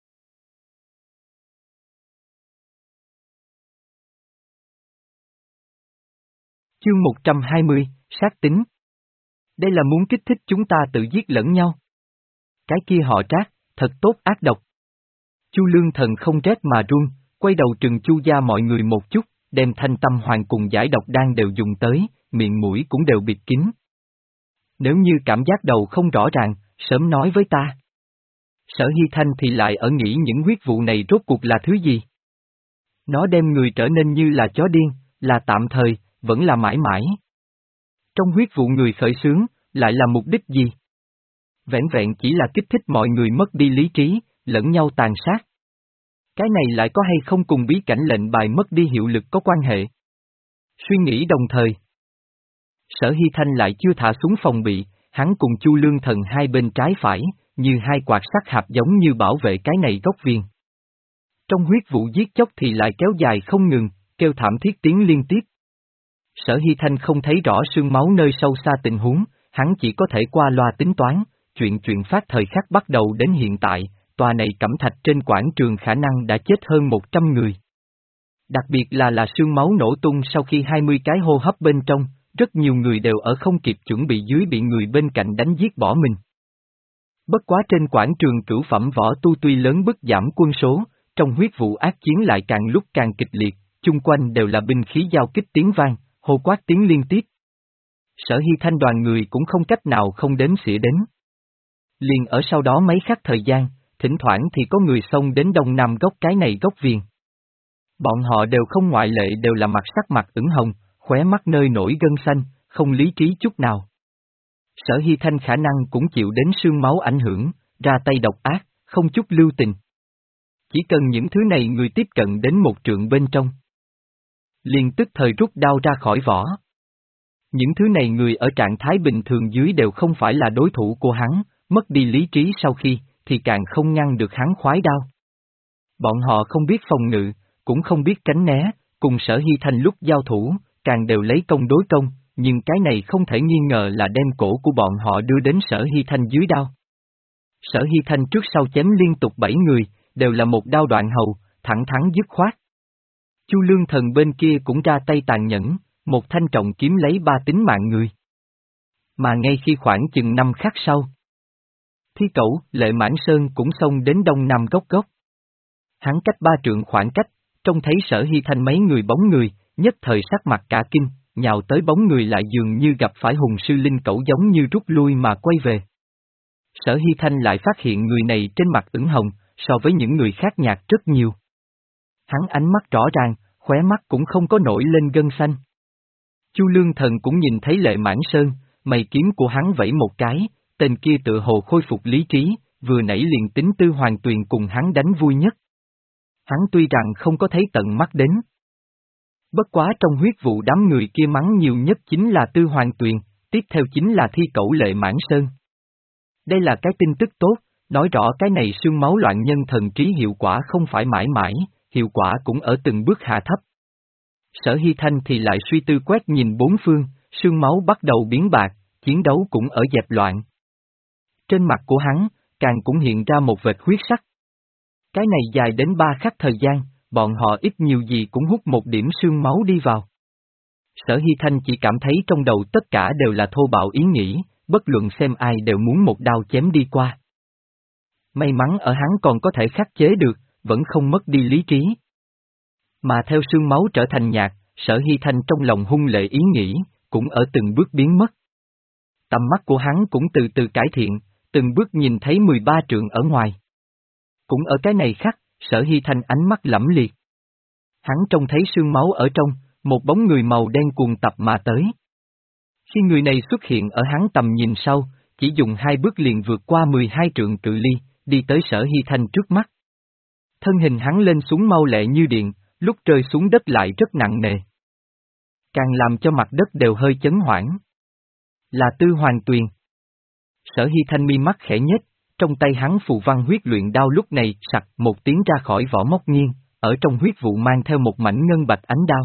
Chương một trăm hai mươi, sát tính. Đây là muốn kích thích chúng ta tự giết lẫn nhau. Cái kia họ Trác, thật tốt ác độc. Chu Lương Thần không rét mà run, quay đầu trừng Chu gia mọi người một chút, đem thanh tâm hoàng cùng giải độc đan đều dùng tới, miệng mũi cũng đều bịt kín. Nếu như cảm giác đầu không rõ ràng, sớm nói với ta. Sở Hy Thanh thì lại ở nghĩ những huyết vụ này rốt cuộc là thứ gì? Nó đem người trở nên như là chó điên, là tạm thời, vẫn là mãi mãi. Trong huyết vụ người khởi xướng, lại là mục đích gì? Vẹn vẹn chỉ là kích thích mọi người mất đi lý trí, lẫn nhau tàn sát. Cái này lại có hay không cùng bí cảnh lệnh bài mất đi hiệu lực có quan hệ? Suy nghĩ đồng thời. Sở Hy Thanh lại chưa thả xuống phòng bị, hắn cùng Chu Lương Thần hai bên trái phải, như hai quạt sắt hạp giống như bảo vệ cái này gốc viên. Trong huyết vụ giết chóc thì lại kéo dài không ngừng, kêu thảm thiết tiếng liên tiếp. Sở Hy Thanh không thấy rõ sương máu nơi sâu xa tình huống, hắn chỉ có thể qua loa tính toán, chuyện chuyện phát thời khắc bắt đầu đến hiện tại, tòa này cẩm thạch trên quảng trường khả năng đã chết hơn một trăm người. Đặc biệt là là sương máu nổ tung sau khi hai mươi cái hô hấp bên trong, rất nhiều người đều ở không kịp chuẩn bị dưới bị người bên cạnh đánh giết bỏ mình. Bất quá trên quảng trường cửu phẩm võ tu tuy lớn bức giảm quân số, trong huyết vụ ác chiến lại càng lúc càng kịch liệt, chung quanh đều là binh khí giao kích tiếng vang, hô quát tiếng liên tiếp. Sở Hy Thanh đoàn người cũng không cách nào không đến xỉa đến. Liền ở sau đó mấy khắc thời gian, thỉnh thoảng thì có người xông đến đông nam góc cái này góc viền. Bọn họ đều không ngoại lệ đều là mặt sắc mặt ửng hồng, khóe mắt nơi nổi gân xanh, không lý trí chút nào. Sở Hy Thanh khả năng cũng chịu đến sương máu ảnh hưởng, ra tay độc ác, không chút lưu tình. Chỉ cần những thứ này người tiếp cận đến một trượng bên trong. Liền tức thời rút đao ra khỏi vỏ. Những thứ này người ở trạng thái bình thường dưới đều không phải là đối thủ của hắn, mất đi lý trí sau khi, thì càng không ngăn được hắn khoái đao. Bọn họ không biết phòng ngự, cũng không biết tránh né, cùng Sở Hy Thanh lúc giao thủ, càng đều lấy công đối công, nhưng cái này không thể nghi ngờ là đem cổ của bọn họ đưa đến Sở Hy Thanh dưới đao. Sở Hy Thanh trước sau chém liên tục bảy người, đều là một đao đoạn hầu, thẳng thắn dứt khoát. Chu Lương Thần bên kia cũng ra tay tàn nhẫn, một thanh trọng kiếm lấy ba tính mạng người. Mà ngay khi khoảng chừng năm khắc sau, Thi Cẩu, Lệ Mãn Sơn cũng xông đến đông nam góc góc. Hắn cách ba trượng khoảng cách, trông thấy Sở Hy Thanh mấy người bóng người, nhất thời sắc mặt cả kinh, nhào tới bóng người lại dường như gặp phải hùng sư linh cẩu giống như rút lui mà quay về. Sở Hy Thanh lại phát hiện người này trên mặt ửng hồng, so với những người khác nhạt rất nhiều. Hắn ánh mắt rõ ràng, khóe mắt cũng không có nổi lên gân xanh. Chu Lương Thần cũng nhìn thấy Lệ Mãn Sơn, mày kiếm của hắn vẫy một cái, tên kia tự hồ khôi phục lý trí, vừa nãy liền tính Tư Hoàng Tuyền cùng hắn đánh vui nhất. Hắn tuy rằng không có thấy tận mắt đến. Bất quá trong huyết vụ đám người kia mắng nhiều nhất chính là Tư Hoàng Tuyền, tiếp theo chính là thi cẩu Lệ Mãn Sơn. Đây là cái tin tức tốt, nói rõ cái này xương máu loạn nhân thần trí hiệu quả không phải mãi mãi, hiệu quả cũng ở từng bước hạ thấp. Sở Hy Thanh thì lại suy tư quét nhìn bốn phương, xương máu bắt đầu biến bạc, chiến đấu cũng ở dẹp loạn. Trên mặt của hắn, càng cũng hiện ra một vệt huyết sắc. Cái này dài đến ba khắc thời gian, bọn họ ít nhiều gì cũng hút một điểm xương máu đi vào. Sở Hy Thanh chỉ cảm thấy trong đầu tất cả đều là thô bạo ý nghĩ, bất luận xem ai đều muốn một đao chém đi qua. May mắn ở hắn còn có thể khắc chế được, vẫn không mất đi lý trí. Mà theo xương máu trở thành nhạt, Sở Hy Thanh trong lòng hung lệ ý nghĩ, cũng ở từng bước biến mất. Tầm mắt của hắn cũng từ từ cải thiện, từng bước nhìn thấy mười ba trượng ở ngoài. Cũng ở cái này khắc, Sở Hy Thanh ánh mắt lẫm liệt. Hắn trông thấy xương máu ở trong, một bóng người màu đen cuồng tập mà tới. Khi người này xuất hiện ở hắn tầm nhìn sau, chỉ dùng hai bước liền vượt qua mười hai trượng cự ly, đi tới Sở Hy Thanh trước mắt. Thân hình hắn lên xuống mau lẹ như điện, lúc rơi xuống đất lại rất nặng nề. Càng làm cho mặt đất đều hơi chấn hoảng. Là Tư Hoàng Tuyền. Sở Hy Thanh mi mắt khẽ nhếch, trong tay hắn phù văn huyết luyện đao lúc này sặc một tiếng ra khỏi vỏ móc nghiêng, ở trong huyết vụ mang theo một mảnh ngân bạch ánh đao.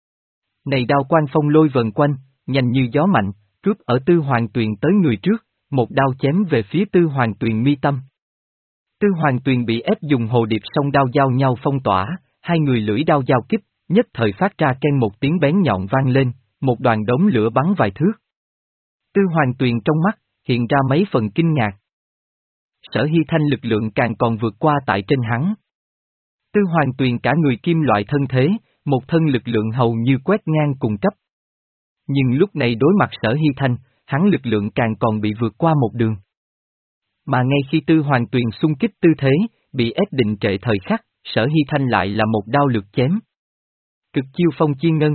Này đao quang phong lôi vần quanh, nhanh như gió mạnh, cướp ở Tư Hoàng Tuyền tới người trước, một đao chém về phía Tư Hoàng Tuyền mi tâm. Tư Hoàng Tuyền bị ép dùng hồ điệp song đao giao nhau phong tỏa, hai người lưỡi đao giao kích, nhất thời phát ra ken một tiếng bén nhọn vang lên, một đoàn đống lửa bắn vài thước. Tư Hoàng Tuyền trong mắt, hiện ra mấy phần kinh ngạc. Sở Hy Thanh lực lượng càng còn vượt qua tại trên hắn. Tư Hoàng Tuyền cả người kim loại thân thế, một thân lực lượng hầu như quét ngang cùng cấp. Nhưng lúc này đối mặt Sở Hy Thanh, hắn lực lượng càng còn bị vượt qua một đường. Mà ngay khi Tư Hoàng Tuyền xung kích tư thế, bị ép định trệ thời khắc, Sở Hy Thanh lại là một đao lược chém. Cực chiêu phong chiên ngân.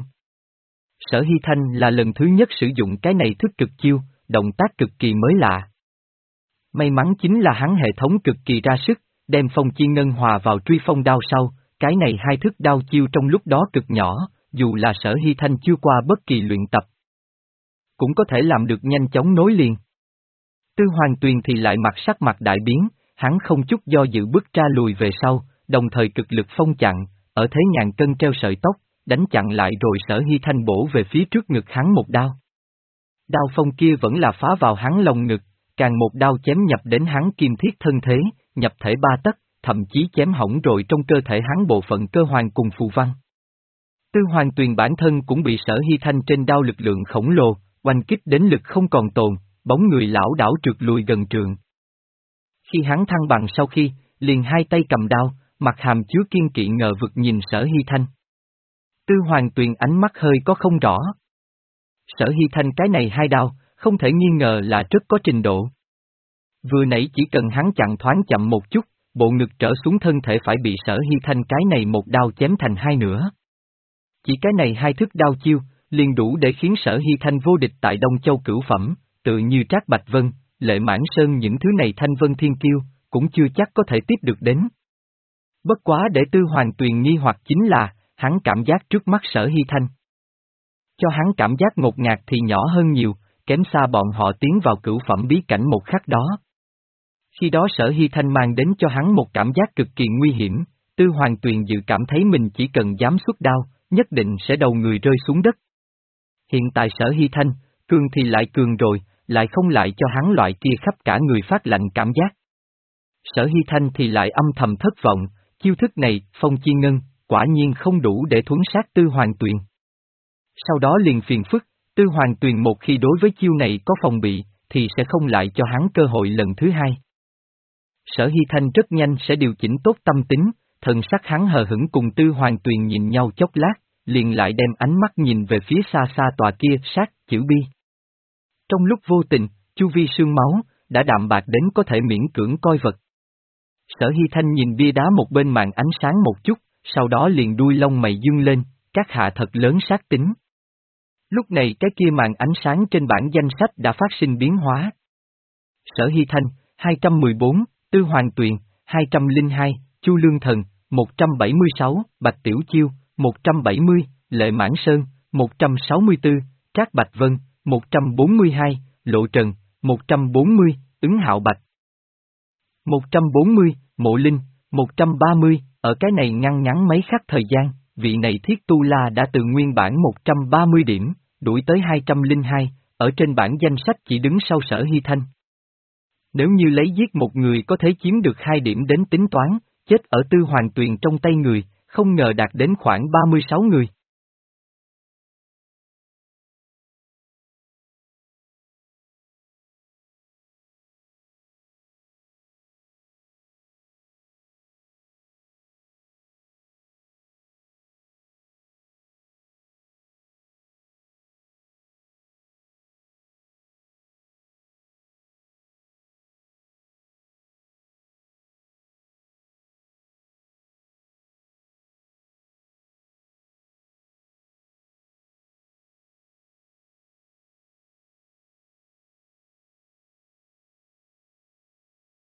Sở Hy Thanh là lần thứ nhất sử dụng cái này thức cực chiêu, động tác cực kỳ mới lạ. May mắn chính là hắn hệ thống cực kỳ ra sức, đem phong chiên ngân hòa vào truy phong đao sau, cái này hai thức đao chiêu trong lúc đó cực nhỏ, dù là Sở Hy Thanh chưa qua bất kỳ luyện tập, cũng có thể làm được nhanh chóng nối liền. Tư Hoàng Tuyền thì lại mặt sắc mặt đại biến, hắn không chút do dự bước ra lùi về sau, đồng thời cực lực phong chặn, ở thế ngàn cân treo sợi tóc, đánh chặn lại rồi Sở Hy Thanh bổ về phía trước ngực hắn một đao. Đao phong kia vẫn là phá vào hắn lồng ngực, càng một đao chém nhập đến hắn kim thiết thân thế, nhập thể ba tấc, thậm chí chém hỏng rồi trong cơ thể hắn bộ phận cơ hoàng cùng phù văn. Tư Hoàng Tuyền bản thân cũng bị Sở Hy Thanh trên đao lực lượng khổng lồ, oanh kích đến lực không còn tồn, bóng người lão đảo trượt lùi gần trượng. Khi hắn thăng bằng sau khi, liền hai tay cầm đao, mặt hàm chứa kiên kỵ ngờ vực nhìn Sở Hy Thanh. Tư Hoàng Tuyền ánh mắt hơi có không rõ. Sở Hy Thanh cái này hai đao, không thể nghi ngờ là rất có trình độ. Vừa nãy chỉ cần hắn chặn thoáng chậm một chút, bộ ngực trở xuống thân thể phải bị Sở Hy Thanh cái này một đao chém thành hai nửa. Chỉ cái này hai thức đao chiêu, liền đủ để khiến Sở Hy Thanh vô địch tại Đông Châu cửu phẩm, tự như Trác Bạch Vân, Lệ Mãn Sơn những thứ này Thanh Vân Thiên Kiêu, cũng chưa chắc có thể tiếp được đến. Bất quá để Tư Hoàng Tuyền nghi hoặc chính là, hắn cảm giác trước mắt Sở Hy Thanh. Cho hắn cảm giác ngột ngạt thì nhỏ hơn nhiều, kém xa bọn họ tiến vào cửu phẩm bí cảnh một khắc đó. Khi đó Sở Hy Thanh mang đến cho hắn một cảm giác cực kỳ nguy hiểm, Tư Hoàng Tuyền dự cảm thấy mình chỉ cần dám xuất đao, nhất định sẽ đầu người rơi xuống đất. Hiện tại Sở Hy Thanh, cường thì lại cường rồi, lại không lại cho hắn loại kia khắp cả người phát lạnh cảm giác. Sở Hy Thanh thì lại âm thầm thất vọng, chiêu thức này, phong chi ngân, quả nhiên không đủ để thuấn sát Tư Hoàng Tuyền. Sau đó liền phiền phức, Tư Hoàng Tuyền một khi đối với chiêu này có phòng bị, thì sẽ không lại cho hắn cơ hội lần thứ hai. Sở Hy Thanh rất nhanh sẽ điều chỉnh tốt tâm tính, thần sắc hắn hờ hững cùng Tư Hoàng Tuyền nhìn nhau chốc lát, liền lại đem ánh mắt nhìn về phía xa xa tòa kia sát chữ bi. Trong lúc vô tình, chu vi sương máu, đã đạm bạc đến có thể miễn cưỡng coi vật. Sở Hy Thanh nhìn bia đá một bên màn ánh sáng một chút, sau đó liền đuôi lông mày dương lên, các hạ thật lớn sát tính. Lúc này cái kia màn ánh sáng trên bảng danh sách đã phát sinh biến hóa. Sở Hy Thanh, hai trăm mười bốn, Tư Hoàng Tuyền, hai trăm lẻ hai, Chu Lương Thần, một trăm bảy mươi sáu, Bạch Tiểu Chiêu, một trăm bảy mươi, Lệ Mãn Sơn, một trăm sáu mươi tư, Trác Bạch Vân, một trăm bốn mươi hai, Lộ Trần, một trăm bốn mươi, Ứng Hạo Bạch. một trăm bốn mươi, Mộ Linh, một trăm ba mươi, ở cái này ngăn ngắn mấy khắc thời gian, vị này Thiết Tu La đã từ nguyên bản một trăm ba mươi điểm, đuổi tới hai trăm lẻ hai, ở trên bảng danh sách chỉ đứng sau Sở Hy Thanh. Nếu như lấy giết một người có thể chiếm được hai điểm đến tính toán, chết ở Tư Hoàng Tuyền trong tay người, không ngờ đạt đến khoảng ba mươi sáu người.